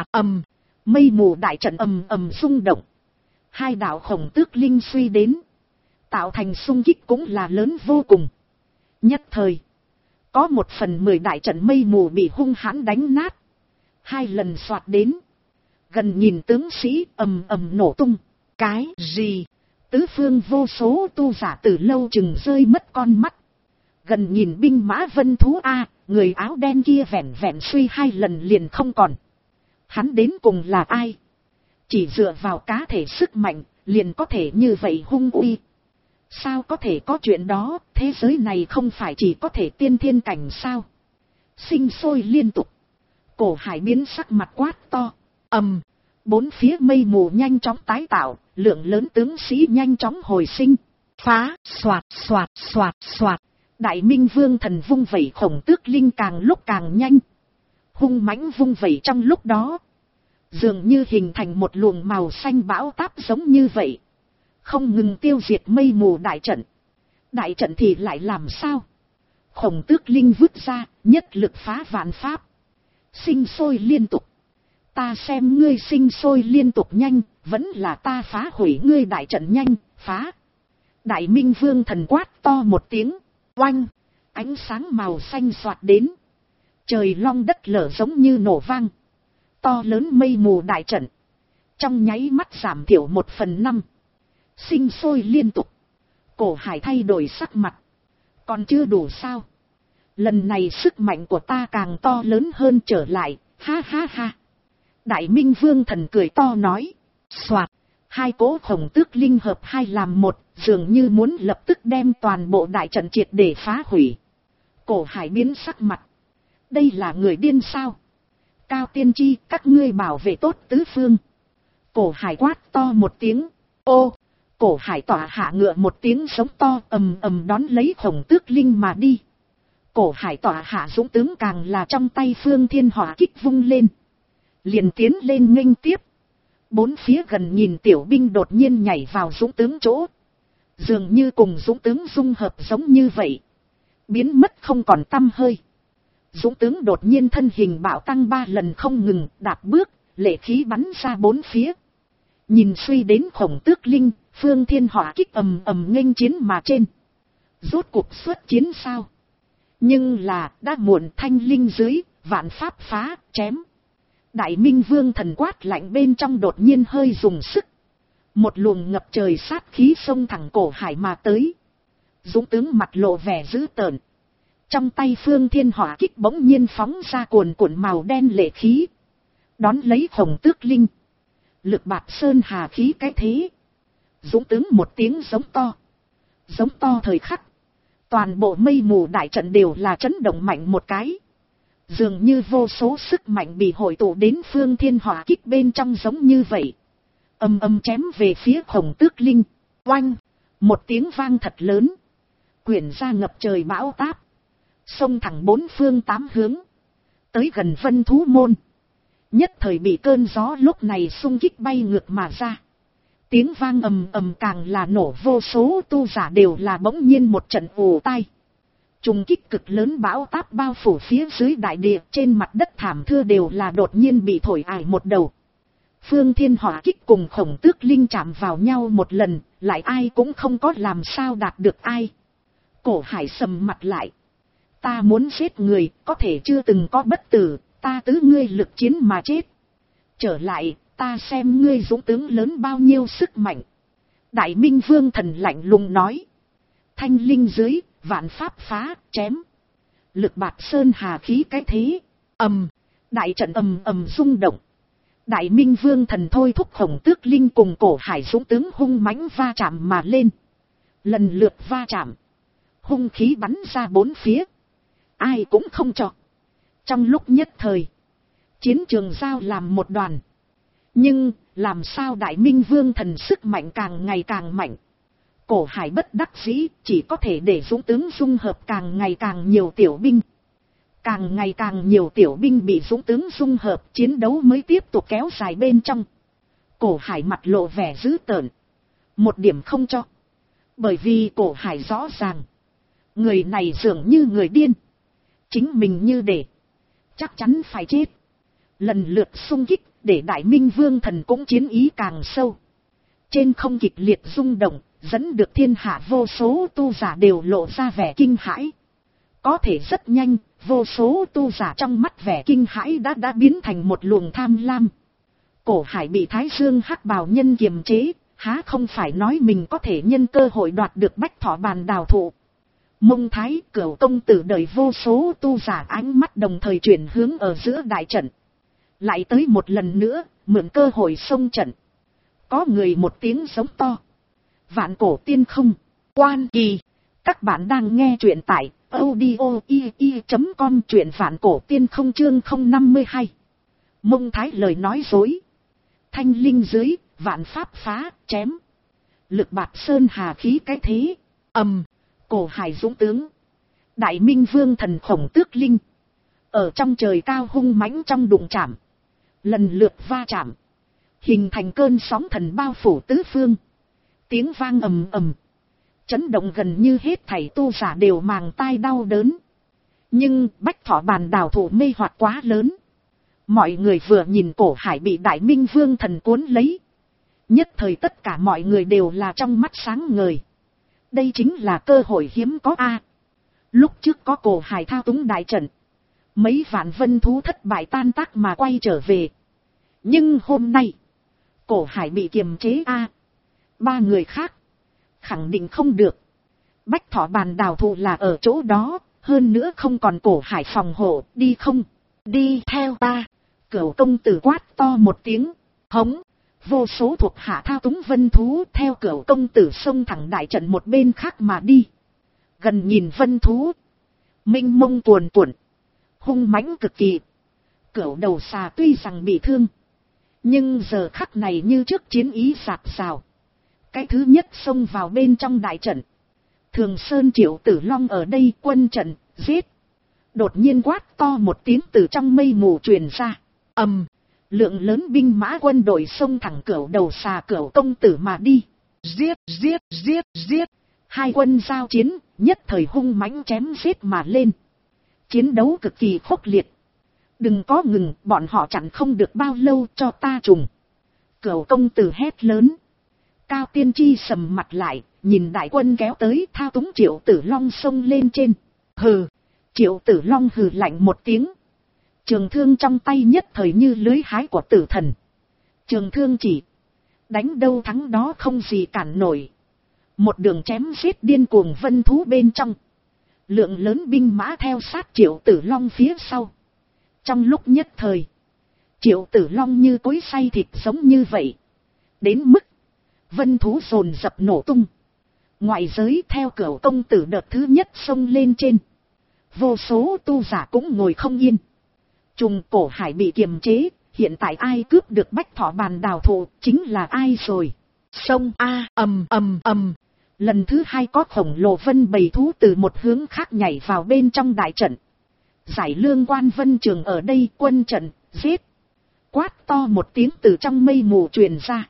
[SPEAKER 1] mây mù đại trận xung động. Hai đạo Khổng Tước Linh suy đến. Tạo thành xung kích cũng là lớn vô cùng. Nhất thời, có 1/10 đại trận mây mù bị hung hãn đánh nát. 2 lần xoạt đến. Gần nhìn tướng sĩ ầm ầm nổ tung. Cái gì? Tứ phương vô số tu giả từ lâu chừng rơi mất con mắt. Gần nhìn binh mã vân thú A, người áo đen kia vẹn vẹn suy 2 lần liền không còn. Hắn đến cùng là ai? Chỉ dựa vào cá thể sức mạnh, liền có thể như vậy hung uy. Sao có thể có chuyện đó, thế giới này không phải chỉ có thể tiên thiên cảnh sao? Sinh sôi liên tục. Cổ Hải biến sắc mặt quát to. Bốn phía mây mù nhanh chóng tái tạo, lượng lớn tướng sĩ nhanh chóng hồi sinh. Phá, xoạt, xoạt, xoạt, xoạt. Đại Minh Vương thần vung vẩy Khổng Tước Linh càng lúc càng nhanh. Hung mãnh vung vẩy trong lúc đó. Dường như hình thành một luồng màu xanh bão táp giống như vậy. Không ngừng tiêu diệt mây mù đại trận. Đại trận thì lại làm sao? Khổng Tước Linh vứt ra, nhất lực phá vạn pháp. Sinh sôi liên tục. Ta xem ngươi sinh sôi liên tục nhanh, vẫn là ta phá hủy ngươi đại trận nhanh, phá. Đại Minh Vương thần quát to một tiếng, oanh, ánh sáng màu xanh xoạt đến. Trời long đất lở giống như nổ vang. To lớn mây mù đại trận. Trong nháy mắt giảm thiểu 1/5. Sinh sôi liên tục. Cổ Hải thay đổi sắc mặt. Còn chưa đủ sao? Lần này sức mạnh của ta càng to lớn hơn trở lại, ha ha ha. Đại Minh Vương thần cười to nói. Xoạt, 2 cỗ Khổng Tước Linh hợp 2 làm 1, dường như muốn lập tức đem toàn bộ đại trận triệt để phá hủy. Cổ Hải biến sắc mặt. Đây là người điên sao? Cao tiên tri, các ngươi bảo vệ tốt tứ phương. Cổ Hải quát to một tiếng. Ô! Cổ Hải tỏa hạ ngựa một tiếng giống to ầm ầm đón lấy Khổng Tước Linh mà đi. Cổ Hải tỏa hạ dũng tướng càng là trong tay Phương Thiên Hỏa kích vung lên. Liền tiến lên nghênh tiếp. 4 phía gần nhìn tiểu binh đột nhiên nhảy vào dũng tướng chỗ. Dường như cùng dũng tướng dung hợp giống như vậy. Biến mất không còn tăm hơi. Dũng tướng đột nhiên thân hình bạo tăng 3 lần không ngừng, đạp bước, lệ khí bắn ra 4 phía. Nhìn suy đến Khổng Tước Linh, Phương Thiên Hỏa kích ầm ầm nghênh chiến mà trên. Rốt cuộc xuất chiến sao? Nhưng là, đã muộn, thanh linh dưới, vạn pháp phá, chém. Đại Minh Vương thần quát lạnh bên trong đột nhiên hơi dùng sức. Một luồng ngập trời sát khí xông thẳng Cổ Hải mà tới. Dũng tướng mặt lộ vẻ dữ tợn. Trong tay Phương Thiên Hỏa kích bỗng nhiên phóng ra cuồn cuộn màu đen lệ khí. Đón lấy Khổng Tước Linh. Lực bạt sơn hà khí cái thế. Dũng tướng một tiếng giống to. Giống to thời khắc. Toàn bộ mây mù đại trận đều là chấn động mạnh một cái. Dường như vô số sức mạnh bị hội tụ đến Phương Thiên Hỏa kích bên trong giống như vậy. Ầm ầm chém về phía Khổng Tước Linh. Oanh! Một tiếng vang thật lớn. Quyển ra ngập trời bão táp. Xông thẳng 4 phương 8 hướng. Tới gần Vân Thú Môn. Nhất thời bị cơn gió lúc này xung kích bay ngược mà ra. Tiếng vang ầm ầm càng là nổ, vô số tu giả đều là bỗng nhiên một trận ù tai. Trùng kích cực lớn bão táp bao phủ phía dưới đại địa, trên mặt đất thảm thưa đều là đột nhiên bị thổi ải một đầu. Phương Thiên Hỏa kích cùng Khổng Tước Linh chạm vào nhau một lần, lại ai cũng không có làm sao đạt được ai. Cổ Hải sầm mặt lại. Ta muốn giết người, có thể chưa từng có bất tử, ta tứ ngươi lực chiến mà chết. Trở lại, ta xem ngươi dũng tướng lớn bao nhiêu sức mạnh. Đại Minh Vương thần lạnh lùng nói. Thanh linh dưới, vạn pháp phá, chém. Lực bạt sơn hà khí cái thế. Đại trận ầm rung động. Đại Minh Vương thần thôi thúc Khổng Tước Linh cùng Cổ Hải dũng tướng hung mãnh va chạm mà lên. Lần lượt va chạm. Hung khí bắn ra 4 phía. Ai cũng không cho. Trong lúc nhất thời. Chiến trường giao làm một đoàn. Nhưng, làm sao Đại Minh Vương thần sức mạnh càng ngày càng mạnh. Cổ Hải bất đắc dĩ, chỉ có thể để dũng tướng dung hợp càng ngày càng nhiều tiểu binh. Càng ngày càng nhiều tiểu binh bị dũng tướng dung hợp, chiến đấu mới tiếp tục kéo dài bên trong. Cổ Hải mặt lộ vẻ dữ tợn. Một điểm không cho. Bởi vì Cổ Hải rõ ràng. Người này dường như người điên. Chính mình như để. Chắc chắn phải chết. Lần lượt xung kích, để Đại Minh Vương thần cũng chiến ý càng sâu. Trên không kịch liệt rung động, dẫn được thiên hạ vô số tu giả đều lộ ra vẻ kinh hãi. Có thể rất nhanh, vô số tu giả trong mắt vẻ kinh hãi đã biến thành một luồng tham lam. Cổ Hải bị Thái Dương Hắc Bào nhân kiềm chế, há không phải nói mình có thể nhân cơ hội đoạt được Bách Thỏ Bàn Đào thụ. Mông Thái Cửu công tử đợi vô số tu giả ánh mắt đồng thời chuyển hướng ở giữa đại trận. Lại tới một lần nữa, mượn cơ hội xông trận. Có người một tiếng giống to. Vạn cổ tiên không, Quan Kỳ. Các bạn đang nghe truyện tại audio.com, truyện Vạn Cổ Tiên Không chương 052. Mông Thái lời nói dối. Thanh linh dưới, vạn pháp phá, chém. Lực bạt sơn hà khí cái thế. Cổ Hải dũng tướng. Đại Minh Vương thần khổng tước linh. Ở trong trời cao hung mãnh trong đụng chạm. Lần lượt va chạm. Hình thành cơn sóng thần bao phủ tứ phương. Tiếng vang ầm ầm. Chấn động gần như hết thảy tu giả đều màng tai đau đớn. Nhưng Bách Thỏ Bàn Đào thụ mê hoặc quá lớn. Mọi người vừa nhìn Cổ Hải bị Đại Minh Vương thần cuốn lấy. Nhất thời tất cả mọi người đều là trong mắt sáng ngời. Đây chính là cơ hội hiếm có a. Lúc trước có Cổ Hải thao túng đại trận. Mấy vạn vân thú thất bại tan tác mà quay trở về. Nhưng hôm nay, Cổ Hải bị kiềm chế a. Ba người khác khẳng định không được. Bách Thỏ Bàn Đào thụ là ở chỗ đó, hơn nữa không còn Cổ Hải phòng hộ, đi không? Đi theo ta. Cửu công tử quát to một tiếng, hống. Vô số thuộc hạ thao túng vân thú theo Cửu công tử xông thẳng đại trận một bên khác mà đi. Gần nhìn vân thú, minh mông cuồn cuộn, hung mãnh cực kỳ. Cửu đầu xà tuy rằng bị thương, nhưng giờ khắc này như trước chiến ý sạc sào. Cái thứ nhất xông vào bên trong đại trận. Thường Sơn Triệu Tử Long ở đây quân trận, giết. Đột nhiên quát to một tiếng từ trong mây mù truyền ra. Lượng lớn binh mã quân đội xông thẳng Cửu đầu xà Cửu công tử mà đi. Giết, giết, giết, giết. Hai quân giao chiến, nhất thời hung mãnh chém giết mà lên. Chiến đấu cực kỳ khốc liệt. Đừng có ngừng, bọn họ chặn không được bao lâu, cho ta trùng. Cửu công tử hét lớn. Cao Tiên Tri sầm mặt lại, nhìn đại quân kéo tới, thao túng Triệu Tử Long xông lên trên. Hừ. Triệu Tử Long hừ lạnh một tiếng. Trường thương trong tay nhất thời như lưới hái của tử thần. Trường thương chỉ. Đánh đâu thắng đó không gì cản nổi. Một đường chém giết điên cuồng vân thú bên trong. Lượng lớn binh mã theo sát Triệu Tử Long phía sau. Trong lúc nhất thời, Triệu Tử Long như cối xay thịt giống như vậy. Đến mức vân thú dồn dập nổ tung. Ngoại giới theo Cửu công tử đợt thứ nhất xông lên trên. Vô số tu giả cũng ngồi không yên. Trùng Cổ Hải bị kiềm chế, hiện tại ai cướp được Bách Thỏ Bàn Đào thụ chính là ai rồi. Xông a ầm. Lần thứ hai có khổng lồ vân bầy thú từ một hướng khác nhảy vào bên trong đại trận. Giải Lương Quan Vân Trường ở đây quân trận, giết. Quát to một tiếng từ trong mây mù truyền ra.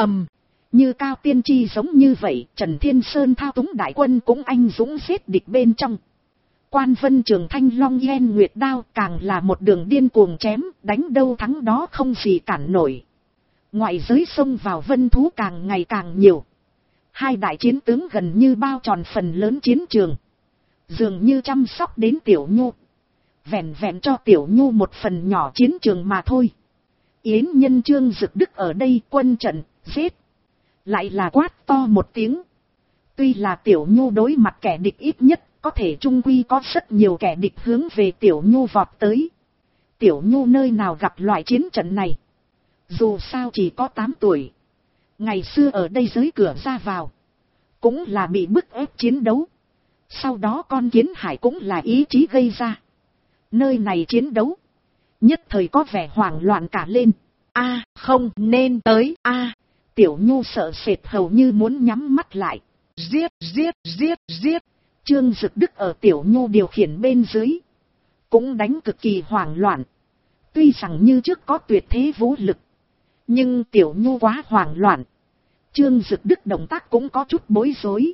[SPEAKER 1] Như Cao Tiên Tri giống như vậy, Trần Thiên Sơn thao túng đại quân cũng anh dũng giết địch bên trong. Quan Vân Trường Thanh Long Yên Nguyệt Đao càng là một đường điên cuồng chém, đánh đâu thắng đó không gì cản nổi. Ngoại giới xông vào vân thú càng ngày càng nhiều. Hai đại chiến tướng gần như bao tròn phần lớn chiến trường. Dường như chăm sóc đến Tiểu Nhu. Vẹn vẹn cho Tiểu Nhu một phần nhỏ chiến trường mà thôi. Yến Nhân Trương Dực Đức ở đây quân trận, giết. Lại là quát to một tiếng. Tuy là Tiểu Nhu đối mặt kẻ địch ít nhất, có thể trung quy có rất nhiều kẻ địch hướng về Tiểu Nhu vọt tới. Tiểu Nhu nơi nào gặp loại chiến trận này. Dù sao chỉ có 8 tuổi. Ngày xưa ở đây giới cửa ra vào. Cũng là bị bức ép chiến đấu. Sau đó con Kiến Hải cũng là ý chí gây ra. Nơi này chiến đấu. Nhất thời có vẻ hoảng loạn cả lên. Không nên tới. Tiểu Nhu sợ sệt hầu như muốn nhắm mắt lại. Giết, giết, giết, giết. Trương Dực Đức ở Tiểu Nhu điều khiển bên dưới. Cũng đánh cực kỳ hoảng loạn. Tuy rằng như trước có tuyệt thế vũ lực. Nhưng Tiểu Nhu quá hoảng loạn. Trương Dực Đức động tác cũng có chút bối rối.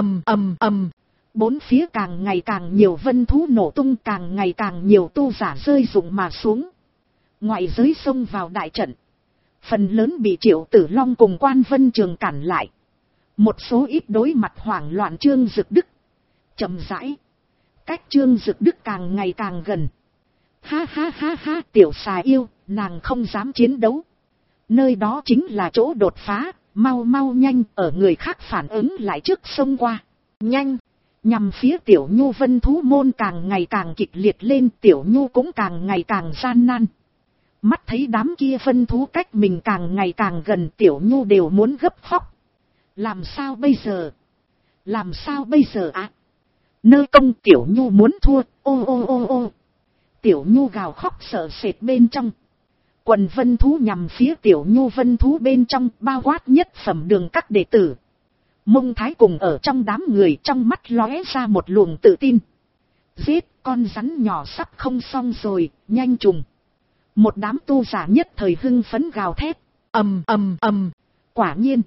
[SPEAKER 1] Bốn phía càng ngày càng nhiều vân thú nổ tung, càng ngày càng nhiều tu giả rơi rụng mà xuống. Ngoại giới xông vào đại trận. Phần lớn bị Triệu Tử Long cùng Quan Vân Trường cản lại. Một số ít đối mặt hoảng loạn Trương Dực Đức. Chậm rãi. cách Trương Dực Đức càng ngày càng gần. Ha ha ha ha, tiểu xà yêu, nàng không dám chiến đấu. Nơi đó chính là chỗ đột phá, mau mau nhanh, ở người khác phản ứng lại trước xông qua. Nhanh, nhằm phía Tiểu Nhu Vân thú môn càng ngày càng kịch liệt lên, Tiểu Nhu cũng càng ngày càng gian nan. Mắt thấy đám kia vân thú cách mình càng ngày càng gần, Tiểu Nhu đều muốn gấp khóc. Làm sao bây giờ? Làm sao bây giờ ạ? Nơ công, Tiểu Nhu muốn thua, ô ô ô ô. Tiểu Nhu gào khóc sợ sệt bên trong. Quần vân thú nhằm phía Tiểu Nhu vân thú bên trong, bao quát nhất phẩm đường các đệ tử. Mông Thái cùng ở trong đám người, trong mắt lóe ra một luồng tự tin. Giết, con rắn nhỏ sắp không xong rồi, nhanh trùng. Một đám tu giả nhất thời hưng phấn gào thét. Ầm ầm ầm. Quả nhiên,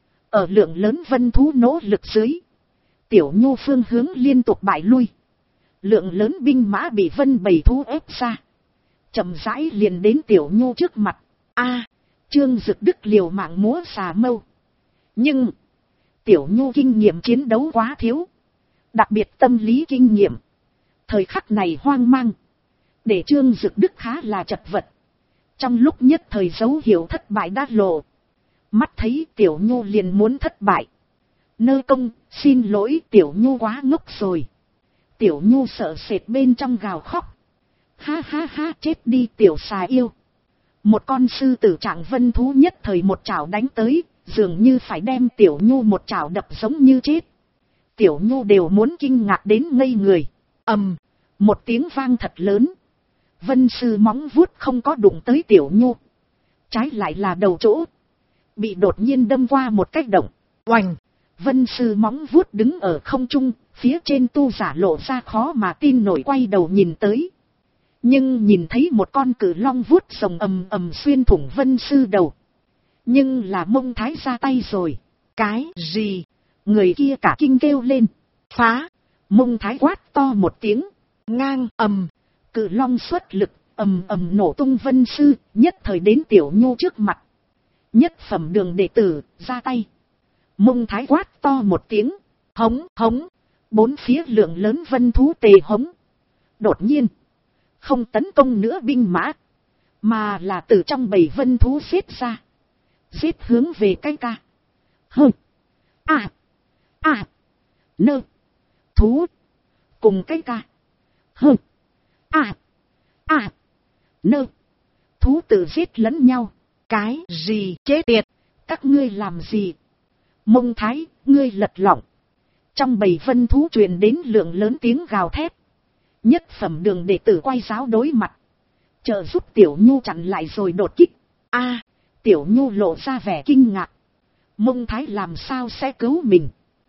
[SPEAKER 1] ở lượng lớn vân thú nỗ lực dưới, Tiểu Nhu phương hướng liên tục bại lui. Lượng lớn binh mã bị vân bầy thú ép ra, chậm rãi liền đến Tiểu Nhu trước mặt. A, Trương Dực Đức liều mạng múa xà mâu. Nhưng Tiểu Nhu kinh nghiệm chiến đấu quá thiếu, đặc biệt tâm lý kinh nghiệm. Thời khắc này hoang mang, để Trương Dực Đức khá là chật vật. Trong lúc nhất thời dấu hiệu thất bại đã lộ. Mắt thấy Tiểu Nhu liền muốn thất bại. Nơ công, xin lỗi, Tiểu Nhu quá ngốc rồi. Tiểu Nhu sợ sệt bên trong gào khóc. Ha ha ha, chết đi tiểu xà yêu. Một con sư tử trạng vân thú nhất thời một chảo đánh tới, dường như phải đem Tiểu Nhu một chảo đập giống như chết. Tiểu Nhu đều muốn kinh ngạc đến ngây người. Ầm, một tiếng vang thật lớn. Vân sư móng vuốt không có đụng tới Tiểu Nhu, trái lại là đầu chỗ bị đột nhiên đâm qua một cái động. Oành, vân sư móng vuốt đứng ở không trung, phía trên tu giả lộ ra khó mà tin nổi quay đầu nhìn tới. Nhưng nhìn thấy một con cự long vuốt rồng ầm ầm xuyên thủng vân sư đầu. Nhưng là Mông Thái ra tay rồi. Cái gì? Người kia cả kinh kêu lên. Phá! Mông Thái quát to một tiếng. Ngang ầm. Cự long xuất lực, ầm ầm nổ tung vân sư, nhất thời đến Tiểu Nhu trước mặt. Nhất phẩm đường đệ tử, ra tay. Mông Thái quát to một tiếng. Hống hống. Bốn phía lượng lớn vân thú tề hống. Đột nhiên, không tấn công nữa binh mã, mà là từ trong bầy vân thú xếp ra. Xếp hướng về cái ca. Hơ. À. À. Nơ. Thú. Cùng cái ca. Hơ. À. À. Nơ. Thú tự giết lẫn nhau. Cái gì chết tiệt. Các ngươi làm gì? Mông Thái, ngươi lật lọng. Trong bầy vân thú truyền đến lượng lớn tiếng gào thét. Nhất phẩm đường đệ tử quay giáo đối mặt, trợ giúp Tiểu Nhu chặn lại rồi đột kích. A, Tiểu Nhu lộ ra vẻ kinh ngạc. Mông Thái làm sao sẽ cứu mình?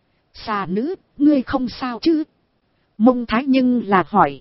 [SPEAKER 1] Xà nữ, ngươi không sao chứ? Mông Thái nhưng là hỏi.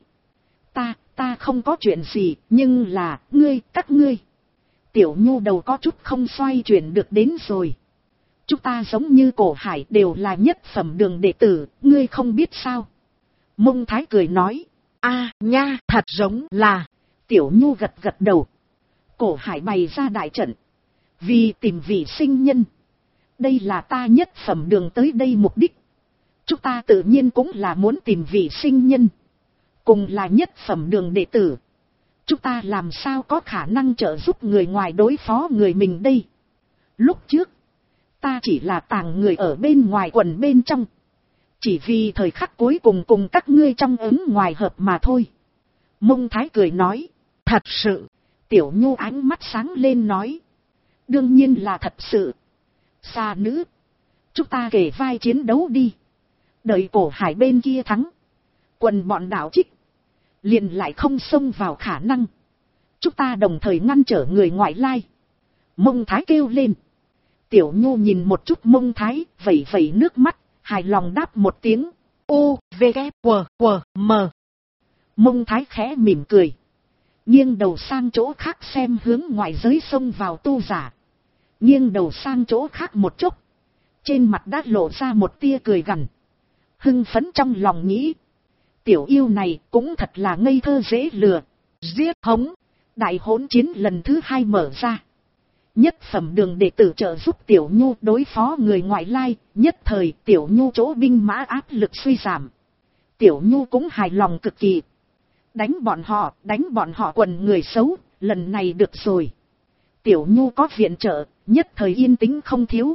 [SPEAKER 1] Ta không có chuyện gì, nhưng là, các ngươi. Tiểu Nhu đầu có chút không xoay chuyển được đến rồi. Chúng ta giống như Cổ Hải đều là nhất phẩm đường đệ tử, ngươi không biết sao? Mông Thái cười nói. A nha, thật giống là. Tiểu Nhu gật gật đầu. Cổ Hải bày ra đại trận, vì tìm vị sinh nhân. Đây là ta nhất phẩm đường tới đây mục đích. Chúng ta tự nhiên cũng là muốn tìm vị sinh nhân. Cùng là nhất phẩm đường đệ tử, chúng ta làm sao có khả năng trợ giúp người ngoài đối phó người mình đây? Lúc trước, ta chỉ là tàng người ở bên ngoài quần bên trong. Chỉ vì thời khắc cuối cùng cùng các ngươi trong ứng ngoài hợp mà thôi. Mông Thái cười nói. Thật sự. Tiểu Nhu ánh mắt sáng lên nói. Đương nhiên là thật sự. Xà nữ, chúng ta kể vai chiến đấu đi. Đợi Cổ Hải bên kia thắng, quần bọn đạo trích liền lại không xông vào khả năng. Chúng ta đồng thời ngăn trở người ngoại lai. Mông Thái kêu lên. Tiểu Nhu nhìn một chút Mông Thái, vẩy vẩy nước mắt, hài lòng đáp một tiếng. U, V, K, W, W, M. Mông Thái khẽ mỉm cười, nghiêng đầu sang chỗ khác xem hướng ngoài giới xông vào tu giả. Nghiêng đầu sang chỗ khác một chút, trên mặt đã lộ ra một tia cười gằn. Hưng phấn trong lòng nghĩ. Tiểu yêu này cũng thật là ngây thơ dễ lừa. Giết hống. Đại hỗn chiến lần thứ 2 mở ra. Nhất phẩm đường đệ tử trợ giúp Tiểu Nhu đối phó người ngoại lai. Nhất thời Tiểu Nhu chỗ binh mã áp lực suy giảm. Tiểu Nhu cũng hài lòng cực kỳ. Đánh bọn họ quần người xấu, lần này được rồi. Tiểu Nhu có viện trợ, nhất thời yên tĩnh không thiếu.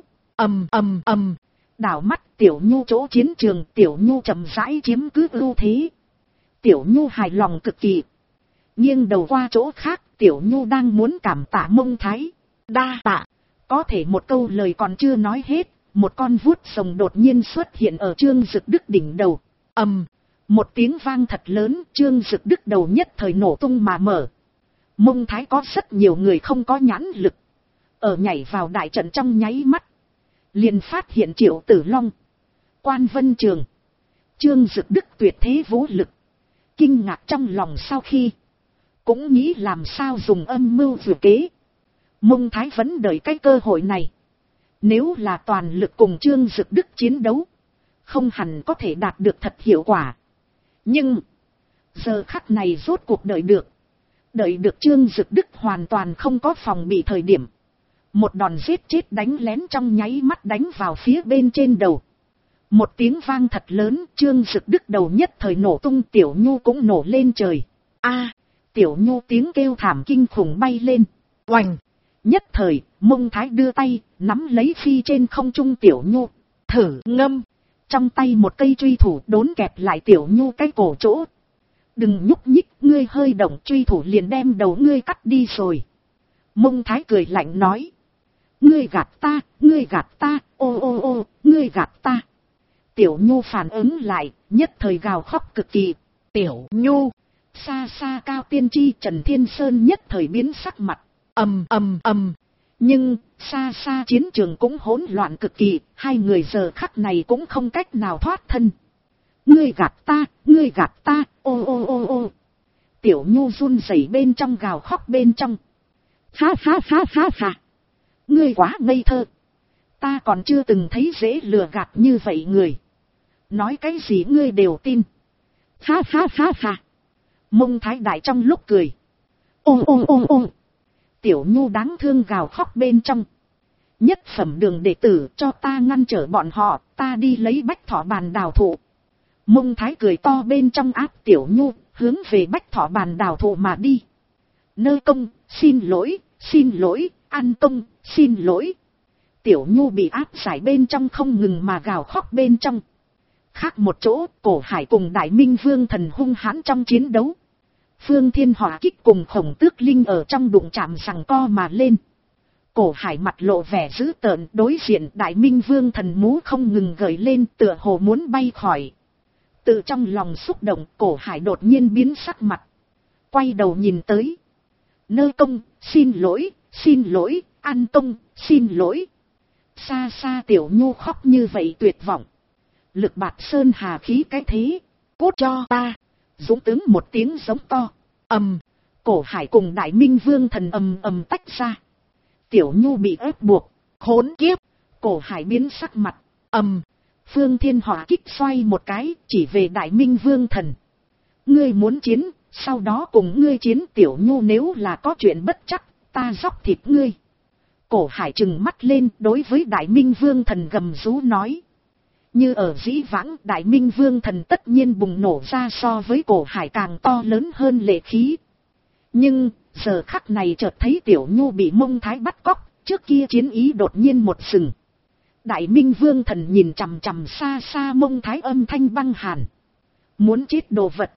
[SPEAKER 1] Đảo mắt Tiểu Nhu chỗ chiến trường, Tiểu Nhu chậm rãi chiếm cứ ưu thế. Tiểu Nhu hài lòng cực kỳ. Nghiêng đầu qua chỗ khác, Tiểu Nhu đang muốn cảm tạ Mông Thái. Đa tạ. Có thể một câu lời còn chưa nói hết, một con vuốt rồng đột nhiên xuất hiện ở Trương Dực Đức đỉnh đầu. Một tiếng vang thật lớn, Trương Dực Đức đầu nhất thời nổ tung mà mở. Mông Thái có rất nhiều người không có nhãn lực. Ở nhảy vào đại trận trong nháy mắt. Liền phát hiện Triệu Tử Long, Quan Vân Trường, Trương Dực Đức tuyệt thế vũ lực. Kinh ngạc trong lòng sau khi. Cũng nghĩ làm sao dùng âm mưu vừa kế. Mông Thái vẫn đợi cái cơ hội này. Nếu là toàn lực cùng Trương Dực Đức chiến đấu, không hẳn có thể đạt được thật hiệu quả. Nhưng, giờ khắc này rốt cuộc đợi được. Đợi được Trương Dực Đức hoàn toàn không có phòng bị thời điểm. Một đòn giết chết đánh lén trong nháy mắt đánh vào phía bên trên đầu. Một tiếng vang thật lớn, Trương Dực Đức đầu nhất thời nổ tung, Tiểu Nhu cũng nổ lên trời. Tiểu Nhu tiếng kêu thảm kinh khủng bay lên. Oành! Nhất thời, Mông Thái đưa tay, nắm lấy phi trên không trung Tiểu Nhu. Thử ngâm! Trong tay một cây truy thủ đốn kẹp lại Tiểu Nhu cái cổ chỗ. Đừng nhúc nhích, ngươi hơi động truy thủ liền đem đầu ngươi cắt đi rồi. Mông Thái cười lạnh nói. Ngươi gạt ta, ô, ngươi gạt ta. Tiểu Nhu phản ứng lại, nhất thời gào khóc cực kỳ. Tiểu Nhu, xa xa Cao Tiên Tri Trần Thiên Sơn nhất thời biến sắc mặt. Nhưng, xa xa chiến trường cũng hỗn loạn cực kỳ, hai người giờ khắc này cũng không cách nào thoát thân. Ngươi gạt ta, ô. Tiểu Nhu run rẩy bên trong gào khóc bên trong. Ha. Ngươi quá ngây thơ. Ta còn chưa từng thấy dễ lừa gạt như vậy người. Nói cái gì ngươi đều tin. Ha. Mông Thái Đại trong lúc cười. Ô. Tiểu Nhu đáng thương gào khóc bên trong. Nhất phẩm đường đệ tử cho ta ngăn trở bọn họ, ta đi lấy Bách Thỏ Bàn Đào Thụ. Mông Thái cười to bên trong áp Tiểu Nhu, hướng về Bách Thỏ Bàn Đào Thụ mà đi. Nơ công, xin lỗi, An công, xin lỗi. Tiểu Nhu bị áp giải bên trong không ngừng mà gào khóc bên trong. Khác một chỗ, Cổ Hải cùng Đại Minh Vương Thần hung hãn trong chiến đấu. Phương Thiên Hỏa Kích cùng Khổng Tước Linh ở trong đụng chạm giằng co mà lên. Cổ Hải mặt lộ vẻ dữ tợn, đối diện Đại Minh Vương Thần mú không ngừng gợi lên, tựa hồ muốn bay khỏi. Từ trong lòng xúc động, Cổ Hải đột nhiên biến sắc mặt. Quay đầu nhìn tới. Nơ công, xin lỗi, An công, xin lỗi. Xa xa Tiểu Nhu khóc như vậy tuyệt vọng. Lực bạt sơn hà khí cái thế. Cút cho ta. Dũng tướng một tiếng giống to. Cổ Hải cùng Đại Minh Vương Thần ầm tách ra. Tiểu Nhu bị ép buộc. Khốn kiếp. Cổ Hải biến sắc mặt. Phương Thiên Hỏa Kích xoay một cái, chỉ về Đại Minh Vương Thần. Ngươi muốn chiến, sau đó cùng ngươi chiến. Tiểu Nhu nếu là có chuyện bất chắc, ta dóc thịt ngươi. Cổ Hải trừng mắt lên, đối với Đại Minh Vương Thần gầm rú nói. Như ở dĩ vãng, Đại Minh Vương Thần tất nhiên bùng nổ ra so với Cổ Hải càng to lớn hơn lệ khí. Nhưng, giờ khắc này chợt thấy Tiểu Nhu bị Mông Thái bắt cóc, trước kia chiến ý đột nhiên một sừng. Đại Minh Vương Thần nhìn chằm chằm xa xa Mông Thái, âm thanh băng hàn. Muốn chết đồ vật.